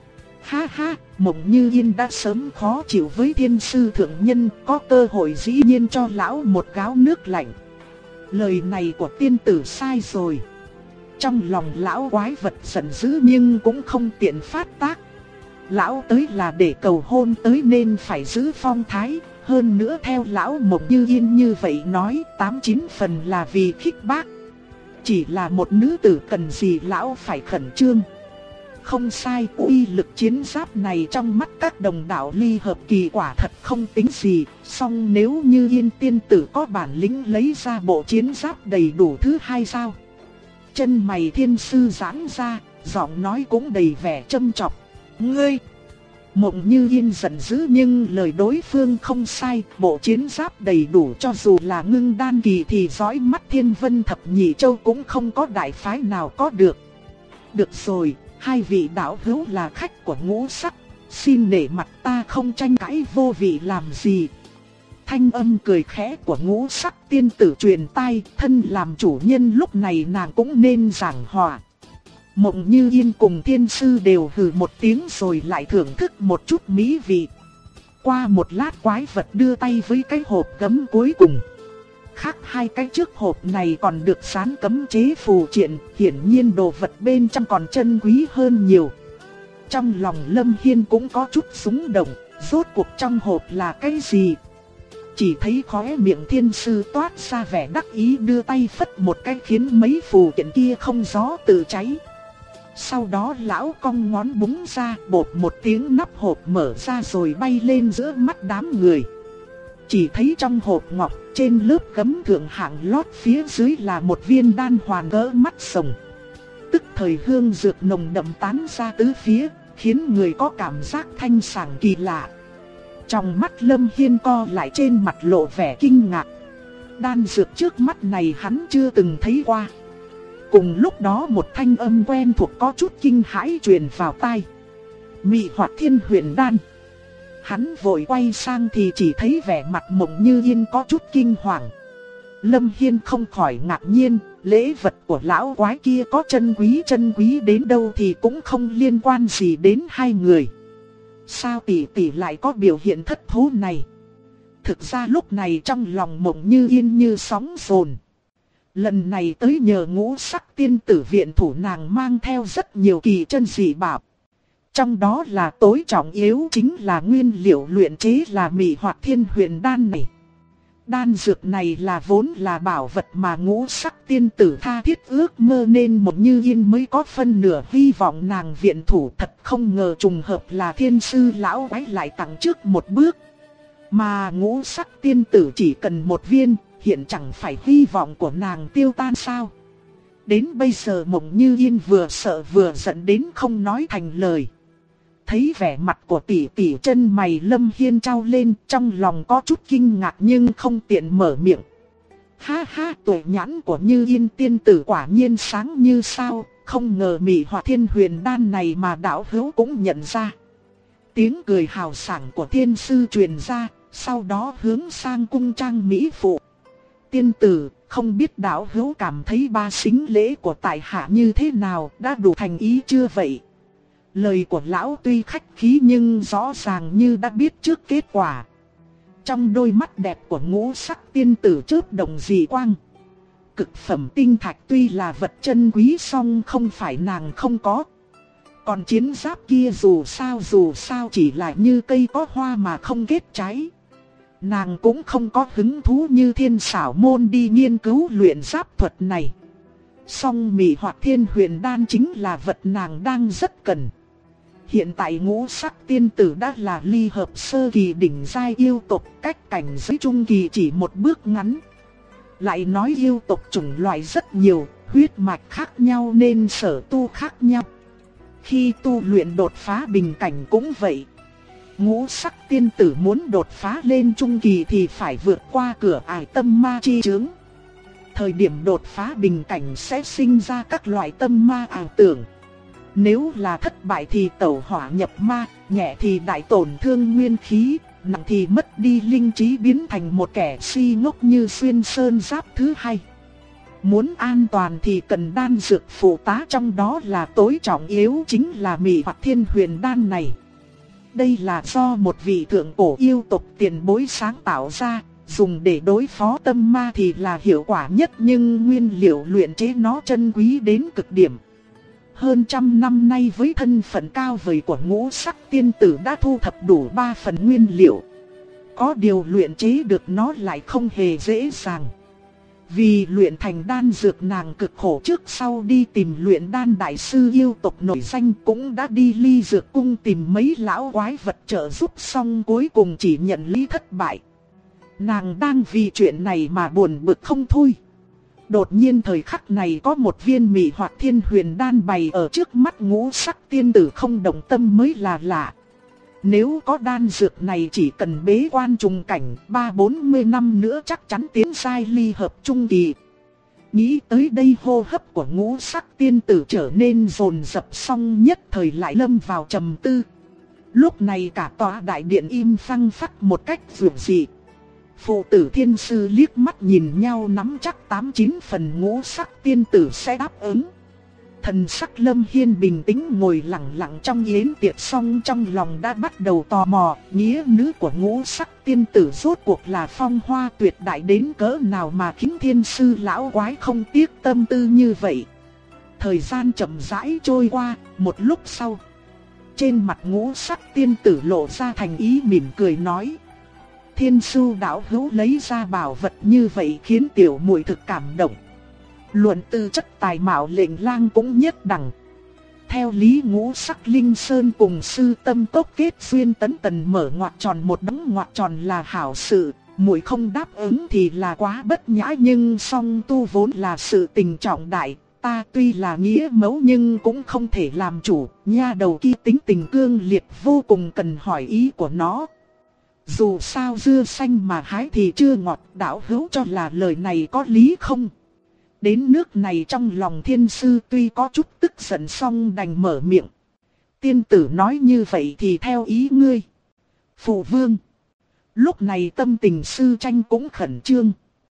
Ha ha, Mộng Như Yên đã sớm khó chịu với thiên sư thượng nhân, có cơ hội dĩ nhiên cho lão một gáo nước lạnh. Lời này của tiên tử sai rồi. Trong lòng lão quái vật giận dữ nhưng cũng không tiện phát tác. Lão tới là để cầu hôn tới nên phải giữ phong thái. Hơn nữa theo lão Mộng Như Yên như vậy nói 89 phần là vì khích bác. Chỉ là một nữ tử cần gì lão phải khẩn trương. Không sai, uy lực chiến giáp này trong mắt các đồng đạo ly hợp kỳ quả thật không tính gì. Song nếu như Yên tiên tử có bản lĩnh lấy ra bộ chiến giáp đầy đủ thứ hai sao? Chân mày thiên sư giãn ra, giọng nói cũng đầy vẻ châm chọc. Ngươi! Mộng Như Yên giận dữ nhưng lời đối phương không sai. Bộ chiến giáp đầy đủ cho dù là ngưng đan kỳ thì dõi mắt Thiên Vân Thập Nhị Châu cũng không có đại phái nào có được. Được rồi, hai vị đạo hữu là khách của Ngũ Sắc, xin nể mặt ta không tranh cãi vô vị làm gì. Thanh âm cười khẽ của Ngũ Sắc tiên tử truyền tai, thân làm chủ nhân lúc này nàng cũng nên giảng hòa. Mộng Như Yên cùng thiên sư đều hừ một tiếng rồi lại thưởng thức một chút mỹ vị. Qua một lát quái vật đưa tay với cái hộp gấm cuối cùng. Khác hai cái trước hộp này còn được dán cấm chế phù triện, hiển nhiên đồ vật bên trong còn chân quý hơn nhiều. Trong lòng Lâm Hiên cũng có chút xúng động, rốt cuộc trong hộp là cái gì? Chỉ thấy khóe miệng thiên sư toát ra vẻ đắc ý đưa tay phất một cái khiến mấy phù triện kia không gió tự cháy. Sau đó lão cong ngón búng ra, bột một tiếng nắp hộp mở ra rồi bay lên giữa mắt đám người. Chỉ thấy trong hộp ngọc, trên lớp gấm thượng hạng lót phía dưới là một viên đan hoàn cỡ mắt rồng. Tức thời hương dược nồng đậm tán ra tứ phía, khiến người có cảm giác thanh sảng kỳ lạ. Trong mắt Lâm Hiên co lại, trên mặt lộ vẻ kinh ngạc. Đan dược trước mắt này hắn chưa từng thấy qua. Cùng lúc đó một thanh âm quen thuộc có chút kinh hãi truyền vào tai. Mị Hoạt Thiên Huyền Đan. Hắn vội quay sang thì chỉ thấy vẻ mặt Mộng Như Yên có chút kinh hoàng. Lâm Hiên không khỏi ngạc nhiên, lễ vật của lão quái kia có chân quý đến đâu thì cũng không liên quan gì đến hai người. Sao tỷ tỷ lại có biểu hiện thất thố này? Thực ra lúc này trong lòng Mộng Như Yên như sóng dồn. Lần này tới nhờ Ngũ Sắc tiên tử viện thủ, nàng mang theo rất nhiều kỳ chân dị bảo. Trong đó là tối trọng yếu chính là nguyên liệu luyện chế là Mị Hoạt Thiên Huyền Đan này. Đan dược này là vốn là bảo vật mà Ngũ Sắc tiên tử tha thiết ước mơ nên Mộng Như Yên mới có phân nửa hy vọng nàng viện thủ. Thật không ngờ trùng hợp là thiên sư lão quái lại tặng trước một bước. Mà Ngũ Sắc tiên tử chỉ cần một viên, hiện chẳng phải hy vọng của nàng tiêu tan sao? Đến bây giờ Mộng Như Yên vừa sợ vừa giận đến không nói thành lời. Thấy vẻ mặt của tỷ tỷ, chân mày Lâm Hiên trao lên, trong lòng có chút kinh ngạc nhưng không tiện mở miệng. Ha ha, tuệ nhãn của Như Yên tiên tử quả nhiên sáng như sao, không ngờ Mị Hoạt Thiên Huyền Đan này mà đạo hữu cũng nhận ra. Tiếng cười hào sảng của thiên sư truyền ra, sau đó hướng sang cung trang mỹ phụ. Tiên tử, không biết đạo hữu cảm thấy ba sính lễ của tại hạ như thế nào, đã đủ thành ý chưa vậy? Lời của lão tuy khách khí nhưng rõ ràng như đã biết trước kết quả. Trong đôi mắt đẹp của Ngũ Sắc tiên tử chớp động dị quang. Cực phẩm tinh thạch tuy là vật chân quý song không phải nàng không có. Còn chiến giáp kia dù sao chỉ là như cây có hoa mà không kết trái. Nàng cũng không có hứng thú như Thiên Xảo môn đi nghiên cứu luyện giáp thuật này. Song Mị Hoạt Thiên Huyền Đan chính là vật nàng đang rất cần. Hiện tại ngũ sắc tiên tử đã là ly hợp sơ kỳ đỉnh giai yêu tộc, cách cảnh giới trung kỳ chỉ một bước ngắn. Lại nói yêu tộc chủng loại rất nhiều, huyết mạch khác nhau nên sở tu khác nhau. Khi tu luyện đột phá bình cảnh cũng vậy. Ngũ sắc tiên tử muốn đột phá lên trung kỳ thì phải vượt qua cửa ải tâm ma chi chướng. Thời điểm đột phá bình cảnh sẽ sinh ra các loại tâm ma ảo tưởng. Nếu là thất bại thì tẩu hỏa nhập ma, nhẹ thì đại tổn thương nguyên khí, nặng thì mất đi linh trí biến thành một kẻ si ngốc như Xuyên Sơn Giáp thứ hai. Muốn an toàn thì cần đan dược phụ tá, trong đó là tối trọng yếu chính là Mị Hoạt Thiên Huyền Đan này. Đây là do một vị thượng cổ yêu tộc tiền bối sáng tạo ra, dùng để đối phó tâm ma thì là hiệu quả nhất, nhưng nguyên liệu luyện chế nó chân quý đến cực điểm. Hơn trăm năm nay với thân phận cao vời của ngũ sắc tiên tử đã thu thập đủ 3 phần nguyên liệu. Có điều luyện chế được nó lại không hề dễ dàng. Vì luyện thành đan dược nàng cực khổ, trước sau đi tìm luyện đan đại sư yêu tộc nổi danh, cũng đã đi Ly Dược Cung tìm mấy lão quái vật trợ giúp, xong cuối cùng chỉ nhận lý thất bại. Nàng đang vì chuyện này mà buồn bực không thôi. Đột nhiên thời khắc này có một viên Mị Hoạt Thiên Huyền Đan bày ở trước mắt ngũ sắc tiên tử, không động tâm mới là lạ. Nếu có đan dược này chỉ cần bế quan trùng cảnh 30-40 năm nữa chắc chắn tiến giai ly hợp trung kỳ. Nghĩ tới đây hô hấp của ngũ sắc tiên tử trở nên dồn dập, xong nhất thời lại lâm vào trầm tư. Lúc này cả tòa đại điện im phăng phắc một cách dường dị. Phụ tử thiên sư liếc mắt nhìn nhau, nắm chắc 8-9 phần ngũ sắc tiên tử sẽ đáp ứng. Thần sắc Lâm Hiên bình tĩnh ngồi lặng lặng trong yến tiệc, xong trong lòng đã bắt đầu tò mò, nghĩa nữ của ngũ sắc tiên tử rốt cuộc là phong hoa tuyệt đại đến cỡ nào mà khiến thiên sư lão quái không tiếc tâm tư như vậy. Thời gian chậm rãi trôi qua, một lúc sau, trên mặt ngũ sắc tiên tử lộ ra thành ý mỉm cười nói: Thiên sư đạo hữu lấy ra bảo vật như vậy khiến tiểu muội thực cảm động. Luận tư chất tài mạo lệnh lang cũng nhất đẳng. Theo lý ngũ sắc linh sơn cùng sư tâm tốc kết duyên, tấn tần mở ngoặc tròn một đống ngoặc tròn là hảo sự, muội không đáp ứng thì là quá bất nhã, nhưng song tu vốn là sự tình trọng đại, ta tuy là nghĩa mẫu nhưng cũng không thể làm chủ, nha đầu kia tính tình cương liệt vô cùng, cần hỏi ý của nó. Dù sao dưa xanh mà hái thì chưa ngọt, đạo hữu cho là lời này có lý không? Đến nước này trong lòng thiên sư tuy có chút tức giận, song đành mở miệng. Tiên tử nói như vậy thì theo ý ngươi. Phụ vương. Lúc này tâm tình sư tranh cũng khẩn trương.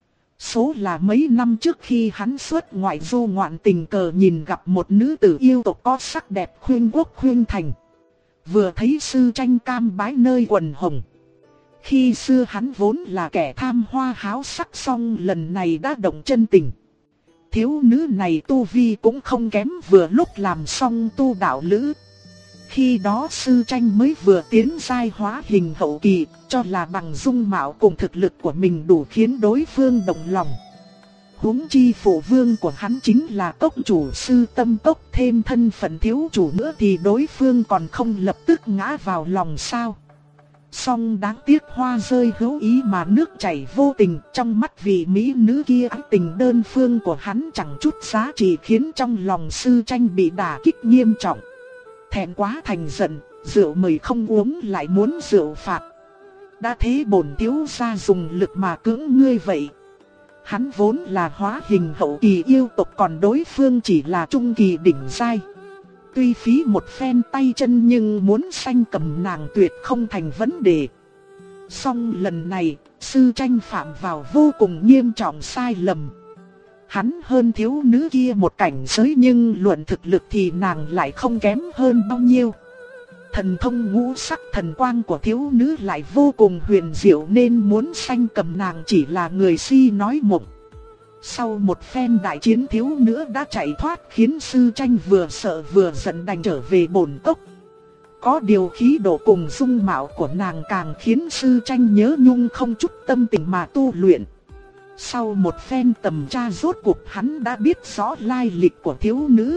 Số là mấy năm trước khi hắn xuất ngoại du ngoạn, tình cờ nhìn gặp một nữ tử yêu tộc có sắc đẹp khuyên quốc khuyên thành. Vừa thấy sư tranh cam bái nơi quần hồng. Khi xưa hắn vốn là kẻ tham hoa háo sắc, song lần này đã động chân tình. Thiếu nữ này tu vi cũng không kém, vừa lúc làm xong tu đạo lữ. Khi đó sư tranh mới vừa tiến giai hóa hình hậu kỳ, cho là bằng dung mạo cùng thực lực của mình đủ khiến đối phương động lòng. Huống chi phụ vương của hắn chính là cốc chủ sư tâm cốc, thêm thân phận thiếu chủ nữa thì đối phương còn không lập tức ngã vào lòng sao. Song đáng tiếc hoa rơi hữu ý mà nước chảy vô tình, trong mắt vị mỹ nữ kia ái tình đơn phương của hắn chẳng chút giá trị, khiến trong lòng sư tranh bị đả kích nghiêm trọng. Thẹn quá thành giận, rượu mời không uống lại muốn rượu phạt. Đã thế bổn thiếu gia dùng lực mà cưỡng ngươi vậy. Hắn vốn là hóa hình hậu kỳ yêu tộc, còn đối phương chỉ là trung kỳ đỉnh giai. Tuy phí một phen tay chân nhưng muốn sanh cầm nàng tuyệt không thành vấn đề. Song lần này, sư tranh phạm vào vô cùng nghiêm trọng sai lầm. Hắn hơn thiếu nữ kia một cảnh giới, nhưng luận thực lực thì nàng lại không kém hơn bao nhiêu. Thần thông ngũ sắc thần quang của thiếu nữ lại vô cùng huyền diệu, nên muốn sanh cầm nàng chỉ là người si nói mộng. Sau một phen đại chiến, thiếu nữ đã chạy thoát, khiến sư tranh vừa sợ vừa giận đành trở về bổn cốc. Có điều khí độ cùng dung mạo của nàng càng khiến sư tranh nhớ nhung, không chút tâm tình mà tu luyện. Sau một phen tầm tra rốt cuộc hắn đã biết rõ lai lịch của thiếu nữ.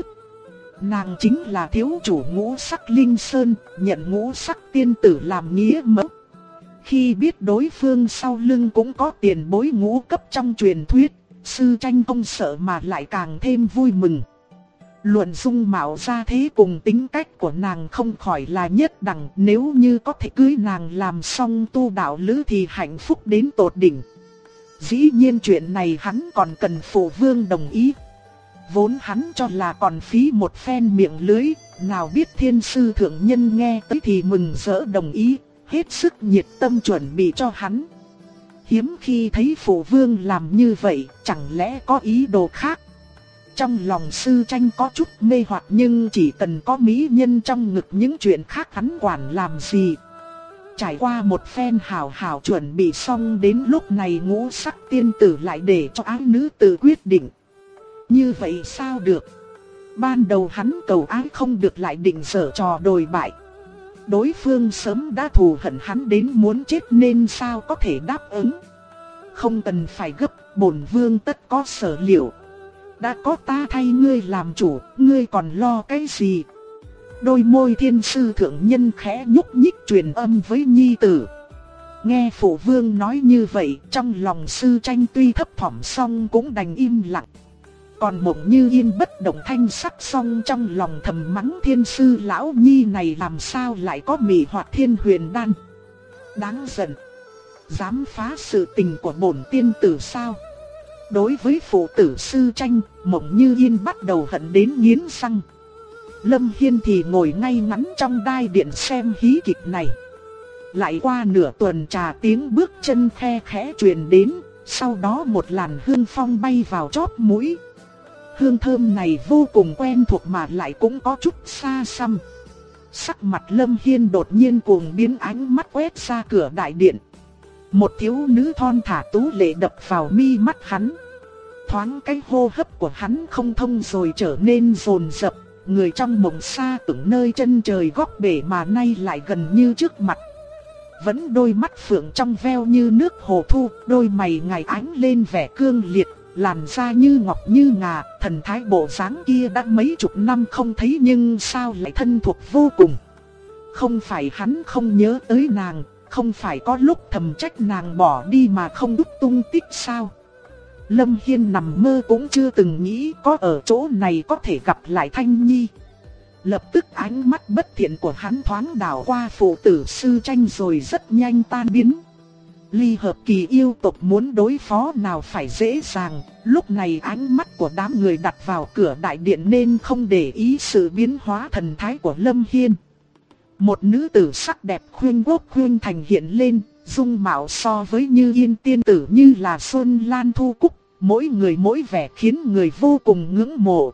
Nàng chính là thiếu chủ Ngũ Sắc Linh Sơn, nhận Ngũ Sắc tiên tử làm nghĩa mẫu. Khi biết đối phương sau lưng cũng có tiền bối ngũ cấp trong truyền thuyết, Sư Tranh không sợ mà lại càng thêm vui mừng. Luận dung mạo ra thế cùng tính cách của nàng không khỏi là nhất đẳng, nếu như có thể cưới nàng làm xong tu đạo lữ thì hạnh phúc đến tột đỉnh. Dĩ nhiên chuyện này hắn còn cần phụ vương đồng ý. Vốn hắn cho là còn phí một phen miệng lưới, nào biết thiên sư thượng nhân nghe tới thì mừng rỡ đồng ý, hết sức nhiệt tâm chuẩn bị cho hắn. Hiếm khi thấy phụ vương làm như vậy, chẳng lẽ có ý đồ khác? Trong lòng Sư Tranh có chút mê hoặc, nhưng chỉ cần có mỹ nhân trong ngực những chuyện khác hắn quản làm gì. Trải qua một phen hào hào chuẩn bị xong, đến lúc này Ngũ Sắc tiên tử lại để cho ái nữ tự quyết định. Như vậy sao được? Ban đầu hắn cầu ái không được lại định giở trò đồi bại. Đối phương sớm đã thù hận hắn đến muốn chết nên sao có thể đáp ứng. Không cần phải gấp, bổn vương tất có sở liệu. Đã có ta thay ngươi làm chủ, ngươi còn lo cái gì? Đôi môi thiên sư thượng nhân khẽ nhúc nhích truyền âm với nhi tử. Nghe phụ vương nói như vậy, trong lòng Sư Tranh tuy thấp thỏm song cũng đành im lặng. Còn Mộng Như Yên bất động thanh sắc song trong lòng thầm mắng thiên sư lão nhi này làm sao lại có mị hoặc thiên huyền đan. Đáng giận, dám phá sự tình của bổn tiên tử sao? Đối với phụ tử Sư Tranh, Mộng Như Yên bắt đầu hận đến nghiến răng. Lâm Hiên thì ngồi ngay ngắn trong đai điện xem hí kịch này. Lại qua nửa tuần trà tiếng bước chân khe khẽ truyền đến, sau đó một làn hương phong bay vào chóp mũi. Hương thơm này vô cùng quen thuộc mà lại cũng có chút xa xăm. Sắc mặt Lâm Hiên đột nhiên cuồng biến, ánh mắt quét ra cửa đại điện. Một thiếu nữ thon thả tú lệ đập vào mi mắt hắn. Thoáng cái hô hấp của hắn không thông rồi trở nên dồn dập. Người trong mộng xa tưởng nơi chân trời góc bể mà nay lại gần như trước mặt. Vẫn đôi mắt phượng trong veo như nước hồ thu, đôi mày ngài ánh lên vẻ cương liệt, làn da như ngọc như ngà, thần thái bộ dáng kia đã mấy chục năm không thấy nhưng sao lại thân thuộc vô cùng. Không phải hắn không nhớ tới nàng, không phải có lúc thầm trách nàng bỏ đi mà không đúc tung tích sao? Lâm Hiên nằm mơ cũng chưa từng nghĩ có ở chỗ này có thể gặp lại Thanh Nhi. Lập tức ánh mắt bất thiện của hắn thoáng đảo qua phụ tử Sư Tranh rồi rất nhanh tan biến. Ly Hợp Kỳ yêu tộc muốn đối phó nào phải dễ dàng, lúc này ánh mắt của đám người đặt vào cửa đại điện nên không để ý sự biến hóa thần thái của Lâm Hiên. Một nữ tử sắc đẹp khuyên quốc khuyên thành hiện lên, dung mạo so với Như Yên tiên tử như là xuân lan thu cúc, mỗi người mỗi vẻ khiến người vô cùng ngưỡng mộ.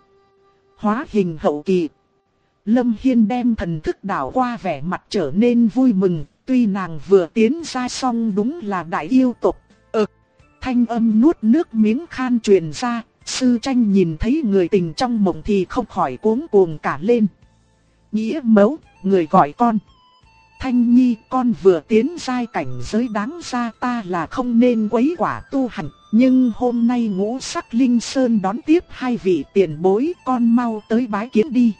Hóa hình hậu kỳ. Lâm Hiên đem thần thức đảo qua, vẻ mặt trở nên vui mừng, tuy nàng vừa tiến ra xong đúng là đại yêu tộc. Thanh âm nuốt nước miếng khan truyền ra, Sư Tranh nhìn thấy người tình trong mộng thì không khỏi cuống cuồng cả lên. Nghĩa mẫu, người gọi con. Thanh Nhi, con vừa tiến giai cảnh giới đáng ra ta là không nên quấy quả tu hành, nhưng hôm nay Ngũ Sắc Linh Sơn đón tiếp hai vị tiền bối, con mau tới bái kiến đi.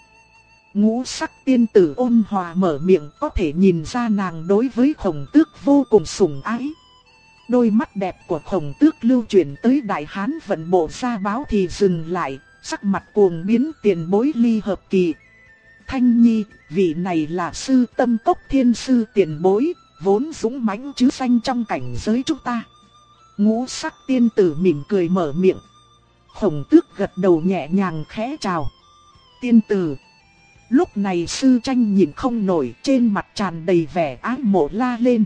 Ngũ Sắc tiên tử ôn hòa mở miệng, có thể nhìn ra nàng đối với Khổng Tước vô cùng sủng ái. Đôi mắt đẹp của Khổng Tước lưu chuyển tới Đại Hán vận bộ ra báo thì dừng lại, sắc mặt cuồng biến, tiền bối Ly Hợp Kỳ. Thanh Nhi, vị này là Sư Tâm Cốc thiên sư tiền bối, vốn dũng mãnh chứ danh trong cảnh giới chúng ta. Ngũ Sắc tiên tử mỉm cười mở miệng. Khổng Tước gật đầu nhẹ nhàng khẽ chào. Tiên tử. Lúc này Sư Tranh nhìn không nổi, trên mặt tràn đầy vẻ ái mộ la lên.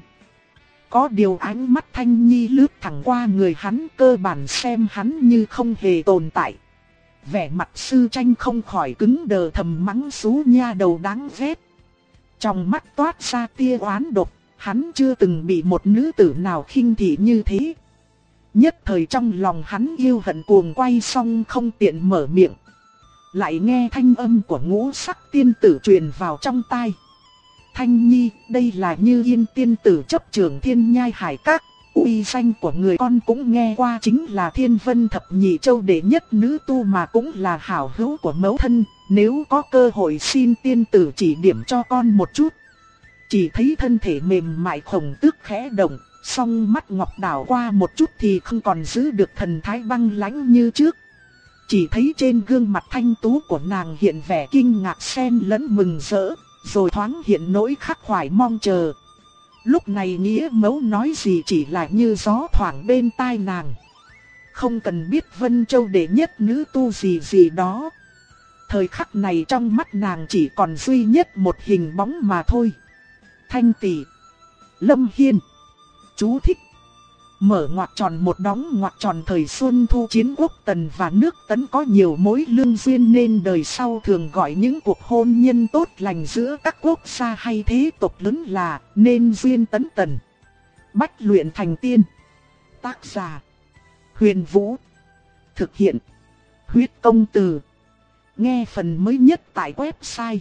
Có điều ánh mắt Thanh Nhi lướt thẳng qua người hắn, cơ bản xem hắn như không hề tồn tại. Vẻ mặt Sư Tranh không khỏi cứng đờ, thầm mắng xú nha đầu đáng ghét. Trong mắt toát ra tia oán độc, hắn chưa từng bị một nữ tử nào khinh thị như thế. Nhất thời trong lòng hắn yêu hận cuồng quay, xong không tiện mở miệng. Lại nghe thanh âm của Ngũ Sắc tiên tử truyền vào trong tai. Thanh Nhi, đây là Như Yên tiên tử chấp trưởng Thiên Nhai Hải Các, uy danh của người con cũng nghe qua, chính là Thiên Vân Thập Nhị Châu đệ nhất nữ tu mà cũng là hảo hữu của mẫu thân, nếu có cơ hội xin tiên tử chỉ điểm cho con một chút. Chỉ thấy thân thể mềm mại Khổng Tước khẽ động, song mắt ngọc đảo qua một chút thì không còn giữ được thần thái băng lãnh như trước. Chỉ thấy trên gương mặt thanh tú của nàng hiện vẻ kinh ngạc xen lẫn mừng rỡ, rồi thoáng hiện nỗi khắc khoải mong chờ. Lúc này nghĩa mẫu nói gì chỉ là như gió thoảng bên tai nàng. Không cần biết Vân Châu đệ nhất nữ tu gì gì đó. Thời khắc này trong mắt nàng chỉ còn duy nhất một hình bóng mà thôi. Thanh tỷ, Lâm Hiên. Chú thích: mở ngoặc tròn một đóng ngoặc tròn. Thời xuân thu chiến quốc Tần và nước Tấn có nhiều mối lương duyên nên đời sau thường gọi những cuộc hôn nhân tốt lành giữa các quốc gia hay thế tộc lớn là nên duyên tấn tần. Bách luyện thành tiên. Tác giả: Huyền Vũ. Thực hiện: Huyết Công Từ. Nghe phần mới nhất tại website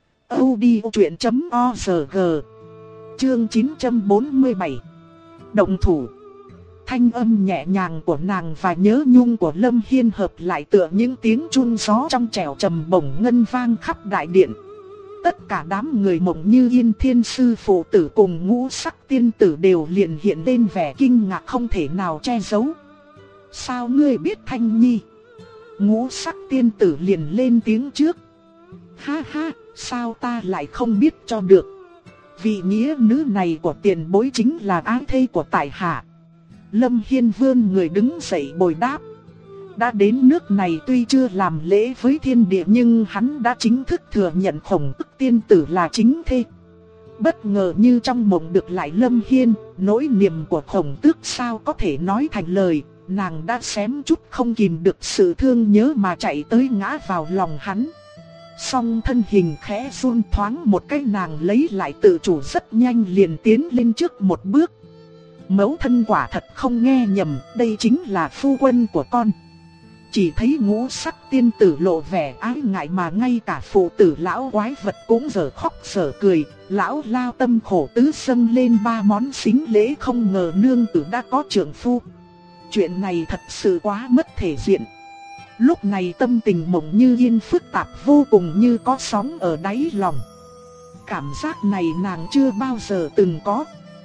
audiochuyen.org. Chương 947. Động thủ. Thanh âm nhẹ nhàng của nàng và nhớ nhung của Lâm Hiên hợp lại tựa những tiếng chun gió trong trẻo trầm bổng ngân vang khắp đại điện. Tất cả đám người Mộng Như Yên thiên sư phụ tử cùng Ngũ Sắc tiên tử đều liền hiện lên vẻ kinh ngạc không thể nào che giấu. Sao ngươi biết Thanh Nhi? Ngũ Sắc tiên tử liền lên tiếng trước. Ha ha, sao ta lại không biết cho được. Vị nghĩa nữ này của tiền bối chính là ái thê của tại hạ. Lâm Hiên vươn người đứng dậy bồi đáp. Đã đến nước này tuy chưa làm lễ với thiên địa nhưng hắn đã chính thức thừa nhận Khổng Tước tiên tử là chính thê. Bất ngờ như trong mộng được lại Lâm Hiên, nỗi niềm của Khổng Tước sao có thể nói thành lời. Nàng đã xém chút không kìm được sự thương nhớ mà chạy tới ngã vào lòng hắn. Song thân hình khẽ run thoáng một cái, nàng lấy lại tự chủ rất nhanh liền tiến lên trước một bước. Mẫu thân quả thật không nghe nhầm, đây chính là phu quân của con. Chỉ thấy Ngũ Sắc tiên tử lộ vẻ ái ngại mà ngay cả phụ tử lão quái vật cũng dở khóc dở cười. Lão lao tâm khổ tứ dâng lên 3 món sính lễ, không ngờ nương tử đã có trượng phu. Chuyện này thật sự quá mất thể diện. Lúc này tâm tình Mộng Như Yên phức tạp vô cùng, như có sóng ở đáy lòng. Cảm giác này nàng chưa bao giờ từng có.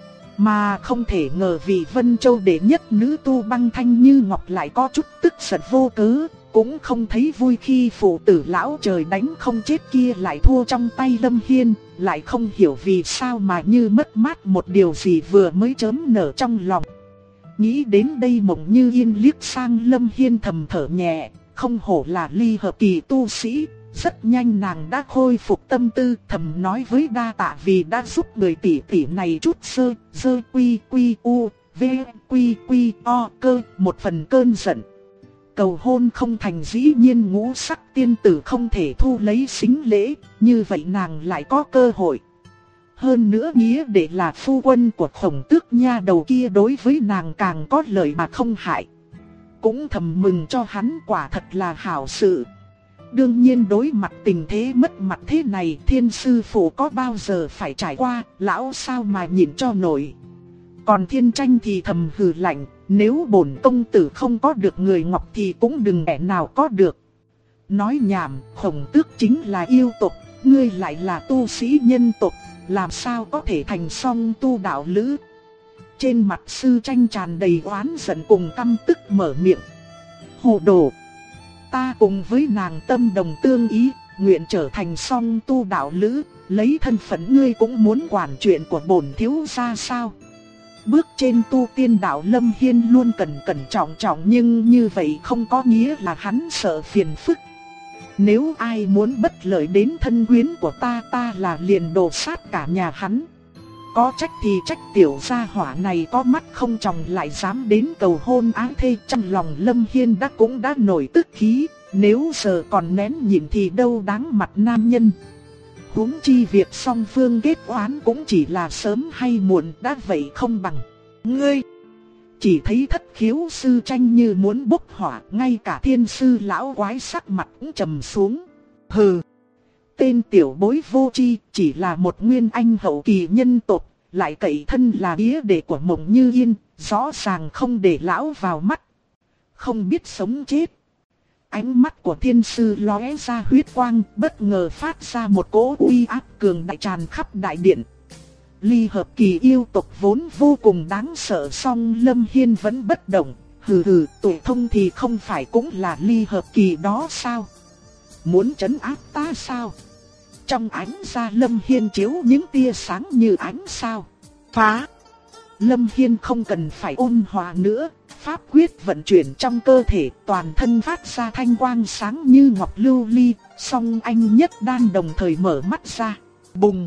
Mà không thể ngờ vị Vân Châu đệ nhất nữ tu Băng Thanh Như Ngọc lại có chút tức giận vô cớ. Cũng không thấy vui khi phụ tử lão trời đánh không chết kia lại thua trong tay Lâm Hiên. Lại không hiểu vì sao mà như mất mát một điều gì vừa mới chớm nở trong lòng. Nghĩ đến đây Mộng Như Yên liếc sang Lâm Hiên thầm thở nhẹ. Không hổ là ly hợp kỳ tu sĩ. Rất nhanh nàng đã khôi phục tâm tư, thầm nói với đa tạ vì đã giúp người tỷ tỷ này chút sơ quy quy u v quy quy o cơ một phần cơn giận. Cầu hôn không thành dĩ nhiên Ngũ Sắc tiên tử không thể thu lấy sính lễ, như vậy nàng lại có cơ hội. Hơn nữa nghĩa đệ là phu quân của Khổng Tước nha đầu kia đối với nàng càng có lợi mà không hại. Cũng thầm mừng cho hắn, quả thật là hảo sự. Đương nhiên đối mặt tình thế mất mặt thế này, thiên sư phụ có bao giờ phải trải qua, lão sao mà nhịn cho nổi. Còn Thiên Tranh thì thầm hừ lạnh, nếu bổn công tử không có được người ngọc thì cũng đừng kẻ nào có được. Nói nhảm, Khổng Tước chính là yêu tộc, ngươi lại là tu sĩ nhân tộc, làm sao có thể thành song tu đạo lữ. Trên mặt sư Tranh tràn đầy oán giận cùng căm tức mở miệng. Hồ đồ! Ta cùng với nàng tâm đồng tương ý, nguyện trở thành song tu đạo lữ, lấy thân phận ngươi cũng muốn quản chuyện của bổn thiếu gia sao? Bước trên tu tiên đạo Lâm Hiên luôn cẩn cẩn trọng trọng, nhưng như vậy không có nghĩa là hắn sợ phiền phức. Nếu ai muốn bất lợi đến thân quyến của ta là liền đồ sát cả nhà hắn. Có trách thì trách tiểu gia hỏa này có mắt không tròng lại dám đến cầu hôn ái thê. Trong lòng Lâm Hiên cũng đã nổi tức khí, nếu giờ còn nén nhịn thì đâu đáng mặt nam nhân. Huống chi việc song phương kết oán cũng chỉ là sớm hay muộn, đã vậy không bằng ngươi. Chỉ thấy Thất Khiếu sư Tranh như muốn bốc hỏa, ngay cả thiên sư lão quái sắc mặt cũng trầm xuống. Hừ, tên tiểu bối vô tri, chỉ là một nguyên anh hậu kỳ nhân tộc, lại cậy thân là nghĩa đệ của Mộng Như Yên, rõ ràng không để lão vào mắt. Không biết sống chết. Ánh mắt của thiên sư lóe ra huyết quang, bất ngờ phát ra một cỗ uy áp cường đại tràn khắp đại điện. Ly Hợp Kỳ yêu tộc vốn vô cùng đáng sợ, song Lâm Hiên vẫn bất động. Hừ hừ, tụi thông thì không phải cũng là Ly Hợp Kỳ đó sao? Muốn trấn áp ta sao? Trong ánh ra Lâm Hiên chiếu những tia sáng như ánh sao. Phá! Lâm Hiên không cần phải ôn hòa nữa, pháp quyết vận chuyển trong cơ thể, toàn thân phát ra thanh quang sáng như ngọc lưu ly, song anh nhất đan đồng thời mở mắt ra. Bùng!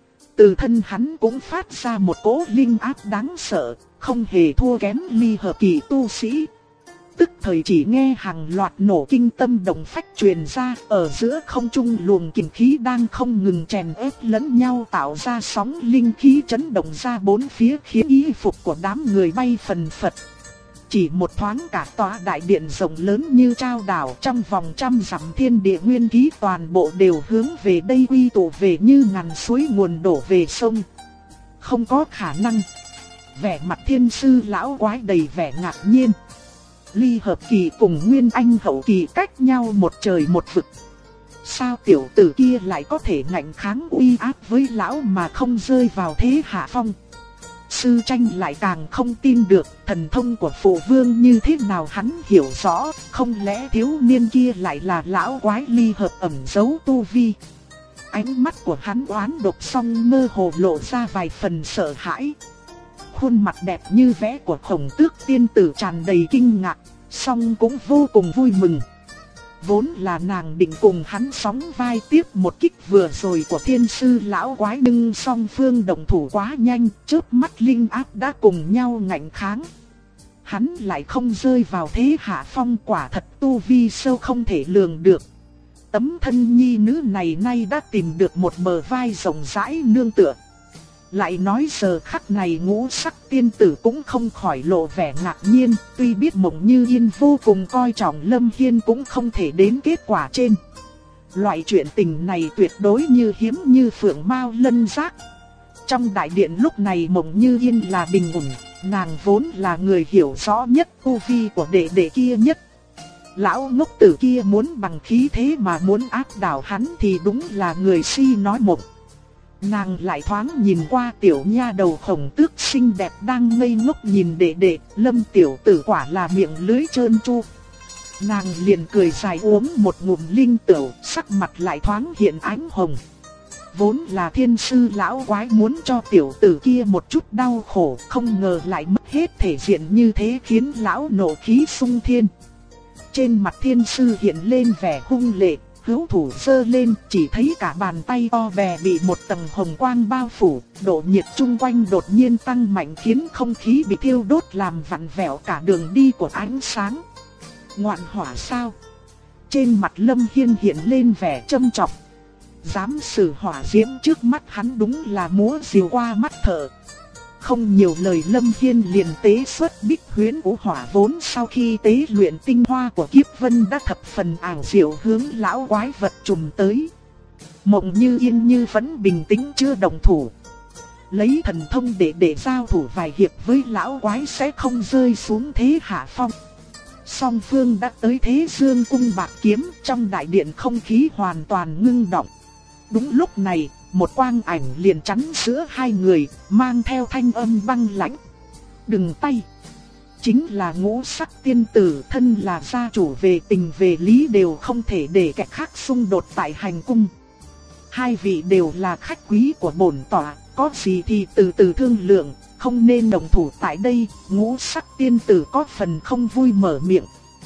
Từ thân hắn cũng phát ra một cỗ linh áp đáng sợ, không hề thua kém Ly Hợp Kỳ tu sĩ. Tức thời chỉ nghe hàng loạt nổ kinh tâm động phách truyền ra, ở giữa không trung luồng kình khí đang không ngừng chèn ép lẫn nhau tạo ra sóng linh khí chấn động ra bốn phía, khiến y phục của đám người bay phần phật. Chỉ một thoáng cả tòa đại điện rộng lớn như trao đảo, trong vòng trăm dặm thiên địa nguyên khí toàn bộ đều hướng về đây quy tụ về như ngàn suối nguồn đổ về sông. Không có khả năng. Vẻ mặt thiên sư lão quái đầy vẻ ngạc nhiên. Ly Hợp Kỳ cùng Nguyên Anh hậu kỳ cách nhau một trời một vực. Sao tiểu tử kia lại có thể ngạnh kháng uy áp với lão mà không rơi vào thế hạ phong? Sư Tranh lại càng không tin được, thần thông của phụ vương như thế nào hắn hiểu rõ, không lẽ thiếu niên kia lại là lão quái Ly Hợp ẩn giấu tu vi? Ánh mắt của hắn oán độc song mơ hồ lộ ra vài phần sợ hãi. Khuôn mặt đẹp như vẽ của Khổng Tước tiên tử tràn đầy kinh ngạc, song cũng vô cùng vui mừng. Vốn là nàng định cùng hắn sóng vai tiếp một kích vừa rồi của thiên sư lão quái, nhưng song phương động thủ quá nhanh, chớp mắt linh áp đã cùng nhau ngạnh kháng. Hắn lại không rơi vào thế hạ phong, quả thật tu vi sâu không thể lường được. Tấm thân nhi nữ này nay đã tìm được một bờ vai rộng rãi nương tựa. Lại nói giờ khắc này Ngũ Sắc tiên tử cũng không khỏi lộ vẻ ngạc nhiên, tuy biết Mộng Như Yên vô cùng coi trọng Lâm Hiên cũng không thể đến kết quả trên. Loại chuyện tình này tuyệt đối như hiếm như phượng mao lân giác. Trong đại điện lúc này Mộng Như Yên là bình ổn, nàng vốn là người hiểu rõ nhất tu vi của đệ đệ kia nhất. Lão ngốc tử kia muốn bằng khí thế mà muốn áp đảo hắn thì đúng là người si nói mộng. Nàng lại thoáng nhìn qua tiểu nha đầu Khổng Tước xinh đẹp đang ngây ngốc nhìn đệ đệ, Lâm tiểu tử quả là miệng lưới trơn tru. Nàng liền cười dài uống một ngụm linh tửu, sắc mặt lại thoáng hiện ánh hồng. Vốn là thiên sư lão quái muốn cho tiểu tử kia một chút đau khổ, không ngờ lại mất hết thể diện như thế, khiến lão nộ khí xung thiên. Trên mặt thiên sư hiện lên vẻ hung lệ, hữu thủ giơ lên, chỉ thấy cả bàn tay to bè bị một tầng hồng quang bao phủ, độ nhiệt chung quanh đột nhiên tăng mạnh khiến không khí bị thiêu đốt làm vặn vẹo cả đường đi của ánh sáng. Ngoạn hỏa sao? Trên mặt Lâm Hiên hiện lên vẻ châm chọc. Dám sử hỏa diễm trước mắt hắn đúng là múa rìu qua mắt thợ. Không nhiều lời Lâm Hiên liền tế xuất Bích Huyễn Vũ Hỏa, vốn sau khi tế luyện tinh hoa của Kiếp Vân đã thập phần ảo diệu, hướng lão quái vật trùm tới. Mộng Như Yên như vẫn bình tĩnh chưa động thủ. Lấy thần thông để giao thủ vài hiệp với lão quái sẽ không rơi xuống thế hạ phong. Song phương đã tới thế dương cung bạc kiếm, trong đại điện không khí hoàn toàn ngưng động. Đúng lúc này, một quang ảnh liền chắn giữa hai người, mang theo thanh âm băng lãnh. Đừng tay! Chính là Ngũ Sắc tiên tử, thân là gia chủ, về tình về lý đều không thể để kẻ khác xung đột tại hành cung. Hai vị đều là khách quý của bổn tọa, có gì thì từ từ thương lượng, không nên đồng thủ tại đây. Ngũ Sắc tiên tử có phần không vui mở miệng.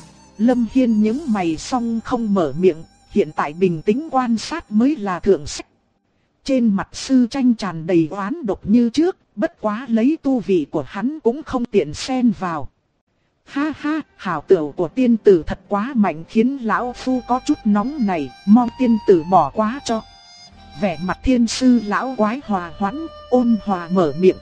Lâm Hiên nhướng mày xong không mở miệng, hiện tại bình tĩnh quan sát mới là thượng sách. Trên mặt Sư Tranh tràn đầy oán độc như trước, bất quá lấy tu vị của hắn cũng không tiện xen vào. Ha ha, hảo tửu của tiên tử thật quá mạnh khiến lão phu có chút nóng này, mong tiên tử bỏ qua cho. Vẻ mặt thiên sư lão quái hòa hoãn, ôn hòa mở miệng.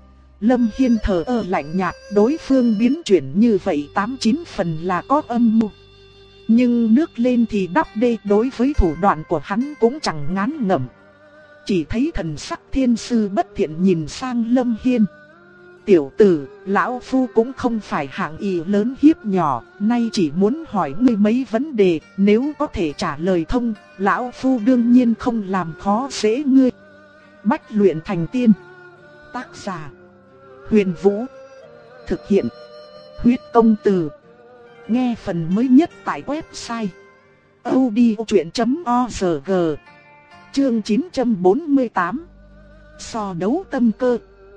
Lâm Hiên thờ ơ lạnh nhạt, đối phương biến chuyển như vậy 89 phần là có âm mưu. Nhưng nước lên thì đắp đê, đối với thủ đoạn của hắn cũng chẳng ngán ngẩm. Chỉ thấy thần sắc thiên sư bất thiện nhìn sang Lâm Hiên. Tiểu tử, lão phu cũng không phải hạng ý lớn hiếp nhỏ, nay chỉ muốn hỏi ngươi mấy vấn đề, nếu có thể trả lời thông, lão phu đương nhiên không làm khó dễ ngươi. Bách luyện thành tiên. Tác giả: Huyền Vũ. Thực hiện: Huyết Công Từ. Nghe phần mới nhất tại website audiochuyện.org. Chương 948. So đấu tâm cơ.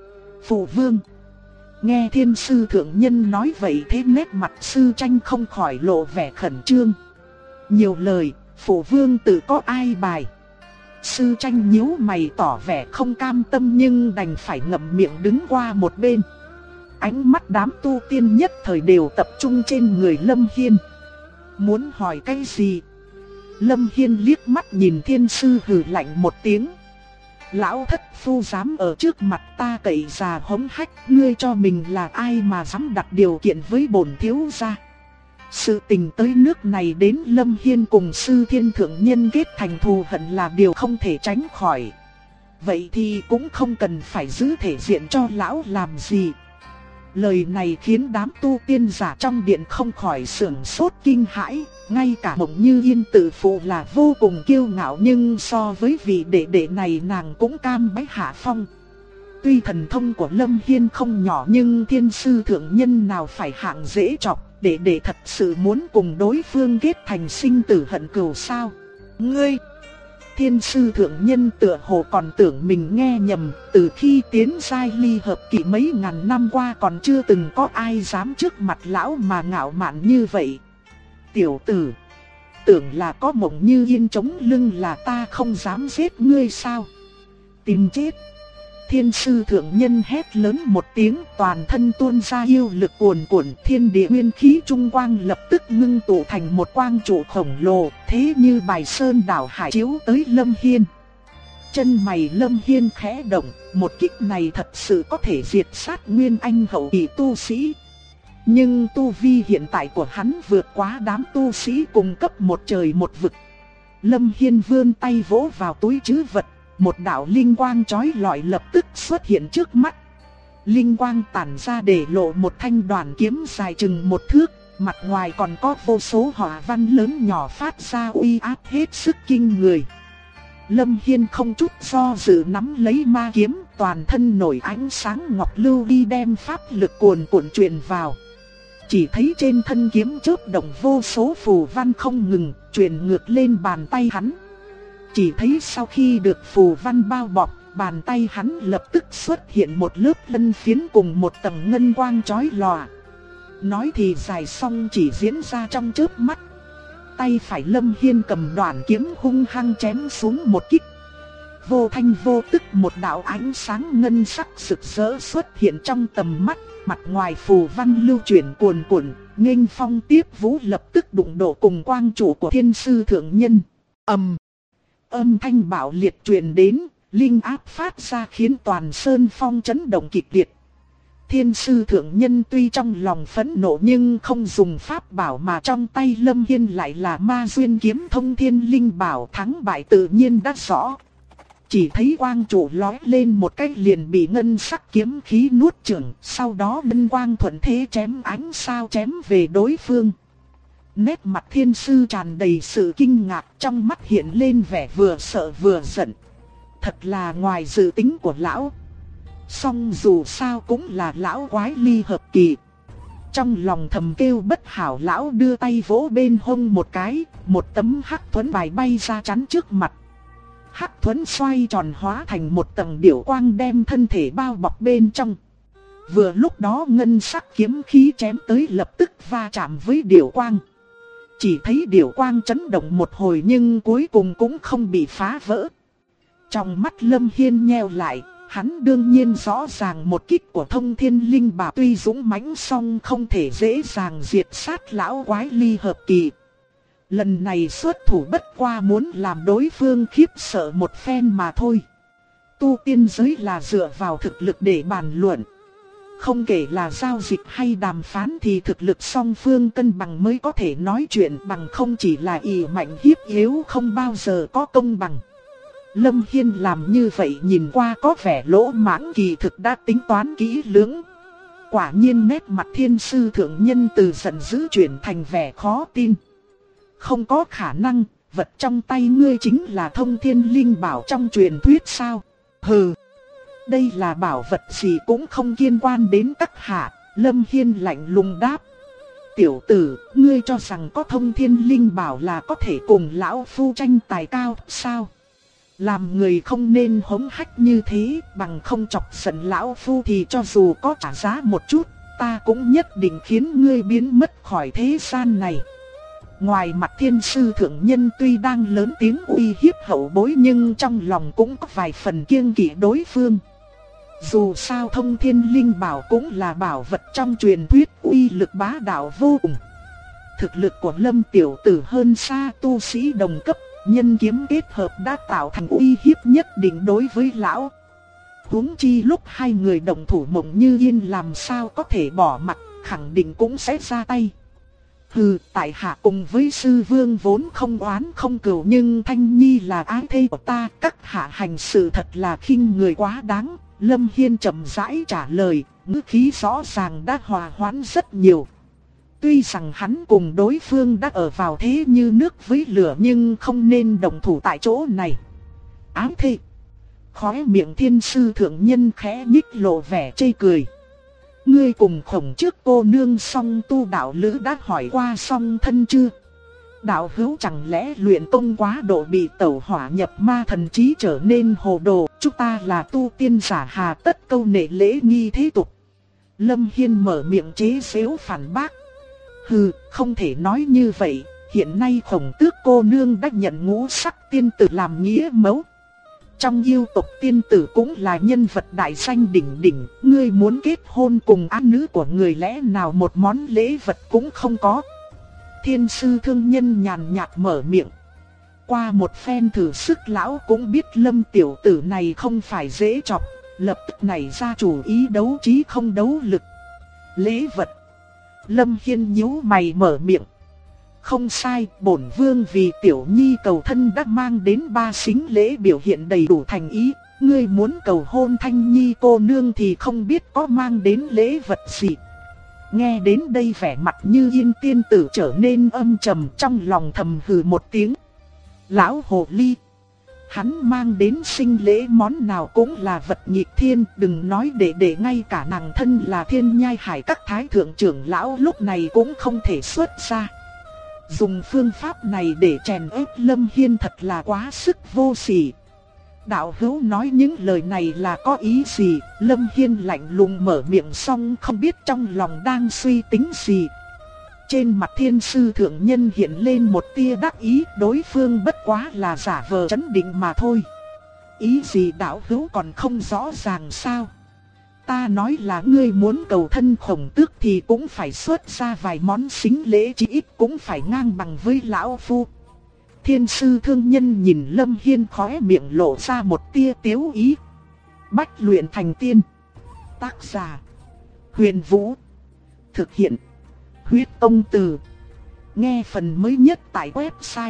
Phụ vương. Nghe thiên sư thượng nhân nói vậy, thế nét mặt sư tranh không khỏi lộ vẻ khẩn trương. Nhiều lời, phụ vương tự có ai bài. Sư tranh nhíu mày tỏ vẻ không cam tâm nhưng đành phải ngậm miệng đứng qua một bên. Ánh mắt đám tu tiên nhất thời đều tập trung trên người Lâm Hiên. Muốn hỏi cái gì? Lâm Hiên liếc mắt nhìn thiên sư hừ lạnh một tiếng. Lão thất phu dám ở trước mặt ta cậy già hống hách, ngươi cho mình là ai mà dám đặt điều kiện với bổn thiếu gia? Sự tình tới nước này đến Lâm Hiên cùng sư thiên thượng nhân kết thành thù hận là điều không thể tránh khỏi. Vậy thì cũng không cần phải giữ thể diện cho lão làm gì. Lời này khiến đám tu tiên giả trong điện không khỏi sửng sốt kinh hãi. Ngay cả Mộng Như Yên tự phụ là vô cùng kiêu ngạo, nhưng so với vị đệ đệ này nàng cũng cam bái hạ phong. Tuy thần thông của Lâm Hiên không nhỏ nhưng thiên sư thượng nhân nào phải hạng dễ chọc. Đệ đệ thật sự muốn cùng đối phương kết thành sinh tử hận cừu sao? Ngươi! Thiên sư thượng nhân tựa hồ còn tưởng mình nghe nhầm, từ khi tiến giai ly hợp kỳ mấy ngàn năm qua còn chưa từng có ai dám trước mặt lão mà ngạo mạn như vậy. Tiểu tử, tưởng là có Mộng Như Yên chống lưng là ta không dám giết ngươi sao? Tìm chết! Thiên sư thượng nhân hét lớn một tiếng, toàn thân tuôn ra yêu lực cuồn cuộn, thiên địa nguyên khí trung quang lập tức ngưng tụ thành một quang trụ khổng lồ, thế như bài sơn đảo hải chiếu tới Lâm Hiên. Chân mày Lâm Hiên khẽ động, một kích này thật sự có thể diệt sát nguyên anh hậu kỳ tu sĩ. Nhưng tu vi hiện tại của hắn vượt quá đám tu sĩ cùng cấp một trời một vực. Lâm Hiên vươn tay vỗ vào túi trữ vật. Một đạo linh quang chói lọi lập tức xuất hiện trước mắt. Linh quang tản ra để lộ một thanh đoàn kiếm dài chừng một thước, mặt ngoài còn có vô số họa văn lớn nhỏ phát ra uy áp hết sức kinh người. Lâm Hiên không chút do dự nắm lấy ma kiếm, toàn thân nổi ánh sáng ngọc lưu đi đem pháp lực cuồn cuộn truyền vào. Chỉ thấy trên thân kiếm chớp động vô số phù văn không ngừng, truyền ngược lên bàn tay hắn. Chỉ thấy sau khi được phù văn bao bọc, bàn tay hắn lập tức xuất hiện một lớp lân phiến cùng một tầng ngân quang chói lòa. Nói thì dài xong chỉ diễn ra trong chớp mắt. Tay phải Lâm Hiên cầm đoạn kiếm hung hăng chém xuống một kích. Vô thanh vô tức một đạo ánh sáng ngân sắc rực rỡ xuất hiện trong tầm mắt, mặt ngoài phù văn lưu chuyển cuồn cuộn, nghênh phong tiếp vũ lập tức đụng độ cùng quang trụ của thiên sư thượng nhân. Âm thanh bạo liệt truyền đến, linh áp phát ra khiến toàn sơn phong chấn động kịch liệt. Thiên sư thượng nhân tuy trong lòng phẫn nộ nhưng không dùng pháp bảo, mà trong tay Lâm Hiên lại là ma duyên kiếm thông thiên linh bảo, thắng bại tự nhiên đã rõ. Chỉ thấy quang trụ lói lên một cách liền bị ngân sắc kiếm khí nuốt chửng, sau đó ngân quang thuận thế chém ánh sao chém về đối phương. Nét mặt thiên sư tràn đầy sự kinh ngạc, trong mắt hiện lên vẻ vừa sợ vừa giận. Thật là ngoài dự tính của lão. Song dù sao cũng là lão quái ly hợp kỳ. Trong lòng thầm kêu bất hảo, lão đưa tay vỗ bên hông một cái, một tấm hắc thuẫn bài bay ra chắn trước mặt. Hắc thuẫn xoay tròn hóa thành một tầng điểu quang đem thân thể bao bọc bên trong. Vừa lúc đó ngân sắc kiếm khí chém tới lập tức va chạm với điểu quang. Chỉ thấy điểu quang chấn động một hồi nhưng cuối cùng cũng không bị phá vỡ. Trong mắt Lâm Hiên nheo lại, hắn đương nhiên rõ ràng một kích của thông thiên linh bảo tuy dũng mãnh song không thể dễ dàng diệt sát lão quái ly hợp kỳ. Lần này xuất thủ bất qua muốn làm đối phương khiếp sợ một phen mà thôi. Tu tiên giới là dựa vào thực lực để bàn luận. Không kể là giao dịch hay đàm phán thì thực lực song phương cân bằng mới có thể nói chuyện, bằng không chỉ là ỷ mạnh hiếp yếu không bao giờ có công bằng. Lâm Hiên làm như vậy nhìn qua có vẻ lỗ mãng, kỳ thực đã tính toán kỹ lưỡng. Quả nhiên nét mặt thiên sư thượng nhân từ giận dữ chuyển thành vẻ khó tin. Không có khả năng, vật trong tay ngươi chính là thông thiên linh bảo trong truyền thuyết sao? Hừ, đây là bảo vật gì cũng không liên quan đến các hạ. Lâm Hiên lạnh lùng đáp. Tiểu tử, ngươi cho rằng có thông thiên linh bảo là có thể cùng lão phu tranh tài cao sao? Làm người không nên hống hách như thế, bằng không chọc giận lão phu thì cho dù có trả giá một chút, ta cũng nhất định khiến ngươi biến mất khỏi thế gian này. Ngoài mặt thiên sư thượng nhân tuy đang lớn tiếng uy hiếp hậu bối, nhưng trong lòng cũng có vài phần kiêng kỵ đối phương. Dù sao thông thiên linh bảo cũng là bảo vật trong truyền thuyết, uy lực bá đạo vô cùng. Thực lực của Lâm tiểu tử hơn xa tu sĩ đồng cấp, nhân kiếm kết hợp đã tạo thành uy hiếp nhất định đối với lão. Huống chi lúc hai người đồng thủ Mộng Như Yên làm sao có thể bỏ mặc, khẳng định cũng sẽ ra tay. Hừ, tại hạ cùng với sư vương vốn không oán không cừu, nhưng Thanh Nhi là ái thê của ta, các hạ hành sự thật là khinh người quá đáng. Lâm Hiên chậm rãi trả lời, ngữ khí rõ ràng đã hòa hoãn rất nhiều. Tuy rằng hắn cùng đối phương đã ở vào thế như nước với lửa, nhưng không nên đồng thủ tại chỗ này. Ái thê. Khóe miệng thiên sư thượng nhân khẽ nhích lộ vẻ chê cười. Ngươi cùng Khổng Trước cô nương song tu đạo lữ đã hỏi qua song thân chưa? Đạo hữu chẳng lẽ luyện công quá độ bị tẩu hỏa nhập ma, thần trí trở nên hồ đồ? Chúng ta là tu tiên giả, hà tất câu nệ lễ nghi thế tục. Lâm Hiên mở miệng chế giễu phản bác. Hừ, không thể nói như vậy. Hiện nay Khổng Tước cô nương đã nhận ngũ sắc tiên tử làm nghĩa mẫu. Trong yêu tộc tiên tử cũng là nhân vật đại danh đỉnh đỉnh. Ngươi muốn kết hôn cùng á nữ của người, lẽ nào một món lễ vật cũng không có? Thiên sư thương nhân nhàn nhạt mở miệng. Qua một phen thử sức, lão cũng biết Lâm tiểu tử này không phải dễ chọc, lập tức nảy ra chủ ý đấu trí không đấu lực. Lễ vật. Lâm Hiên nhíu mày mở miệng. Không sai, bổn vương vì tiểu nhi cầu thân đã mang đến 3 sính lễ biểu hiện đầy đủ thành ý. Ngươi muốn cầu hôn Thanh Nhi cô nương thì không biết có mang đến lễ vật gì. Nghe đến đây vẻ mặt Như Yên tiên tử trở nên âm trầm, trong lòng thầm hừ một tiếng. Lão hồ ly, hắn mang đến sinh lễ món nào cũng là vật nghịch thiên, đừng nói để ngay cả nàng thân là Thiên Nhai Hải các thái thượng trưởng lão lúc này cũng không thể xuất ra. Dùng phương pháp này để chèn ép Lâm Hiên thật là quá sức vô sỉ. Đạo hữu nói những lời này là có ý gì? Lâm Hiên lạnh lùng mở miệng xong không biết trong lòng đang suy tính gì. Trên mặt thiên sư thượng nhân hiện lên một tia đắc ý, đối phương bất quá là giả vờ trấn định mà thôi. Ý gì đạo hữu còn không rõ ràng sao? Ta nói là ngươi muốn cầu thân Khổng Tước thì cũng phải xuất ra vài món sính lễ, chí ít cũng phải ngang bằng với lão phu. Thiên sư thương nhân nhìn Lâm Hiên, khóe miệng lộ ra một tia tiếu ý. Bách luyện thành tiên. Tác giả: Huyền Vũ. Thực hiện: Huyết Công Từ. Nghe phần mới nhất tại website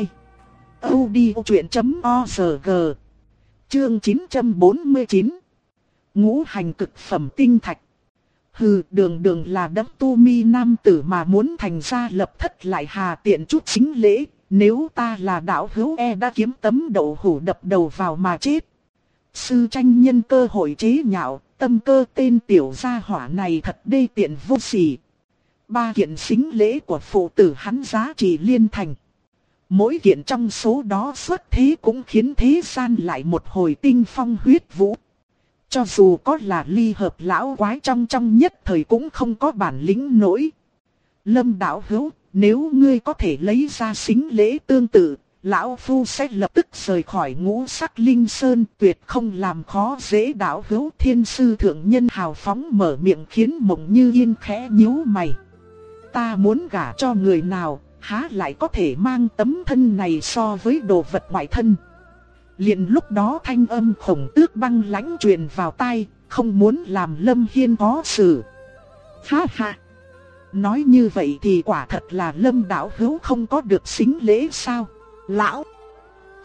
audiochuyện.org. Chương 949. Ngũ hành cực phẩm tinh thạch. Hừ, đường là đấng tu mi nam tử mà muốn thành ra lập thất lại hà tiện chút sính lễ. Nếu ta là đạo hữu đã kiếm tấm đậu hũ đập đầu vào mà chết. Sư tranh nhân cơ hội chế nhạo, tâm cơ tên tiểu gia hỏa này thật đê tiện vô sỉ. 3 kiện sính lễ của phụ tử hắn giá trị liên thành. Mỗi kiện trong số đó xuất thế cũng khiến thế gian lại một hồi tinh phong huyết vũ. Cho dù có là ly hợp lão quái trong nhất thời cũng không có bản lĩnh nổi. Lâm đạo hữu, nếu ngươi có thể lấy ra sính lễ tương tự, lão phu sẽ lập tức rời khỏi Ngũ Sắc Linh Sơn, tuyệt không làm khó dễ đạo hữu. Thiên sư thượng nhân hào phóng mở miệng khiến Mộng Như Yên khẽ nhíu mày. Ta muốn gả cho người nào, há lại có thể mang tấm thân này so với đồ vật ngoại thân. Liền lúc đó thanh âm Khổng Tước băng lãnh truyền vào tai, không muốn làm Lâm Hiên khó xử. Ha ha! Nói như vậy thì quả thật là Lâm đạo hữu không có được sính lễ sao? Lão!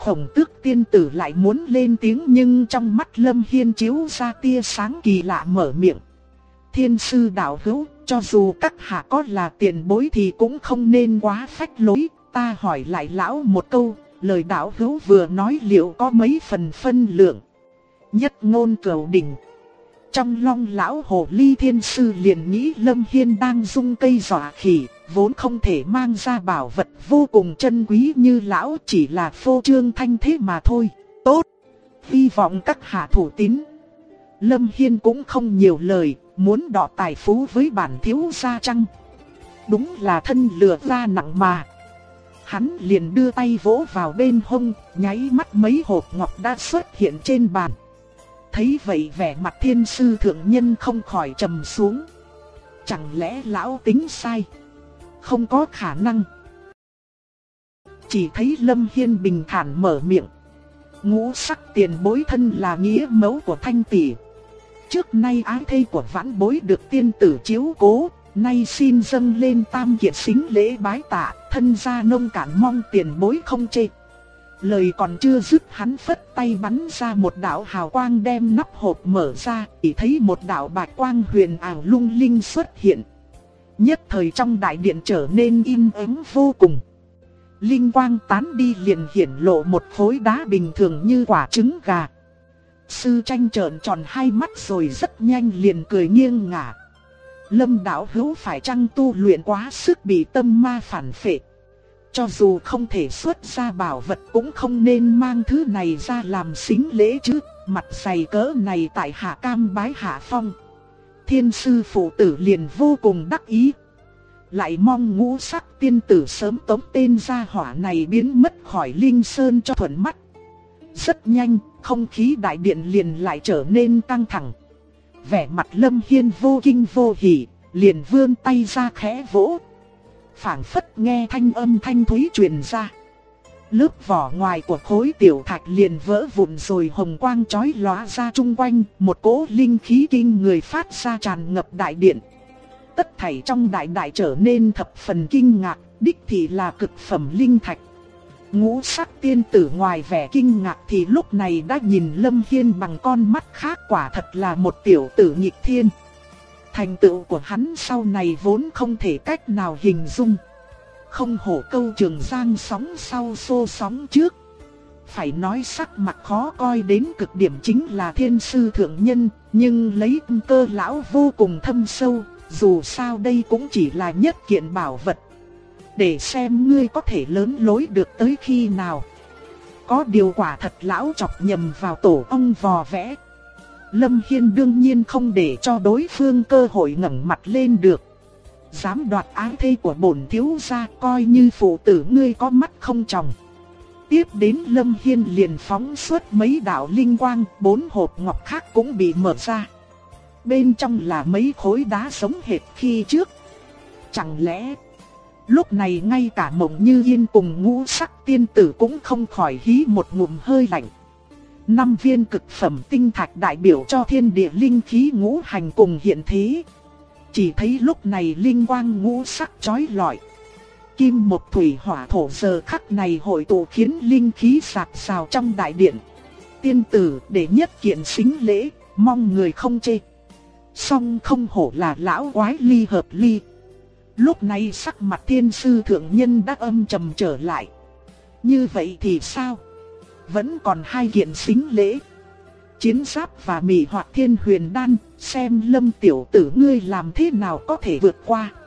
Khổng Tước tiên tử lại muốn lên tiếng, nhưng trong mắt Lâm Hiên chiếu ra tia sáng kỳ lạ, mở miệng. Thiên sư đạo hữu, cho dù các hạ có là tiền bối thì cũng không nên quá phách lối. Ta hỏi lại lão một câu, lời đạo hữu vừa nói liệu có mấy phần phân lượng? Nhất ngôn cửu đỉnh. Trong lòng lão hồ ly thiên sư liền nghĩ Lâm Hiên đang dung cây dọa khỉ, vốn không thể mang ra bảo vật vô cùng chân quý như lão, chỉ là phô trương thanh thế mà thôi. Tốt, hy vọng các hạ thủ tín. Lâm Hiên cũng không nhiều lời, muốn đọ tài phú với bản thiếu gia chăng? Đúng là thân lừa ra nặng mà. Hắn liền đưa tay vỗ vào bên hông, nháy mắt mấy hộp ngọc đã xuất hiện trên bàn. Thấy vậy vẻ mặt thiên sư thượng nhân không khỏi trầm xuống. Chẳng lẽ lão tính sai? Không có khả năng. Chỉ thấy Lâm Hiên bình thản mở miệng. Ngũ sắc tiền bối thân là nghĩa mẫu của Thanh tỷ. Trước nay ái thê của vãn bối được tiên tử chiếu cố, nay xin dâng lên tam kiện xính lễ bái tạ, thân gia nông cạn mong tiền bối không chê. Lời còn chưa dứt, hắn phất tay bắn ra một đạo hào quang đem nắp hộp mở ra, chỉ thấy một đạo bạch quang huyền ảo lung linh xuất hiện. Nhất thời trong đại điện trở nên im ắng vô cùng. Linh quang tán đi liền hiển lộ một khối đá bình thường như quả trứng gà. Sư tranh trợn tròn hai mắt rồi rất nhanh liền cười nghiêng ngả. Lâm đạo hữu phải chăng tu luyện quá sức bị tâm ma phản phệ? Cho dù không thể xuất ra bảo vật cũng không nên mang thứ này ra làm xính lễ chứ. Mặt dày cỡ này tại hạ cam bái hạ phong. Thiên sư phụ tử liền vô cùng đắc ý. Lại mong ngũ sắc tiên tử sớm tống tên gia hỏa này biến mất khỏi Linh Sơn cho thuận mắt. Rất nhanh, không khí đại điện liền lại trở nên căng thẳng. Vẻ mặt Lâm Hiên vô kinh vô hỉ, liền vươn tay ra khẽ vỗ. Phảng phất nghe thanh âm thanh thúy truyền ra. Lớp vỏ ngoài của khối tiểu thạch liền vỡ vụn rồi hồng quang chói lóa ra chung quanh, một cỗ linh khí kinh người phát ra tràn ngập đại điện. Tất thảy trong đại đại trở nên thập phần kinh ngạc, đích thị là cực phẩm linh thạch. Ngũ sắc tiên tử ngoài vẻ kinh ngạc thì lúc này đã nhìn Lâm Hiên bằng con mắt khác, quả thật là một tiểu tử nghịch thiên. Thành tựu của hắn sau này vốn không thể cách nào hình dung. Không hổ câu Trường Giang sóng sau xô sóng trước. Phải nói sắc mặt khó coi đến cực điểm chính là thiên sư thượng nhân, nhưng lấy tâm cơ lão vô cùng thâm sâu, dù sao đây cũng chỉ là nhất kiện bảo vật. Để xem ngươi có thể lớn lối được tới khi nào. Có điều quả thật lão chọc nhầm vào tổ ong vò vẽ. Lâm Hiên đương nhiên không để cho đối phương cơ hội ngẩng mặt lên được. Dám đoạt ái thê của bổn thiếu gia, coi như phụ tử ngươi có mắt không tròng. Tiếp đến Lâm Hiên liền phóng xuất mấy đạo linh quang, 4 hộp ngọc khác cũng bị mở ra. Bên trong là mấy khối đá giống hệt khi trước. Chẳng lẽ lúc này ngay cả Mộng Như Yên cùng ngũ sắc tiên tử cũng không khỏi hí một ngụm hơi lạnh. 5 viên cực phẩm tinh thạch đại biểu cho thiên địa linh khí ngũ hành cùng hiện thế. Chỉ thấy lúc này linh quang ngũ sắc chói lọi. Kim một thủy hỏa thổ giờ khắc này hội tụ khiến linh khí sạc sào trong đại điện. Tiên tử để nhất kiện xính lễ, mong người không chê. Song không hổ là lão quái ly hợp ly. Lúc này sắc mặt thiên sư thượng nhân đã âm trầm trở lại. Như vậy thì sao? Vẫn còn 2 kiện xính lễ. Chiến giáp và mị hoặc thiên huyền đan, xem Lâm tiểu tử ngươi làm thế nào có thể vượt qua.